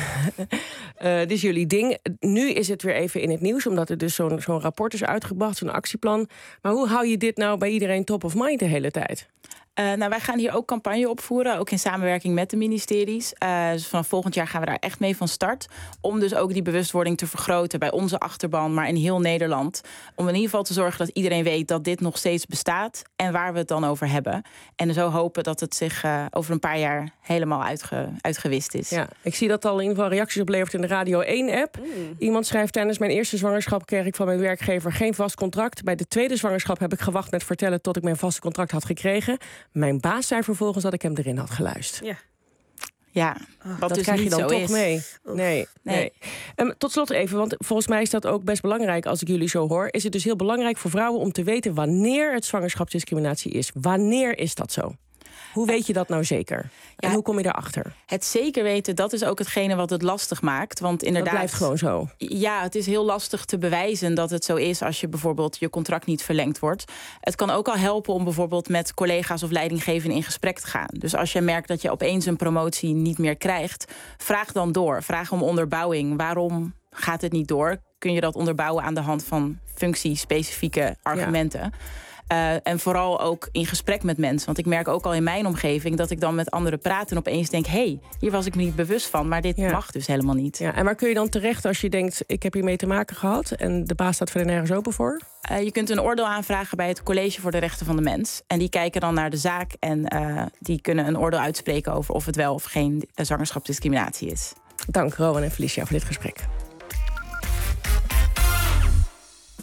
jullie ding. Nu is het weer even in het nieuws, omdat er dus zo'n rapport is uitgebracht, zo'n actieplan. Maar hoe hou je dit nou bij iedereen top of mind de hele tijd? Wij gaan hier ook campagne opvoeren, ook in samenwerking met de ministeries. Dus vanaf volgend jaar gaan we daar echt mee van start. Om dus ook die bewustwording te vergroten bij onze achterban, maar in heel Nederland. Om in ieder geval te zorgen dat iedereen weet dat dit nog steeds bestaat en waar we het dan over hebben. En zo hopen dat het zich over een paar jaar helemaal uitgewist is. Ja, ik zie dat al in ieder geval reacties oplevert in de Radio 1-app. Iemand schrijft: tijdens mijn eerste zwangerschap kreeg ik van mijn werkgever geen vast contract. Bij de tweede zwangerschap heb ik gewacht met vertellen tot ik mijn vaste contract had gekregen. Mijn baas zei vervolgens dat ik hem erin had geluisterd. Ja, wat dat dus krijg je dan toch mee. Nee. Tot slot even, want volgens mij is dat ook best belangrijk als ik jullie zo hoor. Is het dus heel belangrijk voor vrouwen om te weten wanneer het zwangerschapsdiscriminatie is. Wanneer is dat zo? Hoe weet je dat nou zeker? En hoe kom je daarachter? Het zeker weten, dat is ook hetgene wat het lastig maakt. Want inderdaad, dat blijft gewoon zo. Ja, het is heel lastig te bewijzen dat het zo is als je bijvoorbeeld je contract niet verlengd wordt. Het kan ook al helpen om bijvoorbeeld met collega's of leidinggevenden in gesprek te gaan. Dus als je merkt dat je opeens een promotie niet meer krijgt, vraag dan door. Vraag om onderbouwing. Waarom gaat het niet door? Kun je dat onderbouwen aan de hand van functiespecifieke argumenten? Ja. En vooral ook in gesprek met mensen. Want ik merk ook al in mijn omgeving dat ik dan met anderen praat en opeens denk, hé, hier was ik me niet bewust van, maar dit mag dus helemaal niet. Ja, en waar kun je dan terecht als je denkt, ik heb hiermee te maken gehad en de baas staat verder nergens open voor? Je kunt een oordeel aanvragen bij het College voor de Rechten van de Mens. En die kijken dan naar de zaak en die kunnen een oordeel uitspreken over of het wel of geen zwangerschapsdiscriminatie is. Dank Rowan en Felicia voor dit gesprek.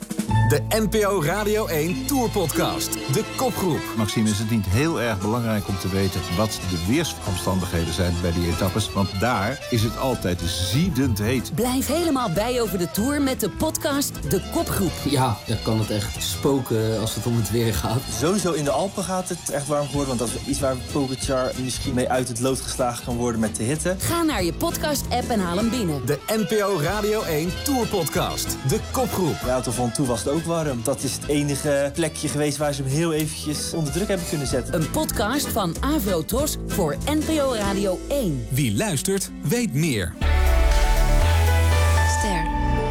De NPO Radio 1 Tour Podcast. De kopgroep. Maxime, is het niet heel erg belangrijk om te weten wat de weersomstandigheden zijn bij die etappes? Want daar is het altijd ziedend heet. Blijf helemaal bij over de Tour met de podcast De Kopgroep. Ja, dan kan het echt spoken als het om het weer gaat. Sowieso in de Alpen gaat het echt warm worden. Want dat is iets waar Pogačar misschien mee uit het lood geslagen kan worden met de hitte. Ga naar je podcast-app en haal hem binnen. De NPO Radio 1 Tour Podcast. De kopgroep. De auto van toe was het ook warm. Dat is het enige plekje geweest waar ze hem heel eventjes onder druk hebben kunnen zetten. Een podcast van Avrotros voor NPO Radio 1. Wie luistert, weet meer. Ster.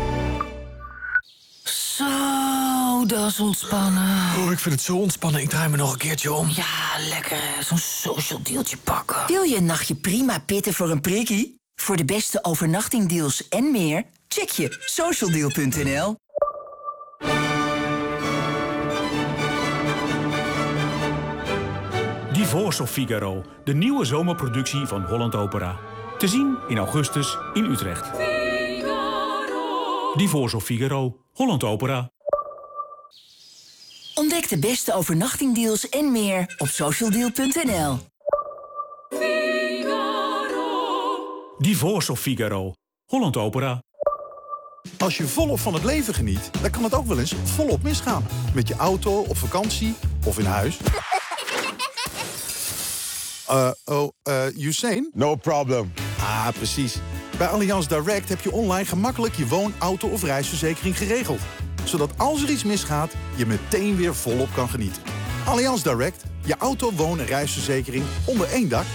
Zo, dat is ontspannen. Oh, ik vind het zo ontspannen. Ik draai me nog een keertje om. Ja, lekker zo'n social dealtje pakken. Wil je een nachtje prima pitten voor een prikkie? Voor de beste overnachtingdeals en meer, check je socialdeal.nl. Divorce of Figaro, de nieuwe zomerproductie van Holland Opera. Te zien in augustus in Utrecht. Divorce of Figaro, Holland Opera. Ontdek de beste overnachtingdeals en meer op socialdeal.nl. Divorce of Figaro, Holland Opera. Als je volop van het leven geniet, dan kan het ook wel eens volop misgaan. Met je auto, op vakantie of in huis. Usain? No problem. Ah, precies. Bij Allianz Direct heb je online gemakkelijk je woon-, auto- of reisverzekering geregeld. Zodat als er iets misgaat, je meteen weer volop kan genieten. Allianz Direct, je auto-, woon- en reisverzekering onder één dak.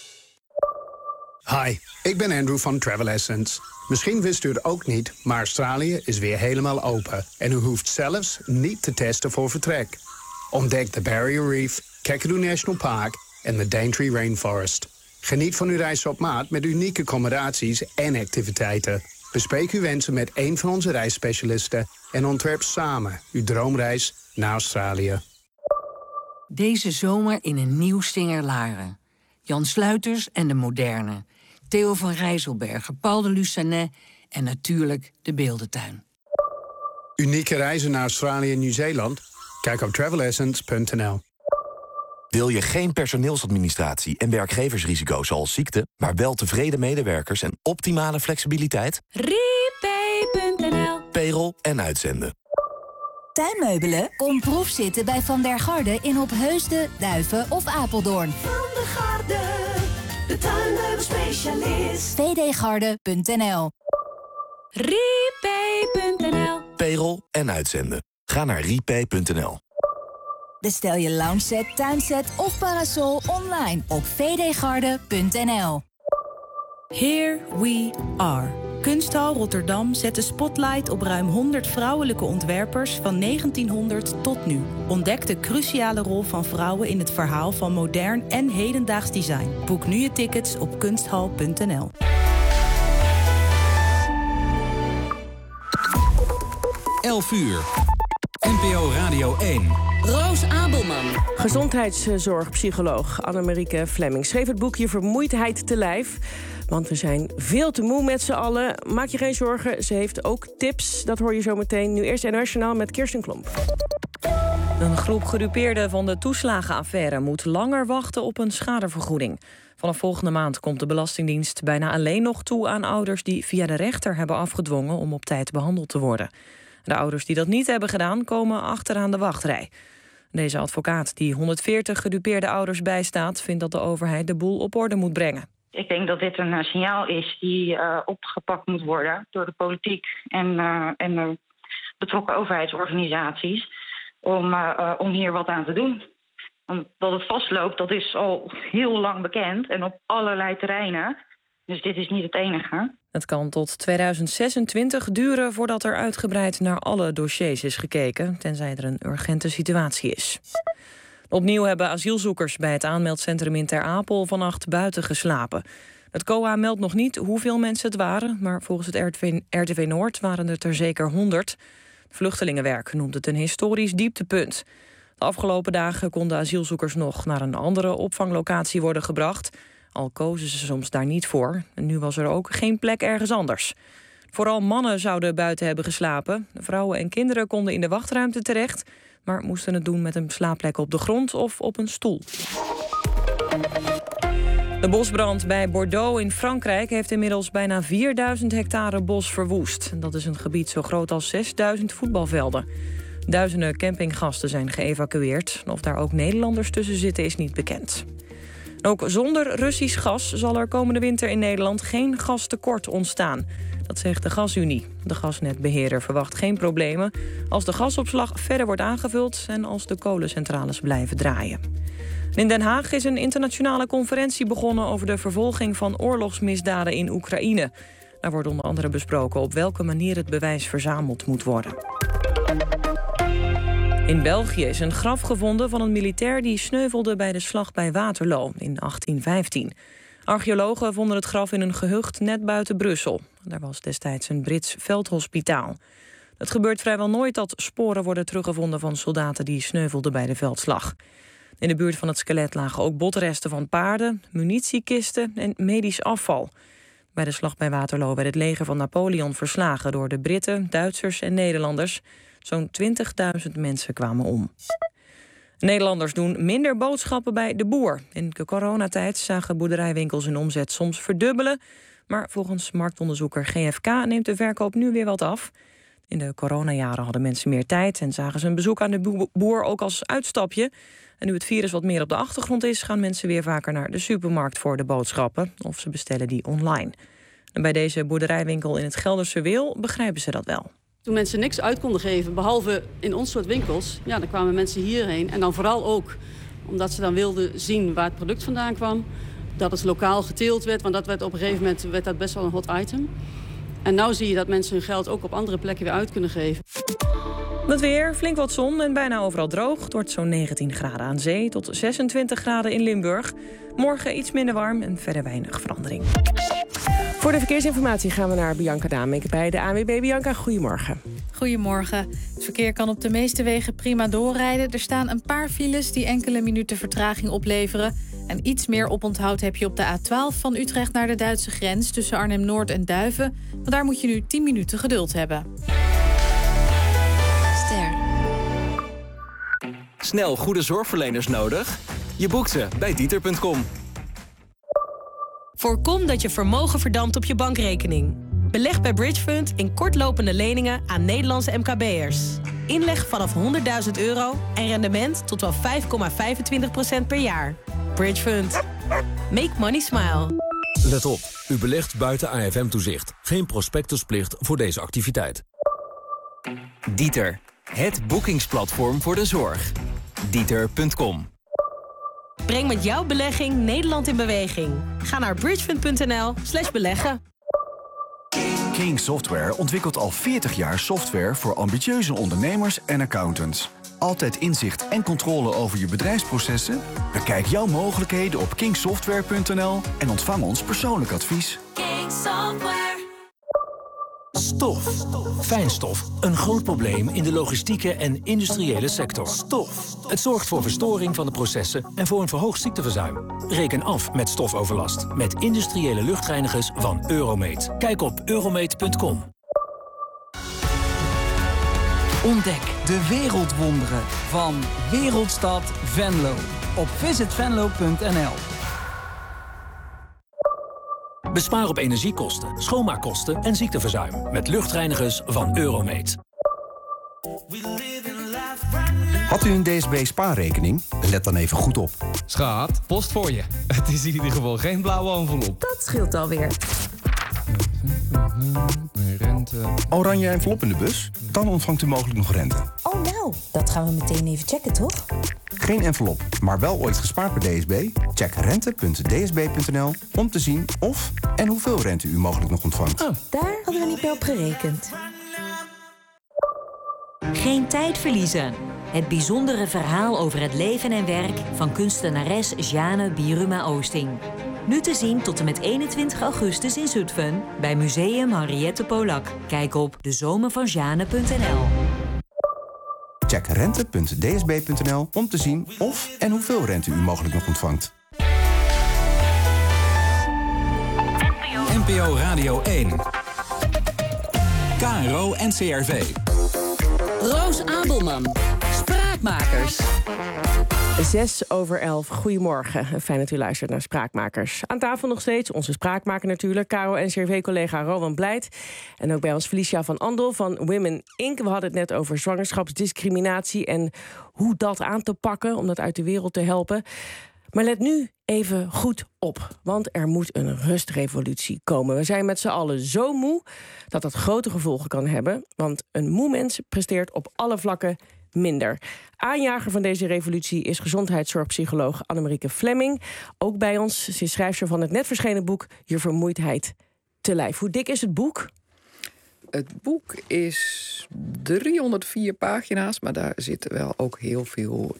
Hi, ik ben Andrew van Travel Essence. Misschien wist u het ook niet, maar Australië is weer helemaal open. En u hoeft zelfs niet te testen voor vertrek. Ontdek de Barrier Reef, Kakadu National Park en de Daintree Rainforest. Geniet van uw reis op maat met unieke accommodaties en activiteiten. Bespreek uw wensen met een van onze reisspecialisten en ontwerp samen uw droomreis naar Australië. Deze zomer in een nieuw Stinger Laren. Jan Sluiters en de Moderne. Theo van Rijsselbergen, Paul de Lucanet en natuurlijk de Beeldentuin. Unieke reizen naar Australië en Nieuw-Zeeland? Kijk op travelessence.nl. Wil je geen personeelsadministratie en werkgeversrisico's zoals ziekte, maar wel tevreden medewerkers en optimale flexibiliteit? Repay.nl. Payroll en uitzenden. Tuinmeubelen? Kom proefzitten bij Van der Garde in Opheusden, Duiven of Apeldoorn. Van der Garde, de tuinmeubelspecialist. vdgarde.nl. Repay.nl. Payroll en uitzenden. Ga naar repay.nl. Bestel je loungeset, tuinset of parasol online op vdgarde.nl. Here we are. Kunsthal Rotterdam zet de spotlight op ruim 100 vrouwelijke ontwerpers van 1900 tot nu. Ontdek de cruciale rol van vrouwen in het verhaal van modern en hedendaags design. Boek nu je tickets op kunsthal.nl. Uur. NPO Radio 1. Roos Abelman. Gezondheidszorgpsycholoog Annemarieke Flemming schreef het boekje Vermoeidheid te lijf. Want we zijn veel te moe met z'n allen. Maak je geen zorgen, ze heeft ook tips. Dat hoor je zo meteen. Nu eerst NOS Journaal met Kirsten Klomp. Een groep gedupeerden van de toeslagenaffaire moet langer wachten op een schadevergoeding. Vanaf volgende maand komt de Belastingdienst bijna alleen nog toe aan ouders die via de rechter hebben afgedwongen om op tijd behandeld te worden. De ouders die dat niet hebben gedaan, komen achteraan de wachtrij. Deze advocaat die 140 gedupeerde ouders bijstaat, vindt dat de overheid de boel op orde moet brengen. Ik denk dat dit een signaal is die opgepakt moet worden door de politiek en de betrokken overheidsorganisaties om hier wat aan te doen. Want dat het vastloopt, dat is al heel lang bekend en op allerlei terreinen. Dus dit is niet het enige. Het kan tot 2026 duren voordat er uitgebreid naar alle dossiers is gekeken, tenzij er een urgente situatie is. Opnieuw hebben asielzoekers bij het aanmeldcentrum in Ter Apel vannacht buiten geslapen. Het COA meldt nog niet hoeveel mensen het waren, maar volgens het RTV Noord waren het er zeker 100. Vluchtelingenwerk noemt het een historisch dieptepunt. De afgelopen dagen konden asielzoekers nog naar een andere opvanglocatie worden gebracht, al kozen ze soms daar niet voor. En nu was er ook geen plek ergens anders. Vooral mannen zouden buiten hebben geslapen. Vrouwen en kinderen konden in de wachtruimte terecht, maar moesten het doen met een slaapplek op de grond of op een stoel. De bosbrand bij Bordeaux in Frankrijk heeft inmiddels bijna 4000 hectare bos verwoest. Dat is een gebied zo groot als 6000 voetbalvelden. Duizenden campinggasten zijn geëvacueerd. Of daar ook Nederlanders tussen zitten is niet bekend. Ook zonder Russisch gas zal er komende winter in Nederland geen gastekort ontstaan. Dat zegt de Gasunie. De gasnetbeheerder verwacht geen problemen als de gasopslag verder wordt aangevuld en als de kolencentrales blijven draaien. In Den Haag is een internationale conferentie begonnen over de vervolging van oorlogsmisdaden in Oekraïne. Daar wordt onder andere besproken op welke manier het bewijs verzameld moet worden. In België is een graf gevonden van een militair die sneuvelde bij de slag bij Waterloo in 1815. Archeologen vonden het graf in een gehucht net buiten Brussel. Daar was destijds een Brits veldhospitaal. Het gebeurt vrijwel nooit dat sporen worden teruggevonden van soldaten die sneuvelden bij de veldslag. In de buurt van het skelet lagen ook botresten van paarden, munitiekisten en medisch afval. Bij de slag bij Waterloo werd het leger van Napoleon verslagen door de Britten, Duitsers en Nederlanders. Zo'n 20.000 mensen kwamen om. Nederlanders doen minder boodschappen bij de boer. In de coronatijd zagen boerderijwinkels hun omzet soms verdubbelen. Maar volgens marktonderzoeker GFK neemt de verkoop nu weer wat af. In de coronajaren hadden mensen meer tijd en zagen ze een bezoek aan de boer ook als uitstapje. En nu het virus wat meer op de achtergrond is, gaan mensen weer vaker naar de supermarkt voor de boodschappen. Of ze bestellen die online. En bij deze boerderijwinkel in het Gelderse Weel begrijpen ze dat wel. Toen mensen niks uit konden geven, behalve in ons soort winkels, ja, dan kwamen mensen hierheen. En dan vooral ook omdat ze dan wilden zien waar het product vandaan kwam. Dat het lokaal geteeld werd, want dat werd op een gegeven moment werd dat best wel een hot item. En nu zie je dat mensen hun geld ook op andere plekken weer uit kunnen geven. Het weer, flink wat zon en bijna overal droog. Het wordt zo'n 19 graden aan zee tot 26 graden in Limburg. Morgen iets minder warm en verder weinig verandering. Voor de verkeersinformatie gaan we naar Bianca Damink bij de ANWB. Bianca, goedemorgen. Goedemorgen. Het verkeer kan op de meeste wegen prima doorrijden. Er staan een paar files die enkele minuten vertraging opleveren. En iets meer oponthoud heb je op de A12 van Utrecht naar de Duitse grens tussen Arnhem-Noord en Duiven. Want daar moet je nu 10 minuten geduld hebben. Snel goede zorgverleners nodig? Je boekt ze bij Dieter.com. Voorkom dat je vermogen verdampt op je bankrekening. Beleg bij Bridgefund in kortlopende leningen aan Nederlandse MKB'ers. Inleg vanaf €100.000 en rendement tot wel 5,25% per jaar. Bridgefund. Make money smile. Let op, u belegt buiten AFM-toezicht. Geen prospectusplicht voor deze activiteit. Dieter, het boekingsplatform voor de zorg. Dieter.com. Breng met jouw belegging Nederland in beweging. Ga naar bridgefund.nl/beleggen. King Software ontwikkelt al 40 jaar software voor ambitieuze ondernemers en accountants. Altijd inzicht en controle over je bedrijfsprocessen? Bekijk jouw mogelijkheden op kingsoftware.nl en ontvang ons persoonlijk advies. King Software. Stof. Fijnstof. Een groot probleem in de logistieke en industriële sector. Stof. Het zorgt voor verstoring van de processen en voor een verhoogd ziekteverzuim. Reken af met stofoverlast met industriële luchtreinigers van Euromate. Kijk op euromate.com. Ontdek de wereldwonderen van Wereldstad Venlo op visitvenlo.nl. Bespaar op energiekosten, schoonmaakkosten en ziekteverzuim met luchtreinigers van Euromate. Had u een DSB spaarrekening? Let dan even goed op. Schat, post voor je. Het is in ieder geval geen blauwe envelop. Dat scheelt alweer. Rente. Oranje envelop in de bus? Dan ontvangt u mogelijk nog rente. Oh nou, dat gaan we meteen even checken, toch? Geen envelop, maar wel ooit gespaard bij DSB? Check rente.dsb.nl om te zien of en hoeveel rente u mogelijk nog ontvangt. Oh, daar hadden we niet meer op gerekend. Geen tijd verliezen. Het bijzondere verhaal over het leven en werk van kunstenares Jeanne Bieruma-Oosting. Nu te zien tot en met 21 augustus in Zutphen bij Museum Henriette Polak. Kijk op dezomervanjeanne.nl. Check rente.dsb.nl om te zien of en hoeveel rente u mogelijk nog ontvangt. NPO Radio 1. KRO en CRV. Roos Abelman. Spraakmakers. 11:06. Goedemorgen. Fijn dat u luistert naar Spraakmakers. Aan tafel nog steeds onze spraakmaker natuurlijk, KRO-NCRV-collega Rowan Blijt. En ook bij ons Felicia van Andel van Women Inc. We hadden het net over zwangerschapsdiscriminatie en hoe dat aan te pakken, om dat uit de wereld te helpen. Maar let nu even goed op, want er moet een rustrevolutie komen. We zijn met z'n allen zo moe dat dat grote gevolgen kan hebben. Want een moe mens presteert op alle vlakken minder. Aanjager van deze revolutie is gezondheidszorgpsycholoog Annemarieke Flemming. Ook bij ons, ze is schrijfster van het net verschenen boek Je vermoeidheid te lijf. Hoe dik is het boek? Het boek is 304 pagina's, maar daar zitten wel ook heel veel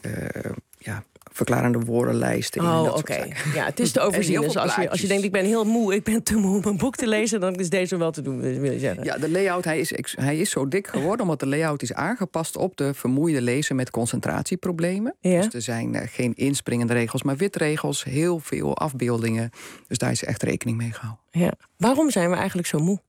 verklarende woordenlijsten in. Oh, oké. Ja, het is te overzien. Dus als je denkt, ik ben heel moe, ik ben te moe om een boek te lezen, dan is deze wel te doen, wil je zeggen. Ja, de layout, hij is zo dik geworden omdat de layout is aangepast op de vermoeide lezer met concentratieproblemen. Ja. Dus er zijn geen inspringende regels, maar witregels, heel veel afbeeldingen. Dus daar is echt rekening mee gehouden. Ja. Waarom zijn we eigenlijk zo moe?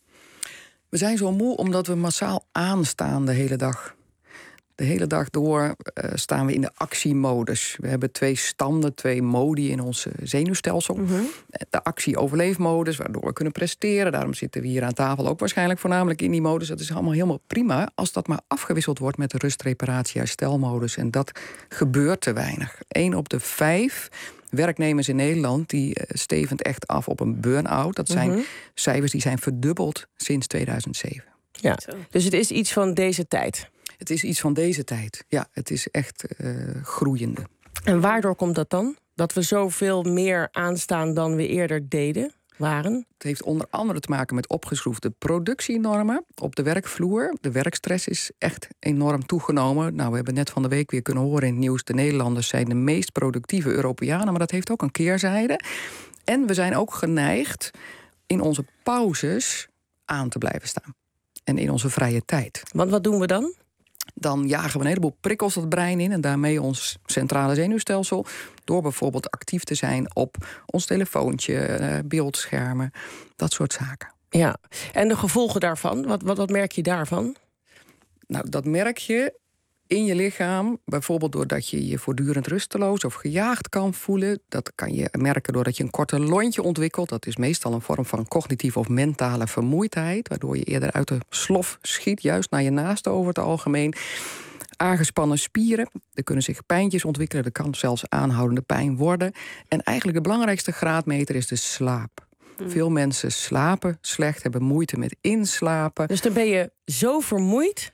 We zijn zo moe omdat we massaal aanstaan de hele dag. De hele dag door staan we in de actiemodus. We hebben 2 standen, 2 modi in ons zenuwstelsel. Mm-hmm. De actie-overleefmodus, waardoor we kunnen presteren. Daarom zitten we hier aan tafel ook waarschijnlijk voornamelijk in die modus. Dat is allemaal helemaal prima als dat maar afgewisseld wordt met de rust, reparatie, herstelmodus. En dat gebeurt te weinig. 1 op de 5 werknemers in Nederland die stevend echt af op een burn-out. Dat zijn cijfers die zijn verdubbeld sinds 2007. Ja, dus het is iets van deze tijd. Het is iets van deze tijd. Ja, het is echt groeiende. En waardoor komt dat dan? Dat we zoveel meer aanstaan dan we eerder waren? Het heeft onder andere te maken met opgeschroefde productienormen op de werkvloer. De werkstress is echt enorm toegenomen. Nou, we hebben net van de week weer kunnen horen in het nieuws, de Nederlanders zijn de meest productieve Europeanen, maar dat heeft ook een keerzijde. En we zijn ook geneigd in onze pauzes aan te blijven staan. En in onze vrije tijd. Want wat doen we dan? Dan jagen we een heleboel prikkels het brein in en daarmee ons centrale zenuwstelsel. Door bijvoorbeeld actief te zijn op ons telefoontje, beeldschermen, dat soort zaken. Ja, en de gevolgen daarvan, wat merk je daarvan? Nou, dat merk je in je lichaam, bijvoorbeeld doordat je je voortdurend rusteloos of gejaagd kan voelen. Dat kan je merken doordat je een korte lontje ontwikkelt. Dat is meestal een vorm van cognitieve of mentale vermoeidheid, waardoor je eerder uit de slof schiet, juist naar je naaste over het algemeen. Aangespannen spieren, er kunnen zich pijntjes ontwikkelen, er kan zelfs aanhoudende pijn worden. En eigenlijk de belangrijkste graadmeter is de slaap. Veel mensen slapen slecht, hebben moeite met inslapen. Dus dan ben je zo vermoeid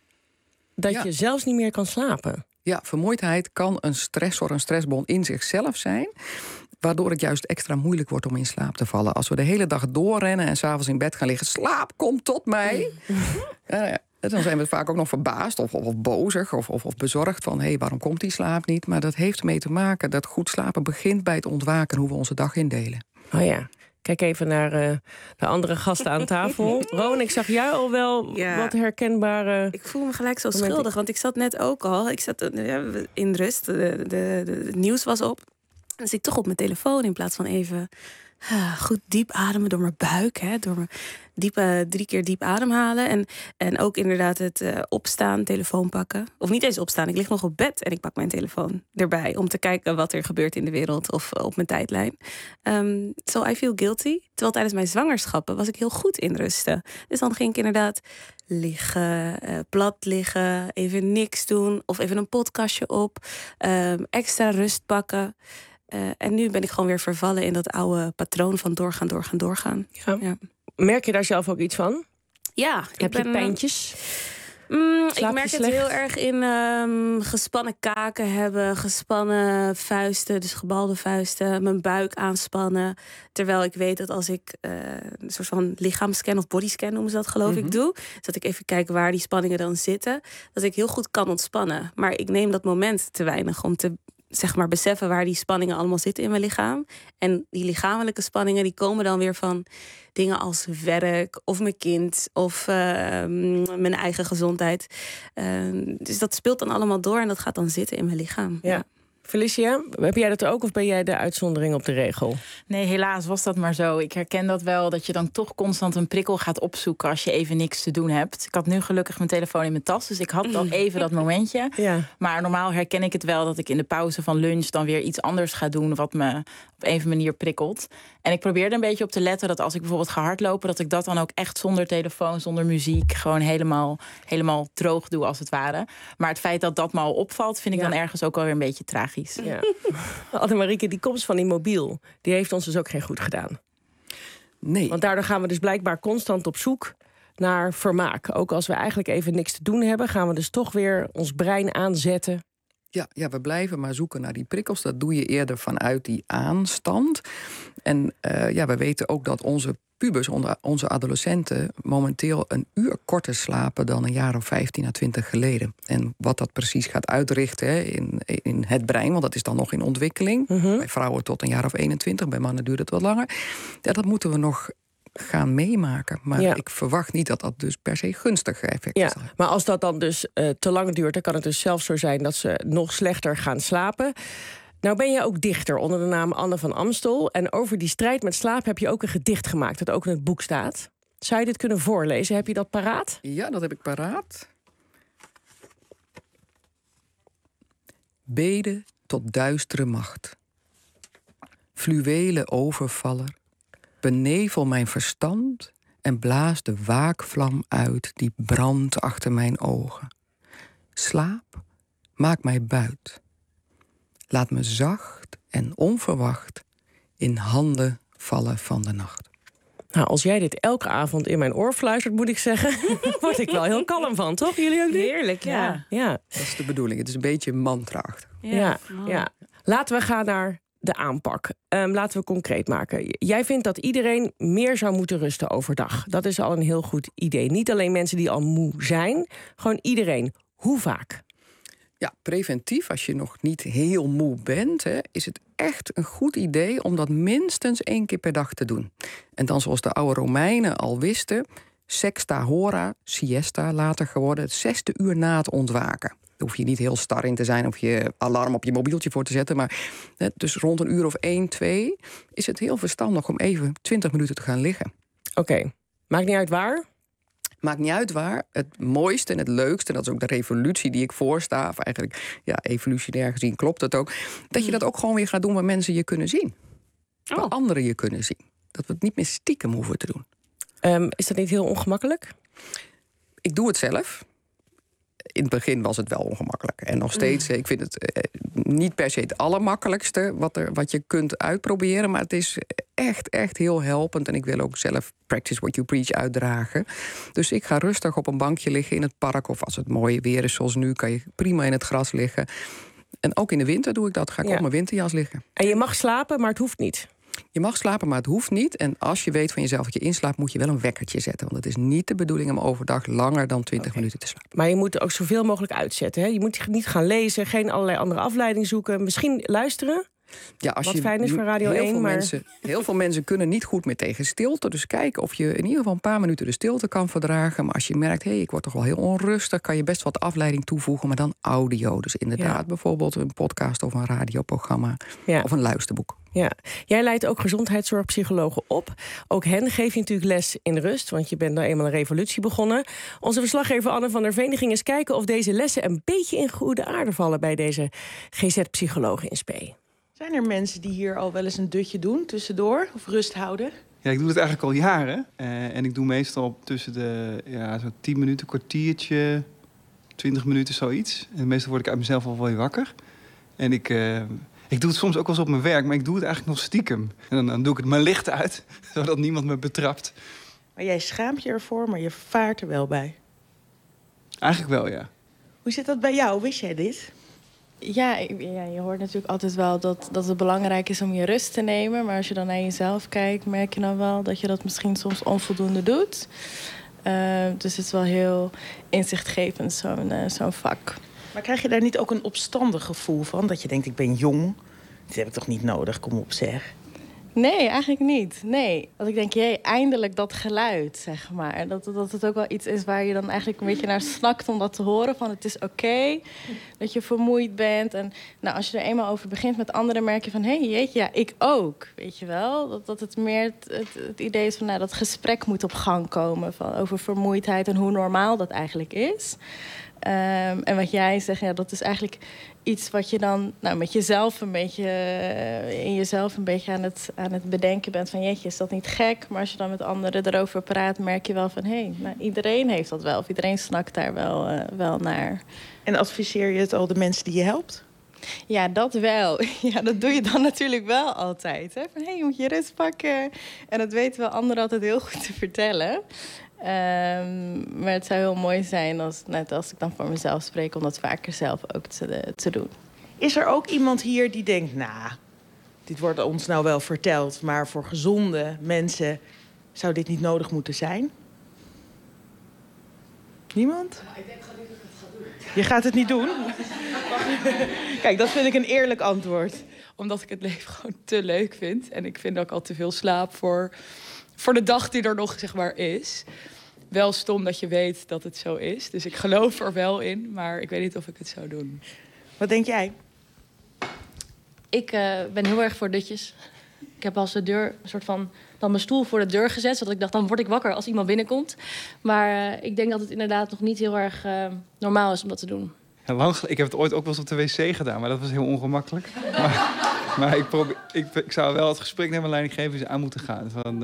dat je zelfs niet meer kan slapen. Ja, vermoeidheid kan een stressor, een stressbron in zichzelf zijn, waardoor het juist extra moeilijk wordt om in slaap te vallen. Als we de hele dag doorrennen en 's avonds in bed gaan liggen, slaap, kom tot mij. Dan zijn we vaak ook nog verbaasd of bozig of bezorgd van, hé, waarom komt die slaap niet? Maar dat heeft ermee te maken dat goed slapen begint bij het ontwaken, hoe we onze dag indelen. Oh ja. Kijk even naar de andere gasten aan tafel. Rowan, ik zag jou al wel wat herkenbare... Ik voel me gelijk zo schuldig, want ik zat net ook al. Ik zat in rust, het nieuws was op. Dan zit ik toch op mijn telefoon in plaats van even goed diep ademen door mijn buik. Door mijn 3 keer diep ademhalen. En ook inderdaad het opstaan, telefoon pakken. Of niet eens opstaan, ik lig nog op bed en ik pak mijn telefoon erbij om te kijken wat er gebeurt in de wereld of op mijn tijdlijn. So I feel guilty. Terwijl tijdens mijn zwangerschappen was ik heel goed in rusten. Dus dan ging ik inderdaad liggen, plat liggen, even niks doen of even een podcastje op, extra rust pakken. En nu ben ik gewoon weer vervallen in dat oude patroon van doorgaan. Ja. Merk je daar zelf ook iets van? Ja. Heb je pijntjes? Ik merk het heel erg in gespannen kaken hebben, gespannen vuisten, dus gebalde vuisten, mijn buik aanspannen. Terwijl ik weet dat als ik een soort van lichaamscan of bodyscan noemen ze dat, geloof ik, doe. Dus dat ik even kijk waar die spanningen dan zitten. Dat ik heel goed kan ontspannen. Maar ik neem dat moment te weinig om te beseffen waar die spanningen allemaal zitten in mijn lichaam. En die lichamelijke spanningen die komen dan weer van dingen als werk of mijn kind of mijn eigen gezondheid. Dus dat speelt dan allemaal door en dat gaat dan zitten in mijn lichaam. Ja. Felicia, heb jij dat ook of ben jij de uitzondering op de regel? Nee, helaas was dat maar zo. Ik herken dat wel, dat je dan toch constant een prikkel gaat opzoeken als je even niks te doen hebt. Ik had nu gelukkig mijn telefoon in mijn tas, dus ik had wel even dat momentje. Ja. Maar normaal herken ik het wel dat ik in de pauze van lunch dan weer iets anders ga doen wat me op een of andere manier prikkelt. En ik probeer er een beetje op te letten dat als ik bijvoorbeeld ga hardlopen, dat ik dat dan ook echt zonder telefoon, zonder muziek, gewoon helemaal droog doe als het ware. Maar het feit dat dat me al opvalt, vind ik dan ergens ook alweer een beetje tragisch. Ja. Annemarieke, die komst van die mobiel, die heeft ons dus ook geen goed gedaan. Nee. Want daardoor gaan we dus blijkbaar constant op zoek naar vermaak. Ook als we eigenlijk even niks te doen hebben, gaan we dus toch weer ons brein aanzetten. Ja, we blijven maar zoeken naar die prikkels. Dat doe je eerder vanuit die aanstand. En we weten ook dat onze pubers, onze adolescenten, momenteel een uur korter slapen dan een jaar of 15 à 20 geleden. En wat dat precies gaat uitrichten in het brein, want dat is dan nog in ontwikkeling. Bij vrouwen tot een jaar of 21, bij mannen duurt het wat langer. Ja, dat moeten we nog gaan meemaken. Maar ik verwacht niet dat dat dus per se gunstige effecten zal hebben. Maar als dat dan dus te lang duurt, dan kan het dus zelfs zo zijn dat ze nog slechter gaan slapen. Nou ben je ook dichter onder de naam Anne van Amstel. En over die strijd met slaap heb je ook een gedicht gemaakt dat ook in het boek staat. Zou je dit kunnen voorlezen? Heb je dat paraat? Ja, dat heb ik paraat. Bede tot duistere macht. Fluwelen overvaller. Benevel mijn verstand en blaas de waakvlam uit die brandt achter mijn ogen. Slaap, maak mij buit. Laat me zacht en onverwacht in handen vallen van de nacht. Nou, als jij dit elke avond in mijn oor fluistert, moet ik zeggen, word ik wel heel kalm van, toch? Jullie ook niet? Heerlijk, ja. Dat is de bedoeling. Het is een beetje mantra-achtig. Ja. Laten we gaan naar de aanpak. Laten we concreet maken. Jij vindt dat iedereen meer zou moeten rusten overdag. Dat is al een heel goed idee. Niet alleen mensen die al moe zijn, gewoon iedereen. Hoe vaak? Ja, preventief, als je nog niet heel moe bent, is het echt een goed idee om dat minstens 1 keer per dag te doen. En dan zoals de oude Romeinen al wisten, sexta hora, siesta later geworden, het 6e uur na het ontwaken. Daar hoef je niet heel star in te zijn of je alarm op je mobieltje voor te zetten. Maar dus rond een uur of 1, 2 is het heel verstandig om even 20 minuten te gaan liggen. Oké. Maakt niet uit waar? Maakt niet uit waar. Het mooiste en het leukste, dat is ook de revolutie die ik voorsta, of eigenlijk, evolutionair gezien klopt het ook, dat je dat ook gewoon weer gaat doen waar mensen je kunnen zien. Waar anderen je kunnen zien. Dat we het niet meer stiekem hoeven te doen. Is dat niet heel ongemakkelijk? Ik doe het zelf. In het begin was het wel ongemakkelijk. En nog steeds, ik vind het niet per se het allermakkelijkste wat je kunt uitproberen. Maar het is echt heel helpend. En ik wil ook zelf practice what you preach uitdragen. Dus ik ga rustig op een bankje liggen in het park. Of als het mooi weer is zoals nu, kan je prima in het gras liggen. En ook in de winter doe ik dat. Ga ik op mijn winterjas liggen. En je mag slapen, maar het hoeft niet. Je mag slapen, maar het hoeft niet. En als je weet van jezelf dat je inslaapt, moet je wel een wekkertje zetten. Want het is niet de bedoeling om overdag langer dan 20 minuten te slapen. Maar je moet ook zoveel mogelijk uitzetten. Hè? Je moet niet gaan lezen, geen allerlei andere afleiding zoeken. Misschien luisteren. Ja, als wat je fijn is voor Radio 1. Heel veel mensen kunnen niet goed meer tegen stilte. Dus kijk of je in ieder geval een paar minuten de stilte kan verdragen. Maar als je merkt, ik word toch wel heel onrustig, kan je best wat afleiding toevoegen, maar dan audio. Dus inderdaad bijvoorbeeld een podcast of een radioprogramma of een luisterboek. Ja, jij leidt ook gezondheidszorgpsychologen op. Ook hen geef je natuurlijk les in rust, want je bent nou eenmaal een revolutie begonnen. Onze verslaggever Anne van der Veen ging eens kijken of deze lessen een beetje in goede aarde vallen bij deze GZ-psychologen in Spee. Zijn er mensen die hier al wel eens een dutje doen tussendoor of rust houden? Ja, ik doe het eigenlijk al jaren. En ik doe meestal tussen de zo'n 10 minuten, kwartiertje, 20 minuten, zoiets. En meestal word ik uit mezelf al wel weer wakker. En ik doe het soms ook wel eens op mijn werk, maar ik doe het eigenlijk nog stiekem. En dan doe ik het maar licht uit, zodat niemand me betrapt. Maar jij schaamt je ervoor, maar je vaart er wel bij. Eigenlijk wel, ja. Hoe zit dat bij jou? Wist jij dit? Ja, je hoort natuurlijk altijd wel dat het belangrijk is om je rust te nemen. Maar als je dan naar jezelf kijkt, merk je dan wel dat je dat misschien soms onvoldoende doet. Dus het is wel heel inzichtgevend, zo'n vak. Maar krijg je daar niet ook een opstandig gevoel van? Dat je denkt, ik ben jong, dit heb ik toch niet nodig, kom op zeg. Nee, eigenlijk niet. Nee. Want ik denk, eindelijk dat geluid, zeg maar. Dat het ook wel iets is waar je dan eigenlijk een beetje naar snakt om dat te horen. Van het is oké dat je vermoeid bent. En nou, als je er eenmaal over begint met anderen, merk je van, jeetje, ja, ik ook. Weet je wel? Dat het meer het idee is van, nou, dat gesprek moet op gang komen. Over vermoeidheid en hoe normaal dat eigenlijk is. En wat jij zegt, ja, dat is eigenlijk iets wat je dan met jezelf een beetje in jezelf een beetje aan het bedenken bent van, jeetje, is dat niet gek? Maar als je dan met anderen erover praat, merk je wel van, iedereen heeft dat wel. Of iedereen snakt daar wel naar. En adviseer je het al de mensen die je helpt? Ja, dat wel. Ja, dat doe je dan natuurlijk wel altijd. Hè? Van, je moet je rust pakken. En dat weten we anderen altijd heel goed te vertellen. Maar het zou heel mooi zijn, net als ik dan voor mezelf spreek, om dat vaker zelf ook te doen. Is er ook iemand hier die denkt, dit wordt ons nou wel verteld, maar voor gezonde mensen zou dit niet nodig moeten zijn? Niemand? Ik denk dat ik het ga doen. Je gaat het niet doen? Kijk, dat vind ik een eerlijk antwoord. Omdat ik het leven gewoon te leuk vind. En ik vind ook al te veel slaap voor de dag die er nog, zeg maar, is. Wel stom dat je weet dat het zo is. Dus ik geloof er wel in, maar ik weet niet of ik het zou doen. Wat denk jij? Ik ben heel erg voor dutjes. Ik heb als de deur een soort van dan mijn stoel voor de deur gezet, zodat ik dacht, dan word ik wakker als iemand binnenkomt. Maar ik denk dat het inderdaad nog niet heel erg normaal is om dat te doen. Ja, ik heb het ooit ook wel eens op de wc gedaan, maar dat was heel ongemakkelijk. Maar ik zou wel het gesprek met mijn leidinggevers aan moeten gaan. Van,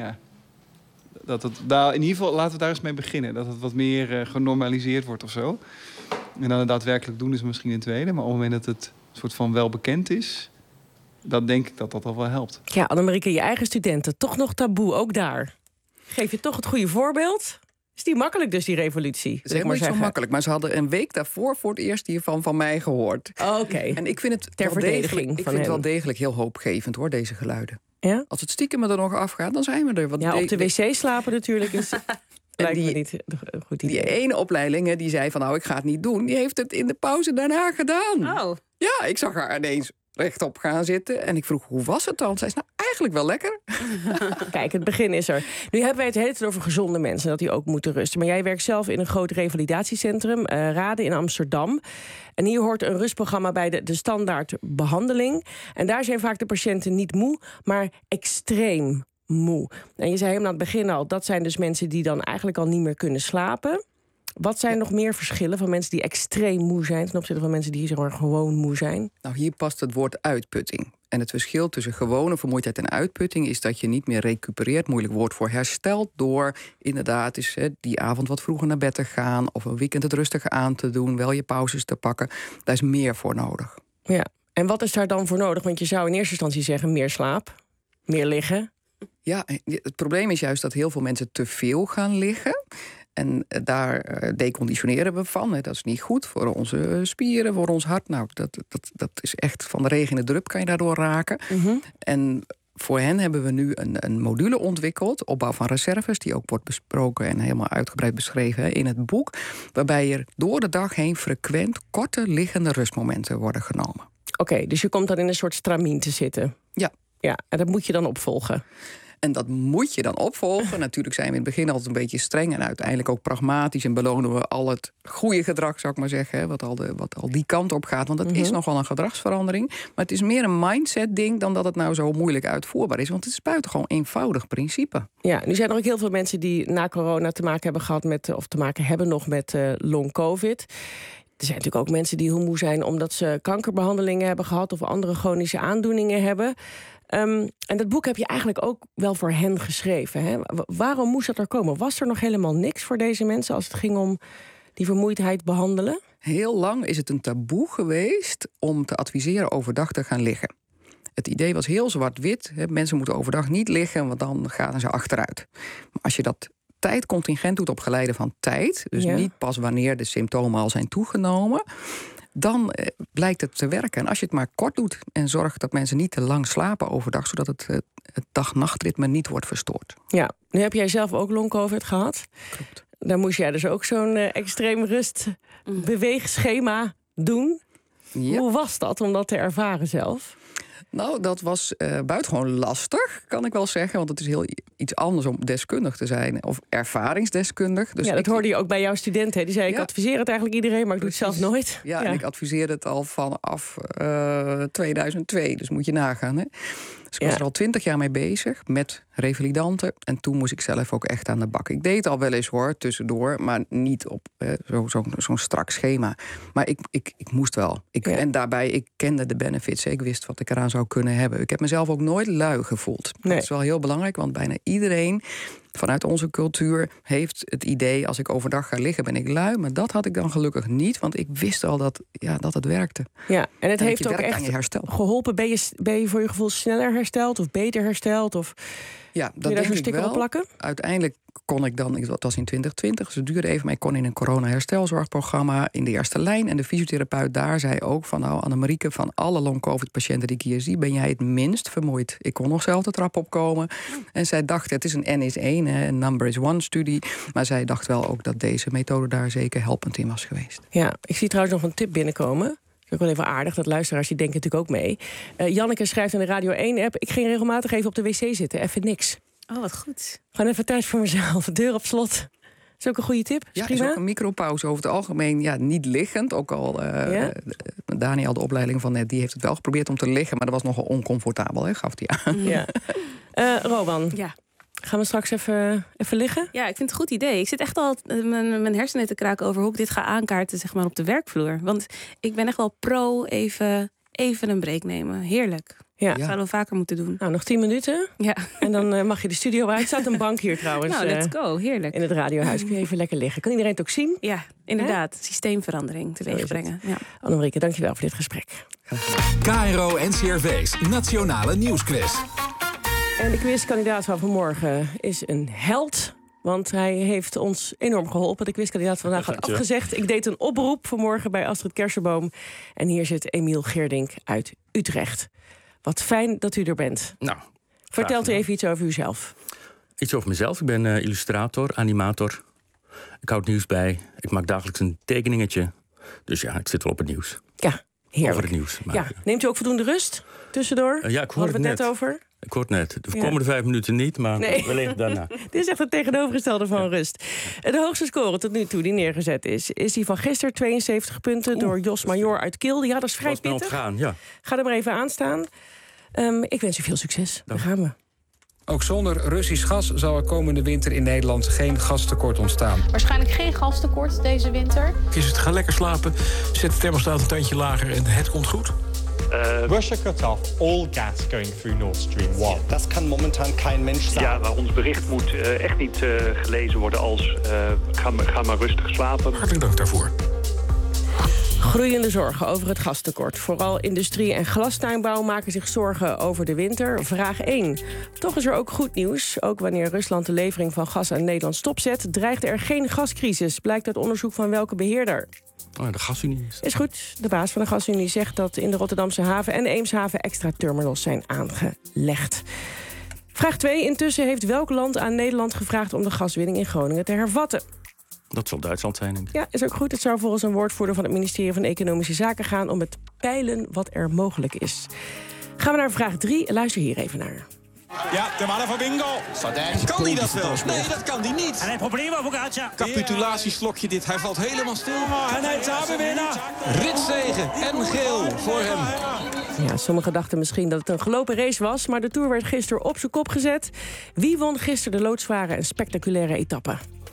dat het daar, in ieder geval, laten we daar eens mee beginnen. Dat het wat meer genormaliseerd wordt of zo. En dan het daadwerkelijk doen is misschien een tweede. Maar op het moment dat het soort van wel bekend is, dan denk ik dat dat al wel helpt. Ja, Annemarieke, je eigen studenten, toch nog taboe, ook daar. Geef je toch het goede voorbeeld? Is die makkelijk dus, die revolutie? Het is helemaal niet zo makkelijk. Maar ze hadden een week daarvoor voor het eerst hiervan van mij gehoord. Oké. En ik vind het ter verdediging ik vind het wel degelijk heel hoopgevend, hoor, deze geluiden. Ja? Als het stiekem er nog afgaat, dan zijn we er. Want op de wc slapen natuurlijk is... lijkt me niet een goed idee. Die ene opleiding die zei van, ik ga het niet doen, die heeft het in de pauze daarna gedaan. Oh. Ja, ik zag haar ineens rechtop gaan zitten. En ik vroeg, hoe was het dan? Zij zei, eigenlijk wel lekker. Kijk, het begin is er. Nu hebben wij het hele tijd over gezonde mensen, dat die ook moeten rusten. Maar jij werkt zelf in een groot revalidatiecentrum, Rade in Amsterdam. En hier hoort een rustprogramma bij de standaard behandeling. En daar zijn vaak de patiënten niet moe, maar extreem moe. En je zei helemaal aan het begin al, dat zijn dus mensen die dan eigenlijk al niet meer kunnen slapen. Wat zijn nog meer verschillen van mensen die extreem moe zijn ten opzichte van mensen die zeg maar gewoon moe zijn? Nou, hier past het woord uitputting. En het verschil tussen gewone vermoeidheid en uitputting is dat je niet meer recupereert, moeilijk woord voor herstelt, door inderdaad is die avond wat vroeger naar bed te gaan of een weekend het rustiger aan te doen, wel je pauzes te pakken. Daar is meer voor nodig. Ja, en wat is daar dan voor nodig? Want je zou in eerste instantie zeggen meer slaap, meer liggen. Ja, het probleem is juist dat heel veel mensen te veel gaan liggen. En daar deconditioneren we van. Dat is niet goed voor onze spieren, voor ons hart. Nou, dat is echt van de regen in de drup kan je daardoor raken. Mm-hmm. En voor hen hebben we nu een module ontwikkeld, opbouw van reserves, die ook wordt besproken en helemaal uitgebreid beschreven in het boek, waarbij er door de dag heen frequent korte liggende rustmomenten worden genomen. Oké, dus je komt dan in een soort stramien te zitten. Ja. Ja, en dat moet je dan opvolgen. En dat moet je dan opvolgen. Natuurlijk zijn we in het begin altijd een beetje streng en uiteindelijk ook pragmatisch en belonen we al het goede gedrag, zou ik maar zeggen, wat al die kant op gaat. Want dat is nogal een gedragsverandering. Maar het is meer een mindset-ding dan dat het nou zo moeilijk uitvoerbaar is. Want het is buitengewoon eenvoudig principe. Ja, nu zijn er ook heel veel mensen die na corona te maken hebben gehad met, of te maken hebben nog met long covid. Er zijn natuurlijk ook mensen die heel moe zijn omdat ze kankerbehandelingen hebben gehad of andere chronische aandoeningen hebben. En dat boek heb je eigenlijk ook wel voor hen geschreven. Hè? Waarom moest dat er komen? Was er nog helemaal niks voor deze mensen als het ging om die vermoeidheid behandelen? Heel lang is het een taboe geweest om te adviseren overdag te gaan liggen. Het idee was heel zwart-wit. Mensen moeten overdag niet liggen, want dan gaan ze achteruit. Maar als je dat tijdcontingent doet op geleide van tijd, dus niet pas wanneer de symptomen al zijn toegenomen, dan blijkt het te werken. En als je het maar kort doet en zorgt dat mensen niet te lang slapen overdag, zodat het dag-nachtritme niet wordt verstoord. Ja, nu heb jij zelf ook long-covid gehad. Klopt. Daar moest jij dus ook zo'n extreem rustbeweegschema doen. Ja. Hoe was dat om dat te ervaren zelf? Nou, dat was buitengewoon lastig, kan ik wel zeggen. Want het is heel iets anders om deskundig te zijn. Of ervaringsdeskundig. Dus dat hoorde je ook bij jouw studenten. Die zei, ik adviseer het eigenlijk iedereen, maar ik doe het zelf nooit. Ja, en ik adviseerde het al vanaf 2002. Dus moet je nagaan, hè. Dus ik was er al 20 jaar mee bezig met revalidanten. En toen moest ik zelf ook echt aan de bak. Ik deed het al wel eens hoor, tussendoor. Maar niet op zo'n strak schema. Maar ik moest wel. En daarbij, ik kende de benefits. Ik wist wat ik eraan zou kunnen hebben. Ik heb mezelf ook nooit lui gevoeld. Nee. Dat is wel heel belangrijk, want bijna iedereen vanuit onze cultuur heeft het idee, als ik overdag ga liggen, ben ik lui. Maar dat had ik dan gelukkig niet, want ik wist al dat het werkte. Ja, en het heeft ook echt geholpen. Ben je voor je gevoel sneller hersteld of beter hersteld? Of ja, dat denk ik wel. Plakken? Uiteindelijk kon ik dan, dat was in 2020, dus het duurde even, maar ik kon in een corona-herstelzorgprogramma in de eerste lijn. En de fysiotherapeut daar zei ook van, nou, Annemarieke, van alle long-covid-patiënten die ik hier zie, ben jij het minst vermoeid. Ik kon nog zelf de trap opkomen. En zij dacht, het is een N is 1, een number is 1 studie. Maar zij dacht wel ook dat deze methode daar zeker helpend in was geweest. Ja, ik zie trouwens nog een tip binnenkomen. Dat is ook wel even aardig, dat luisteraars die denken natuurlijk ook mee. Janneke schrijft in de Radio 1-app, ik ging regelmatig even op de wc zitten, even niks. Oh, wat goed. Gewoon even tijd voor mezelf, deur op slot. Dat is ook een goede tip. Ja, is ook een micropauze over het algemeen. Niet liggend. Ook al Daniel, de opleiding van net, die heeft het wel geprobeerd om te liggen. Maar dat was nogal oncomfortabel, hè, gaf hij aan. Ja. Rowan, gaan we straks even liggen? Ja, ik vind het een goed idee. Ik zit echt al mijn hersenen te kraken over hoe ik dit ga aankaarten, zeg maar, op de werkvloer. Want ik ben echt wel pro even een break nemen. Heerlijk. Ja. Dat zouden we vaker moeten doen. Nou, nog 10 minuten. Ja. En dan mag je de studio uit. Er staat een bank hier trouwens. Nou, let's go. Heerlijk. In het radiohuis. Kun je even lekker liggen. Kan iedereen het ook zien? Ja, inderdaad. Systeemverandering teweeg brengen. Ja. Annemarieke, dankjewel voor dit gesprek. KRO NCRV's Nationale Nieuwsquiz. En de quizkandidaat van vanmorgen is een held. Want hij heeft ons enorm geholpen. De quizkandidaat vandaag had afgezegd. Ik deed een oproep vanmorgen bij Astrid Kersenboom. En hier zit Emiel Geerdink uit Utrecht. Wat fijn dat u er bent. Nou, vertelt u even iets over uzelf. Iets over mezelf. Ik ben illustrator, animator. Ik houd nieuws bij. Ik maak dagelijks een tekeningetje. Dus ja, ik zit wel op het nieuws. Ja, heerlijk. Over het nieuws. Maar, ja. Neemt u ook voldoende rust tussendoor? Ja, ik hoor het net over. Ik hoor het net. De komende 5 minuten niet, maar wellicht daarna. Dit is echt het tegenovergestelde van rust. De hoogste score tot nu toe die neergezet is die van gisteren. 72 punten door Jos Major uit Kilde. Ja, dat is vrij pittig. Ontgaan, ja. Ga er maar even aan staan. Ik wens u veel succes. Daar gaan we. Ook zonder Russisch gas zal er komende winter in Nederland geen gastekort ontstaan. Waarschijnlijk geen gastekort deze winter. Ga lekker slapen, zet de thermostaat een tandje lager en het komt goed. Russia cut off all gas going through Nord Stream 1. Dat kan momentan kein Mensch sagen. Ja, maar ons bericht moet echt niet gelezen worden als ga maar rustig slapen. Hartelijk dank daarvoor. Groeiende zorgen over het gastekort. Vooral industrie en glastuinbouw maken zich zorgen over de winter. Vraag 1. Toch is er ook goed nieuws. Ook wanneer Rusland de levering van gas aan Nederland stopzet, dreigt er geen gascrisis. Blijkt uit onderzoek van welke beheerder? De Gasunie. Is goed. De baas van de Gasunie zegt dat in de Rotterdamse haven en de Eemshaven extra terminals zijn aangelegd. Vraag 2. Intussen heeft welk land aan Nederland gevraagd om de gaswinning in Groningen te hervatten? Dat zal Duitsland zijn, denk ik. Ja, is ook goed. Het zou volgens een woordvoerder van het ministerie van Economische Zaken gaan om het peilen wat er mogelijk is. Gaan we naar vraag 3. Luister hier even naar. Ja, de mannen van Bingo. Kan hij dat wel? Nee, dat kan hij niet. En hij probleem op elkaar. Capitulatieslokje dit. Hij valt helemaal stil. En hij is winnaar. Ritszegen en geel voor hem. Ja, sommigen dachten misschien dat het een gelopen race was, maar de Tour werd gisteren op zijn kop gezet. Wie won gisteren de loodzware en spectaculaire etappe?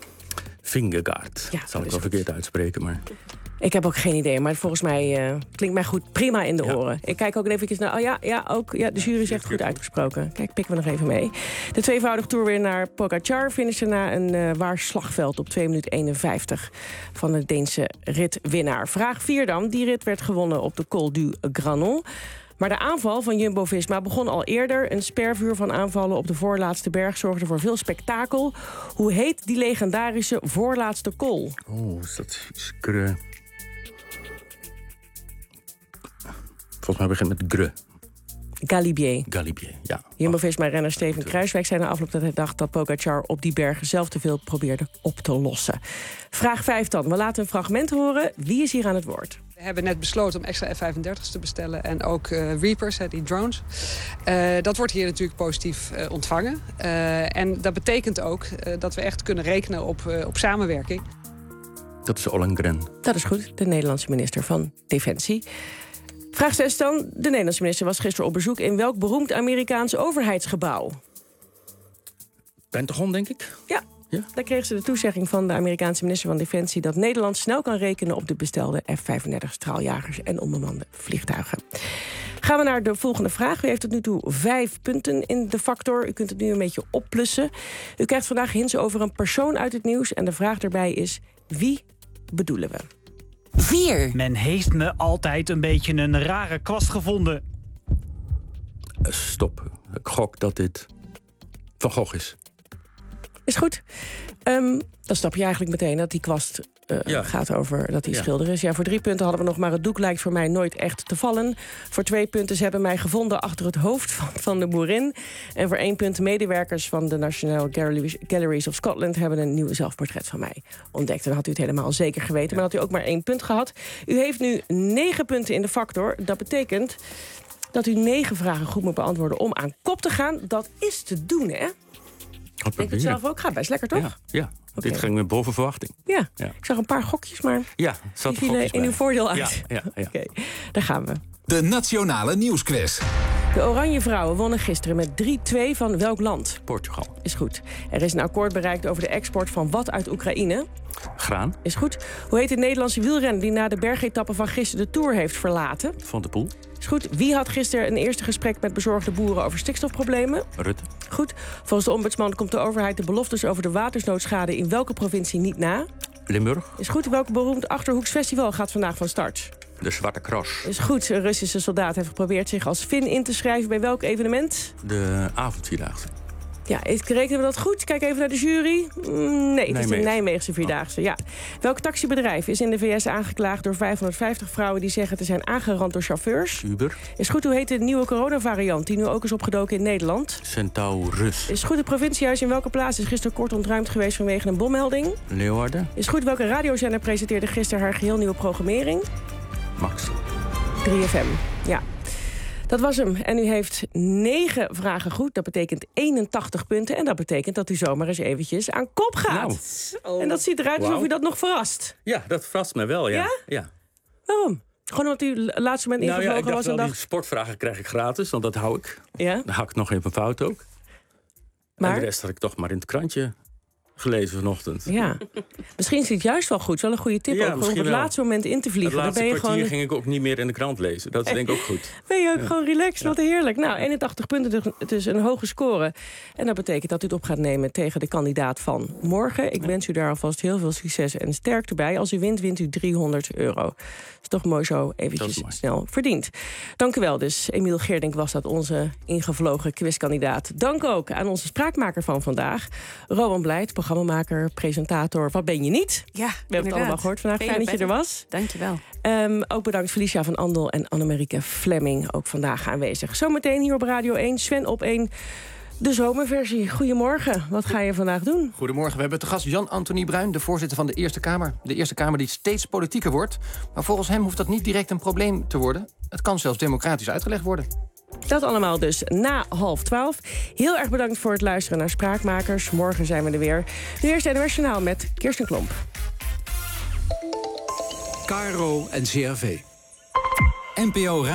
Vingegaard. Ja, dat zal ik wel verkeerd uitspreken, maar... Ik heb ook geen idee, maar volgens mij klinkt mij goed. Prima in de oren. Ik kijk ook even naar... de jury zegt goed uitgesproken. Kijk, pikken we nog even mee. De tweevoudig toerwinnaar Pogacar finishte na een waar slagveld op 2 minuten 51 van de Deense ritwinnaar. Vraag 4 dan. Die rit werd gewonnen op de Col du Granon. Maar de aanval van Jumbo-Visma begon al eerder. Een spervuur van aanvallen op de voorlaatste berg zorgde voor veel spektakel. Hoe heet die legendarische voorlaatste col? Oh, is dat Greu? Volgens mij begint met Greu. Galibier. Ja. Jumbo-Visma-renner Steven Kruijswijk zei na afloop dat hij dacht dat Pogacar op die bergen zelf te veel probeerde op te lossen. Vraag 5 dan. We laten een fragment horen. Wie is hier aan het woord? We hebben net besloten om extra F-35's te bestellen en ook Reapers, die drones. Dat wordt hier natuurlijk positief ontvangen. En dat betekent ook dat we echt kunnen rekenen op samenwerking. Dat is Ollengren. Dat is goed, de Nederlandse minister van Defensie. Vraag 6 dan. De Nederlandse minister was gisteren op bezoek in welk beroemd Amerikaans overheidsgebouw? Pentagon, denk ik. Ja. Daar kreeg ze de toezegging van de Amerikaanse minister van Defensie dat Nederland snel kan rekenen op de bestelde F-35 straaljagers en onbemande vliegtuigen. Gaan we naar de volgende vraag. U heeft tot nu toe 5 punten in de factor. U kunt het nu een beetje opplussen. U krijgt vandaag hints over een persoon uit het nieuws en de vraag daarbij is: wie bedoelen we? 4. Men heeft me altijd een beetje een rare kwast gevonden. Stop. Ik gok dat dit Van Gogh is. Is goed. Dan snap je eigenlijk meteen dat die kwast gaat over dat hij schilder is. Ja, voor 3 punten hadden we nog maar het doek lijkt voor mij nooit echt te vallen. Voor 2 punten ze hebben mij gevonden achter het hoofd van de boerin. En voor 1 punt medewerkers van de National Galleries of Scotland hebben een nieuw zelfportret van mij ontdekt. En dan had u het helemaal zeker geweten. Maar had u ook maar 1 punt gehad. U heeft nu 9 punten in de factor. Dat betekent dat u 9 vragen goed moet beantwoorden om aan kop te gaan. Dat is te doen, hè? Ik denk het zelf ook. Gaat best lekker, toch? Ja. Okay. Dit ging weer boven verwachting. Ja. Ik zag een paar gokjes, maar die vielen in uw voordeel uit. Ja. Oké, daar gaan we. De Nationale Nieuwsquiz. De Oranje Vrouwen wonnen gisteren met 3-2 van welk land? Portugal. Is goed. Er is een akkoord bereikt over de export van wat uit Oekraïne? Graan. Is goed. Hoe heet de Nederlandse wielrenner die na de bergetappe van gisteren de Tour heeft verlaten? Van der Poel. Is goed. Wie had gisteren een eerste gesprek met bezorgde boeren over stikstofproblemen? Rutte. Goed. Volgens de ombudsman komt de overheid de beloftes over de watersnoodschade in welke provincie niet na? Limburg. Is goed. Welk beroemd Achterhoeks festival gaat vandaag van start? De Zwarte Cross. Is goed. Een Russische soldaat heeft geprobeerd zich als Fin in te schrijven bij welk evenement? De avondvierdaagse. Ja, rekenen we dat goed? Kijk even naar de jury. Nee, het is de Nijmeegse Vierdaagse. Ja. Welk taxibedrijf is in de VS aangeklaagd door 550 vrouwen die zeggen te zijn aangerand door chauffeurs? Uber. Is goed. Hoe heet de nieuwe coronavariant die nu ook is opgedoken in Nederland? Centaurus. Is goed. Het provinciehuis in welke plaats is gisteren kort ontruimd geweest vanwege een bommelding? Leeuwarden. Is goed. Welke radiozender presenteerde gisteren haar geheel nieuwe programmering? Max. 3FM. Ja. Dat was hem. En u heeft 9 vragen goed. Dat betekent 81 punten. En dat betekent dat u zomaar eens eventjes aan kop gaat. Nou. En dat ziet eruit alsof u dat nog verrast. Ja, dat verrast me wel, ja. Ja? Waarom? Gewoon omdat u het laatste moment ingevlogen was en dacht... die sportvragen krijg ik gratis, want dat hou ik. Ja? Dan hou ik nog even fout ook. Maar? En de rest had ik toch maar in het krantje gelezen vanochtend. Ja. Misschien is het juist wel goed. Het is wel een goede tip om op het laatste moment in te vliegen. Het laatste dan ben je kwartier ging ik ook niet meer in de krant lezen. Dat is denk ik ook goed. Ben je ook gewoon relaxed. Wat heerlijk. Nou, 81 punten, dus een hoge score. En dat betekent dat u het op gaat nemen tegen de kandidaat van morgen. Ik wens u daar alvast heel veel succes en sterkte bij. Als u wint, wint u €300. Is toch mooi zo eventjes snel verdiend. Dank u wel dus. Emiel Geerdink was dat, onze ingevlogen quizkandidaat. Dank ook aan onze spraakmaker van vandaag. Rowan Blijt, programmamaker, presentator. Wat ben je niet? Ja, we hebben het allemaal gehoord vandaag. Fijn dat je er was. Dank je wel. Ook bedankt Felicia van Andel en Annemarieke Fleming. Ook vandaag aanwezig. Zometeen hier op Radio 1, Sven op 1... De zomerversie. Goedemorgen. Wat ga je vandaag doen? Goedemorgen. We hebben te gast Jan-Anthony Bruin, de voorzitter van de Eerste Kamer. De Eerste Kamer die steeds politieker wordt. Maar volgens hem hoeft dat niet direct een probleem te worden. Het kan zelfs democratisch uitgelegd worden. Dat allemaal dus na 11:30. Heel erg bedankt voor het luisteren naar Spraakmakers. Morgen zijn we er weer. Nu eerst NOS Journaal met Kirsten Klomp. KRO en CRV. NPO